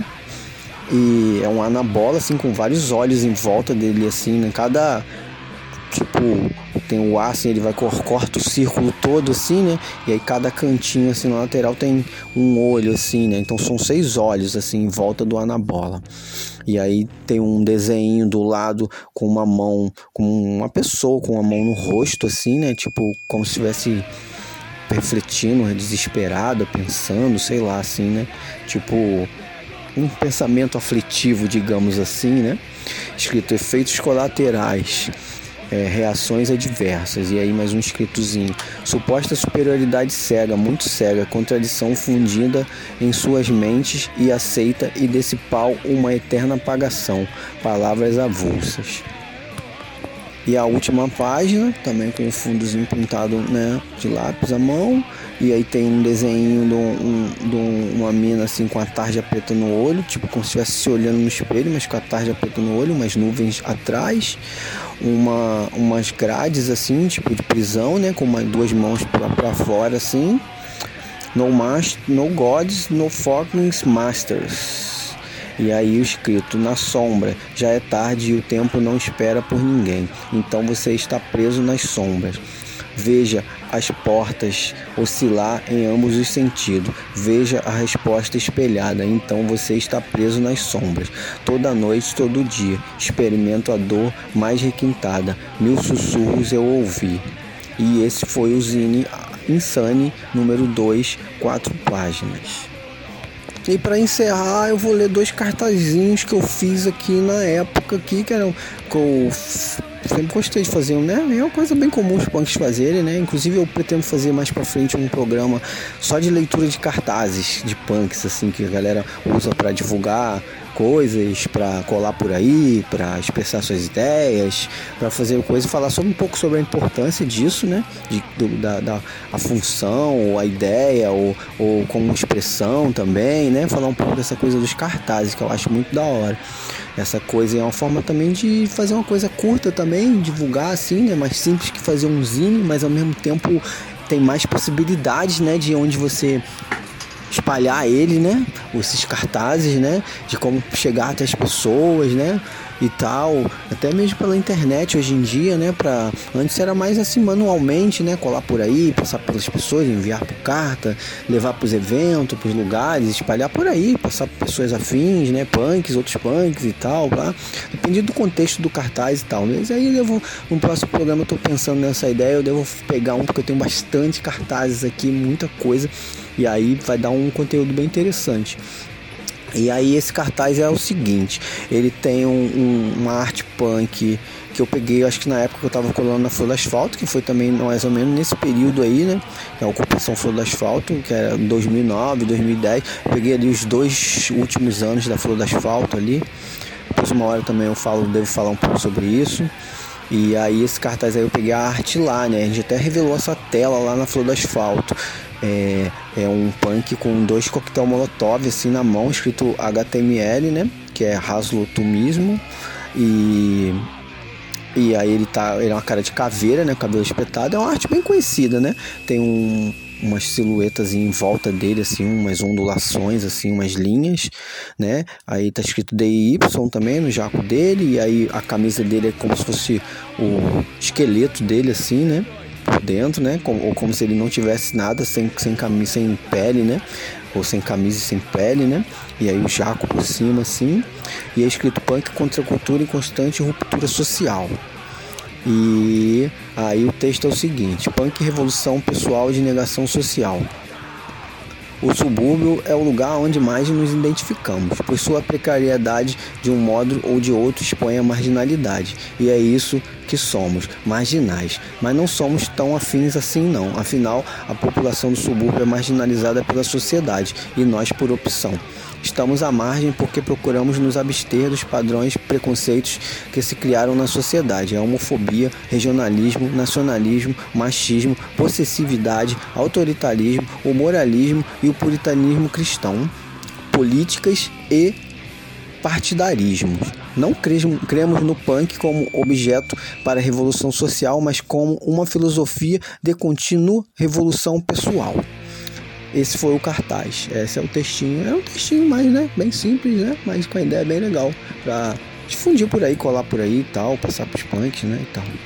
E é um anabola, assim, com vários olhos em volta dele, assim, né? Cada, tipo, tem o ar, assim, ele vai, corta o círculo todo, assim, né? E aí cada cantinho, assim, na lateral tem um olho, assim, né? Então são seis olhos, assim, em volta do anabola. E aí tem um desenho do lado com uma mão, com uma pessoa com a mão no rosto, assim, né? Tipo, como se estivesse refletindo, desesperada, pensando, sei lá, assim, né? Tipo, um pensamento aflitivo, digamos assim, né? Escrito efeitos colaterais, é, reações adversas, e aí mais um escritozinho: suposta superioridade cega, muito cega, contradição fundida em suas mentes e aceita, e desse pau uma eterna apagação, palavras avulsas. E a última página, também com o fundozinho pintado, né, de lápis à mão. E aí tem um desenho de, um, de um, uma mina assim com a tarja preta no olho, tipo como se estivesse se olhando no espelho, mas com a tarja preta no olho, umas nuvens atrás, uma, umas grades assim, tipo de prisão, né, com uma, duas mãos pra, pra fora assim. No, mas, no gods, no fucking masters. E aí o escrito: na sombra, já é tarde e o tempo não espera por ninguém, então você está preso nas sombras. Veja as portas oscilar em ambos os sentidos. Veja a resposta espelhada. Então você está preso nas sombras. Toda noite, todo dia, experimento a dor mais requintada. Mil sussurros eu ouvi. E esse foi o zine Insane número dois, quatro páginas. E para encerrar, eu vou ler dois cartazinhos que eu fiz aqui na época aqui, que eram que eu sempre gostei de fazer, né? É uma coisa bem comum os punks fazerem, né? Inclusive eu pretendo fazer mais pra frente um programa só de leitura de cartazes de punks, assim, que a galera usa para divulgar coisas, para colar por aí, para expressar suas ideias, para fazer coisa e falar sobre um pouco sobre a importância disso, né? De, do, da, da a função, ou a ideia, ou, ou como expressão também, né? Falar um pouco dessa coisa dos cartazes, que eu acho muito da hora. Essa coisa é uma forma também de fazer uma coisa curta também, divulgar assim, né? Mais simples que fazer um zine, mas ao mesmo tempo tem mais possibilidades, né? De onde você espalhar ele, né? Esses cartazes, né? De como chegar até as pessoas, né? E tal, até mesmo pela internet hoje em dia, né? Pra... Antes era mais assim manualmente, né? Colar por aí, passar pelas pessoas, enviar por carta, levar pros eventos, pros lugares, espalhar por aí, passar por pessoas afins, né? Punks, outros punks e tal, tá? Depende do contexto do cartaz e tal. Mas aí eu devo, no próximo programa eu tô pensando nessa ideia, eu devo pegar um, porque eu tenho bastante cartazes aqui, muita coisa, e aí vai dar um conteúdo bem interessante. E aí esse cartaz é o seguinte, ele tem um, um, uma arte punk que eu peguei, acho que na época que eu tava colando na Flor do Asfalto, que foi também mais ou menos nesse período aí, né, a ocupação Flor do Asfalto, que era dois mil e nove, dois mil e dez, peguei ali os dois últimos anos da Flor do Asfalto ali, depois uma hora também eu falo, devo falar um pouco sobre isso. E aí esse cartaz aí eu peguei a arte lá, né, a gente até revelou essa tela lá na Flor do Asfalto. É, é um punk com dois coquetel molotov assim na mão, escrito H T M L, né? Que é Raslotumismo. E, e aí ele tá. Ele é uma cara de caveira, né? Cabelo espetado. É uma arte bem conhecida, né? Tem um, umas silhuetas em volta dele, assim, umas ondulações, assim, umas linhas, né? Aí tá escrito D I Y também no jaco dele. E aí a camisa dele é como se fosse o esqueleto dele, assim, né? Por dentro, né? Ou como se ele não tivesse nada, sem, sem camisa, sem pele, né? Ou sem camisa e sem pele, né? E aí o jaco por cima, assim. E é escrito punk contra a cultura em constante ruptura social. E aí o texto é o seguinte: punk revolução pessoal de negação social. O subúrbio é o lugar onde mais nos identificamos, pois sua precariedade de um modo ou de outro expõe a marginalidade. E é isso que somos, marginais. Mas não somos tão afins assim não. Afinal, a população do subúrbio é marginalizada pela sociedade e nós por opção. Estamos à margem porque procuramos nos abster dos padrões preconceitos que se criaram na sociedade. A homofobia, regionalismo, nacionalismo, machismo, possessividade, autoritarismo, o moralismo e o puritanismo cristão, políticas e partidarismos. Não cremos no punk como objeto para a revolução social, mas como uma filosofia de contínua revolução pessoal. Esse foi o cartaz, esse é o textinho, é um textinho mais, né, bem simples, né, mas com a ideia bem legal, pra difundir por aí, colar por aí e tal, passar pros punks, né, e tal.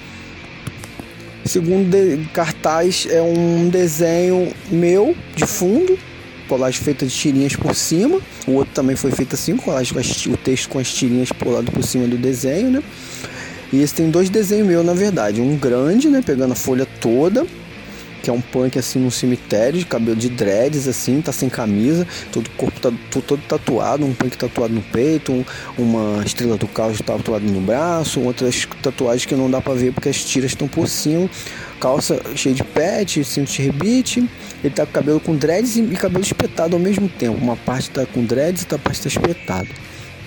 O segundo de- cartaz é um desenho meu, de fundo, colagem feita de tirinhas por cima, o outro também foi feito assim, colagem com as, o texto com as tirinhas colado por cima do desenho, né, e esse tem dois desenhos meus, na verdade, um grande, né, pegando a folha toda, que é um punk assim num cemitério, de cabelo de dreads assim, tá sem camisa, todo o corpo tá todo, todo tatuado, um punk tatuado no peito, um, uma estrela do caos tatuado no braço, outras tatuagens que não dá pra ver porque as tiras estão por cima, calça cheia de pet, cinto de rebite, ele tá com cabelo com dreads e, e cabelo espetado ao mesmo tempo, uma parte tá com dreads e outra parte tá espetado.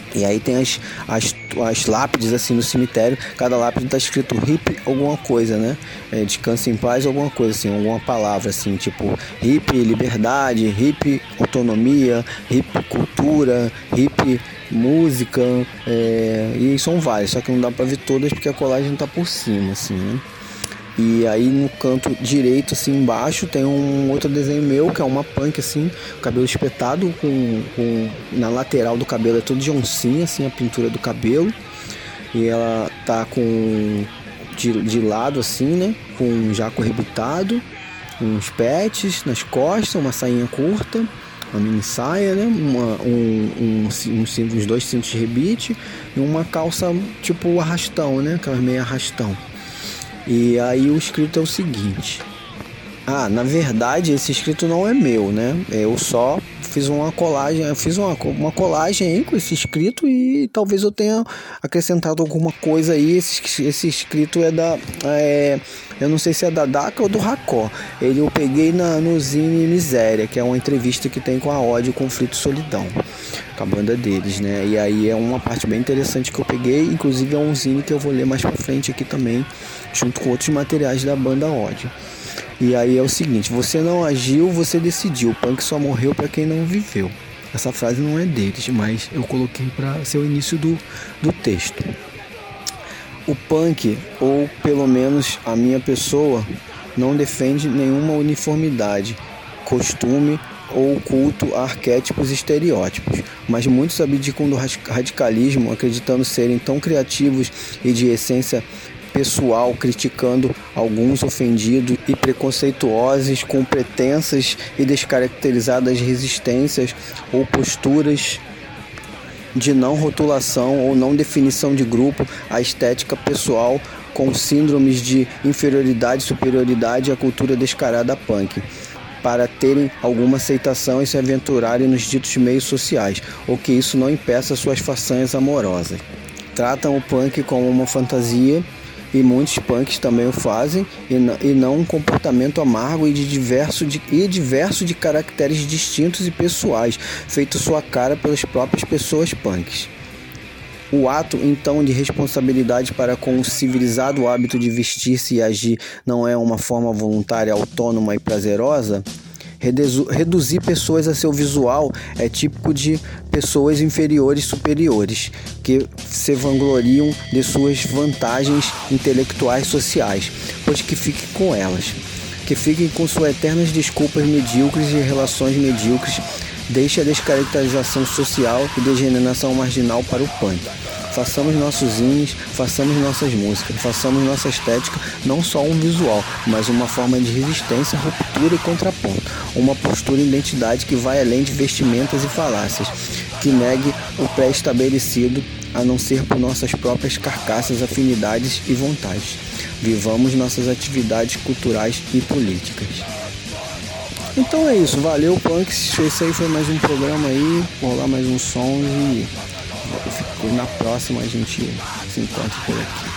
E aí tem as, as, as lápides assim no cemitério. Cada lápide tá escrito hip alguma coisa, né? É, descanse em paz, alguma coisa assim, alguma palavra assim, tipo hip liberdade, hip autonomia, hip cultura, hip música, é, e são várias, só que não dá pra ver todas porque a colagem tá por cima, assim, né? E aí no canto direito, assim, embaixo, tem um outro desenho meu, que é uma punk, assim, cabelo espetado, com, com na lateral do cabelo é tudo de oncinha, assim, a pintura do cabelo. E ela tá com de, de lado, assim, né, com um jaco arrebitado, uns pets nas costas, uma sainha curta, uma mini saia, né, uma, um, um, um, um, uns dois cintos de rebite e uma calça tipo arrastão, né, aquelas meia arrastão. E aí o escrito é o seguinte: ah, na verdade esse escrito não é meu, né? Eu só fiz uma colagem, eu fiz uma, uma colagem aí com esse escrito e talvez eu tenha acrescentado alguma coisa aí. Esse, esse escrito é da, é, eu não sei se é da Daca ou do Racó. Ele eu peguei na, no Zine Miséria, que é uma entrevista que tem com a Ódio, Conflito e Solidão, com a banda deles, né? E aí é uma parte bem interessante que eu peguei, inclusive é um zine que eu vou ler mais pra frente aqui também, junto com outros materiais da banda Ódio. E aí é o seguinte: você não agiu, você decidiu. O punk só morreu pra quem não viveu. Essa frase não é deles, mas eu coloquei para ser o início do, do texto. O punk, ou pelo menos a minha pessoa, não defende nenhuma uniformidade, costume ou culto a arquétipos e estereótipos, mas muitos abdicam do radicalismo, acreditando serem tão criativos e de essência pessoal, criticando alguns ofendidos e preconceituosos com pretensas e descaracterizadas resistências ou posturas de não rotulação ou não definição de grupo, a estética pessoal com síndromes de inferioridade e superioridade à cultura descarada punk, para terem alguma aceitação e se aventurarem nos ditos meios sociais, ou que isso não impeça suas façanhas amorosas. Tratam o punk como uma fantasia, e muitos punks também o fazem, e não, e não um comportamento amargo e, de diverso de, e diverso de caracteres distintos e pessoais, feito sua cara pelas próprias pessoas punks. O ato, então, de responsabilidade para com o civilizado hábito de vestir-se e agir não é uma forma voluntária, autônoma e prazerosa? Reduzir pessoas a seu visual é típico de pessoas inferiores superiores, que se vangloriam de suas vantagens intelectuais sociais, pois que fiquem com elas, que fiquem com suas eternas desculpas medíocres e relações medíocres. Deixe a descaracterização social e degeneração marginal para o punk. Façamos nossos zines, façamos nossas músicas, façamos nossa estética, não só um visual, mas uma forma de resistência, ruptura e contraponto. Uma postura e identidade que vai além de vestimentas e falácias, que negue o pré-estabelecido, a não ser por nossas próprias carcaças, afinidades e vontades. Vivamos nossas atividades culturais e políticas. Então é isso, valeu punks, esse aí foi mais um programa aí, vou rolar mais uns sons e na próxima a gente se encontra por aqui.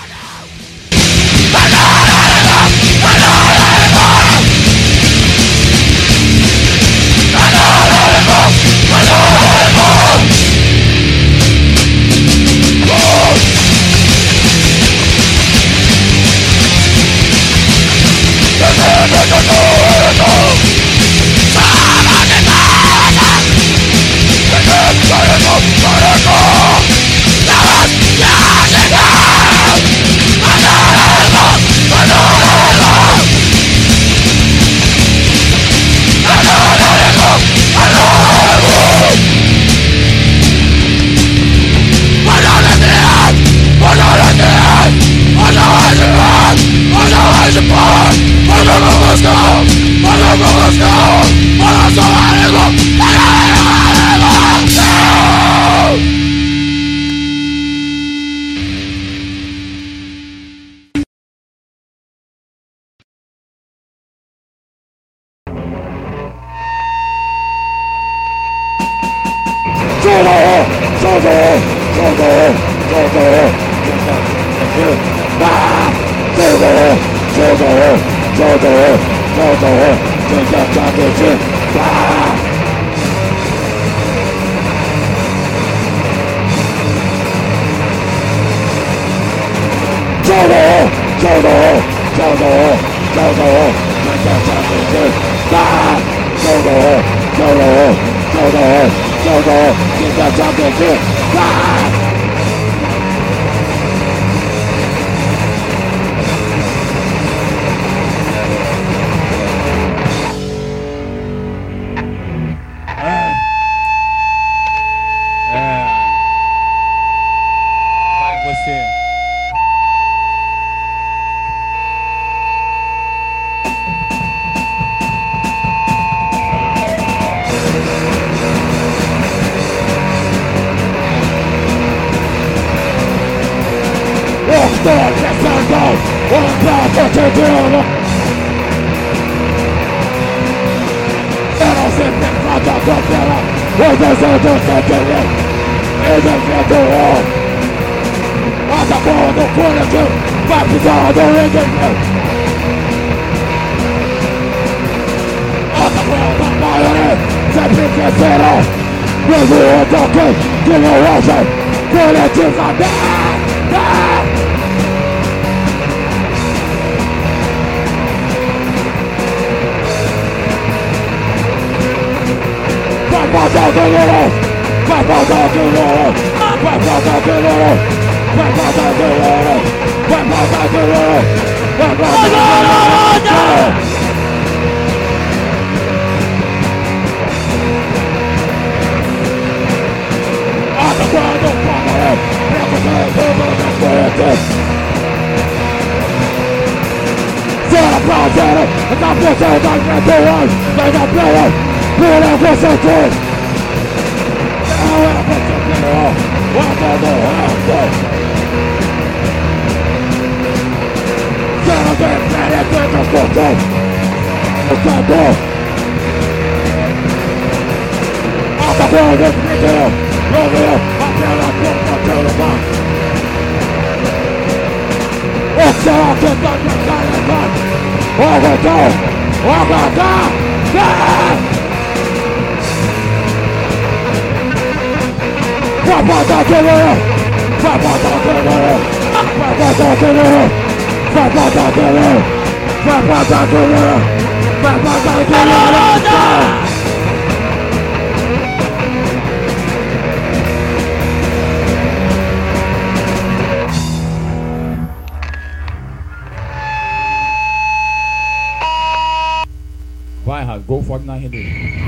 Vai, Rago, gol fogo na rede.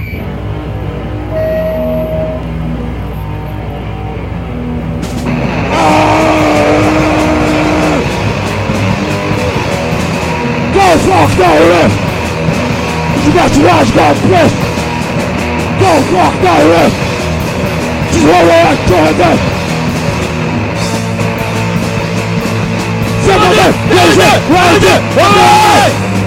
Go fuck no risk! You got your eyes gone pissed! Go fuck no risk! Just hold on to it! Simple it! Raise it! Raise it! Raise it!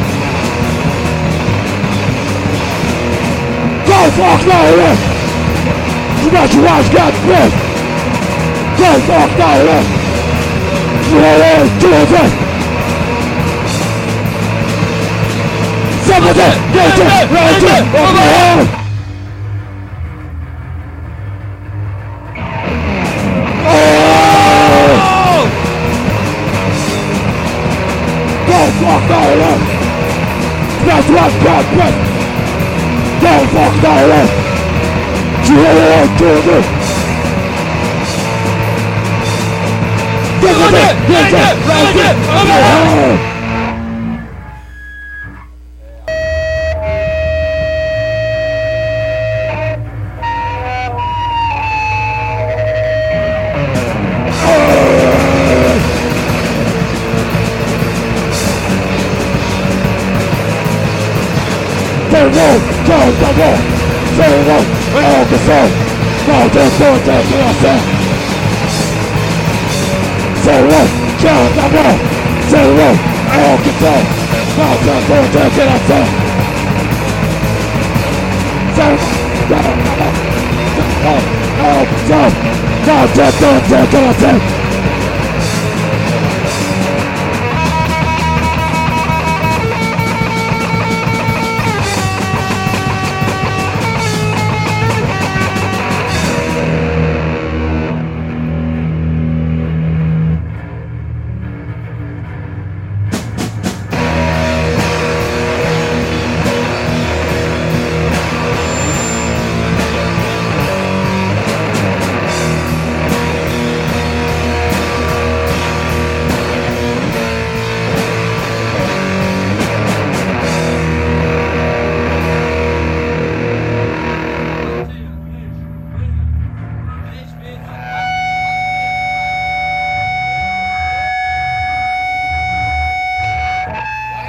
Go fuck no risk! You got your eyes gone pissed! Go fuck no risk! Just hold on to it! Simple it! Raise it! Raise it! Overhead! Fuck no left! That's what God put! Don't fuck no left! You won't do this! Give it! Give it! Raise it! Overhead! Servo, Joe Double, Servo, Elkison, Mountain Forte, Classe. Servo, Joe Double, Servo, Elkison, Mountain Forte, Classe. Servo, Joe Double, Servo, Elkison, Mountain Forte, Classe.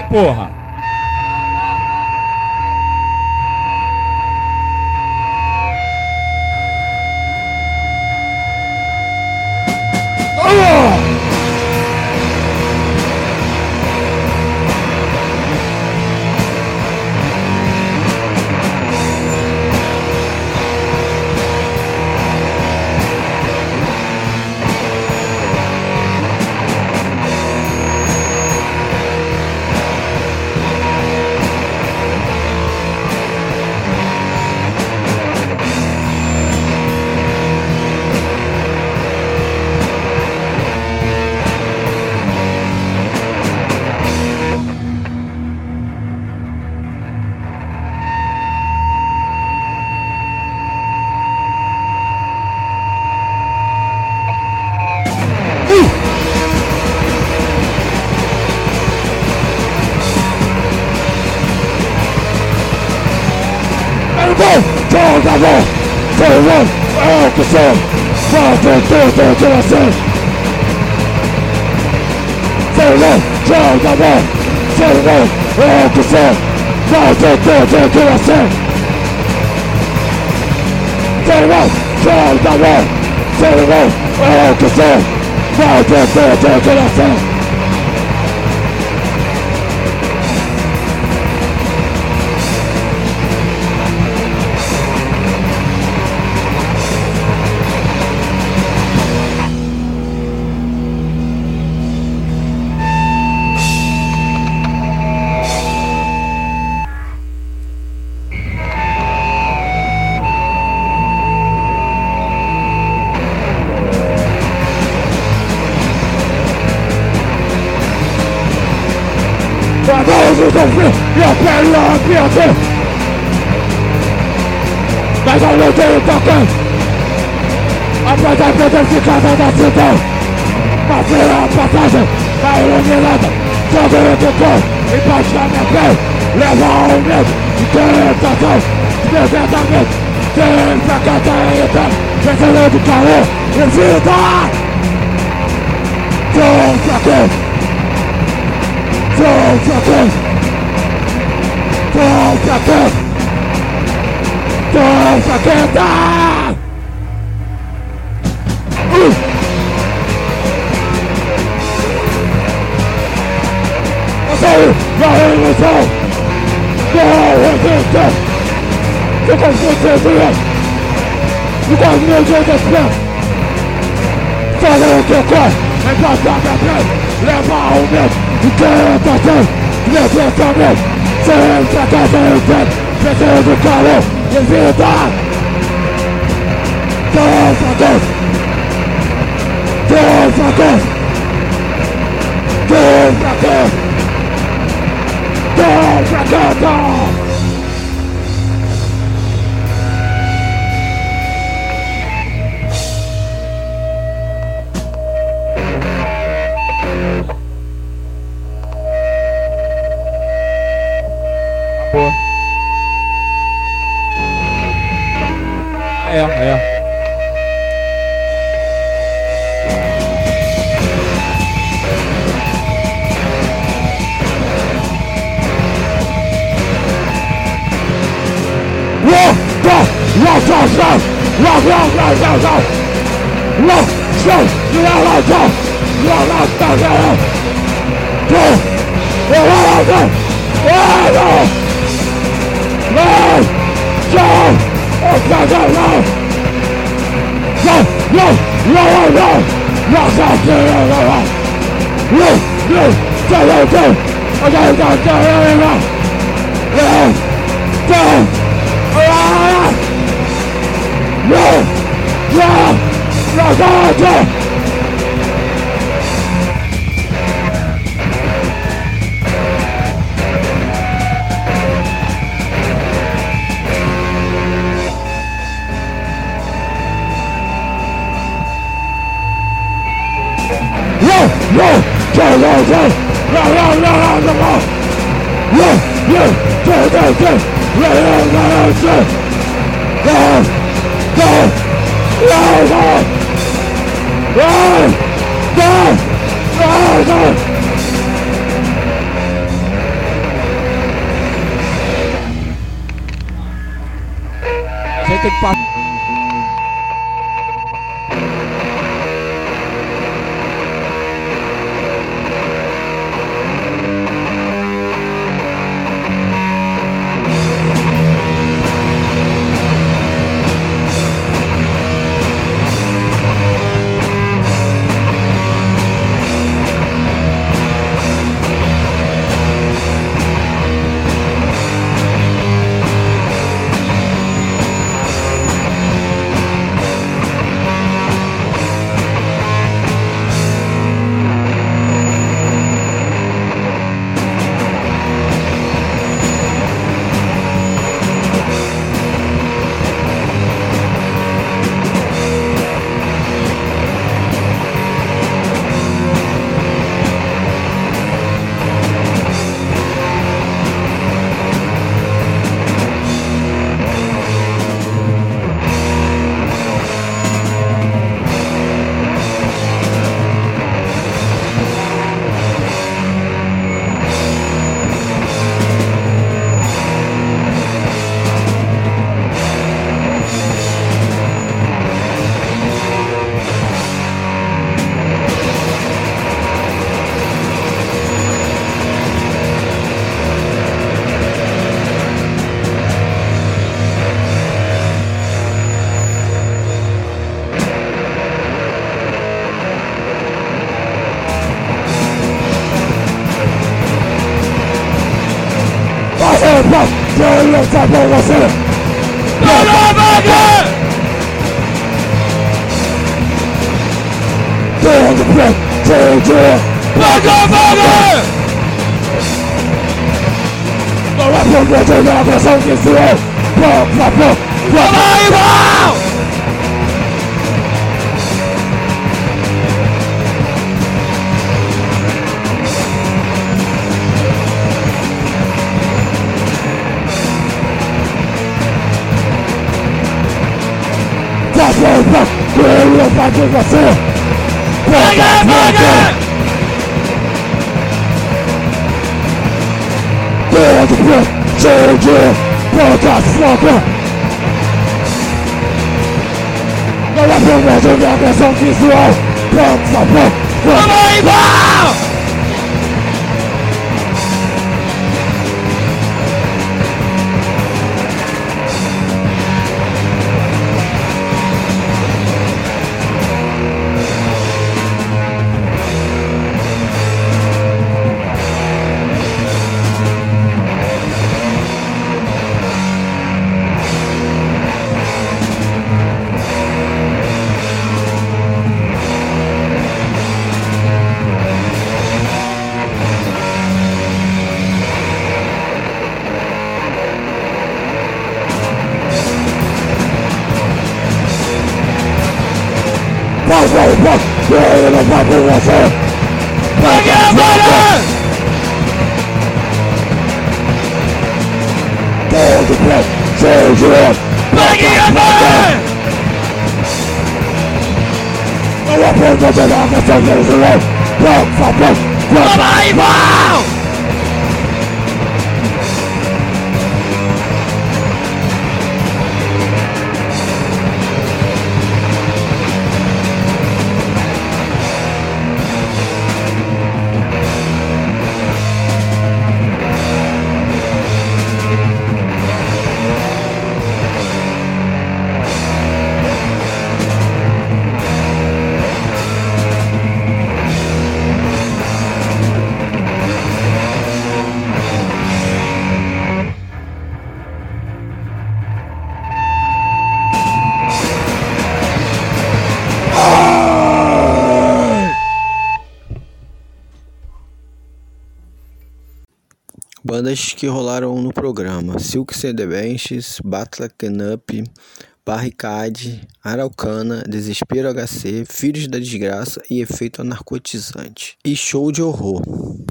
porra. Joga a mão, ferrão, é o que sou, faz tudo de você. Ferrão, joga a mão, ferrão, é o que sou, faz tudo de você. Ferrão, joga a mão, ferrão, é o que sou, faz tudo de você. Vamos ouvir e a pele arrepia-se. Mas eu não tenho toque. A pedra petrificada da cidade. A feira a passagem, a iluminada. Todo o tutor, embaixo da minha pele. Leva ao medo, tentação, desventamento. Sempre a cata é eterna, vencedor do calor e vida. Sou fraco. Sou fraco. Sou fraco. Sou fraqueta. Uh! Eu sou a ilusão. Sou resistência. Sou consciência. E com as minhas outras pés. Fazer o que eu quero. Embaixar minha pele. Levar o medo. E tentação, meu pensamento, sempre a casa eu tenho, vencendo o calor e vida. Sou fraco, sou fraco, sou fraco, sou fraqueta. É, é. tem que passar. Eu lutar por você. Toda vaga! Todo preto, paga vaga! Não é por medo da agressão que sou eu. Por favor, vamos irmão! Eu lutar por você. Paga vaga! Todo preto, cheio de ponta fogo. Não é por medo de agressão visual. Por favor, vamos embora! Eu não vou por você. Pague a vaga! Todo preto, cheio de pague a vaga! Não é por medo da agressão visual. Por favor, vamos embora! Bandas que rolaram no programa: Silks and the Benches, Battle Up, Barricade, Araucana, Desespero H C, Filhos da Desgraça e Efeito Narcotizante. E Show de Horror.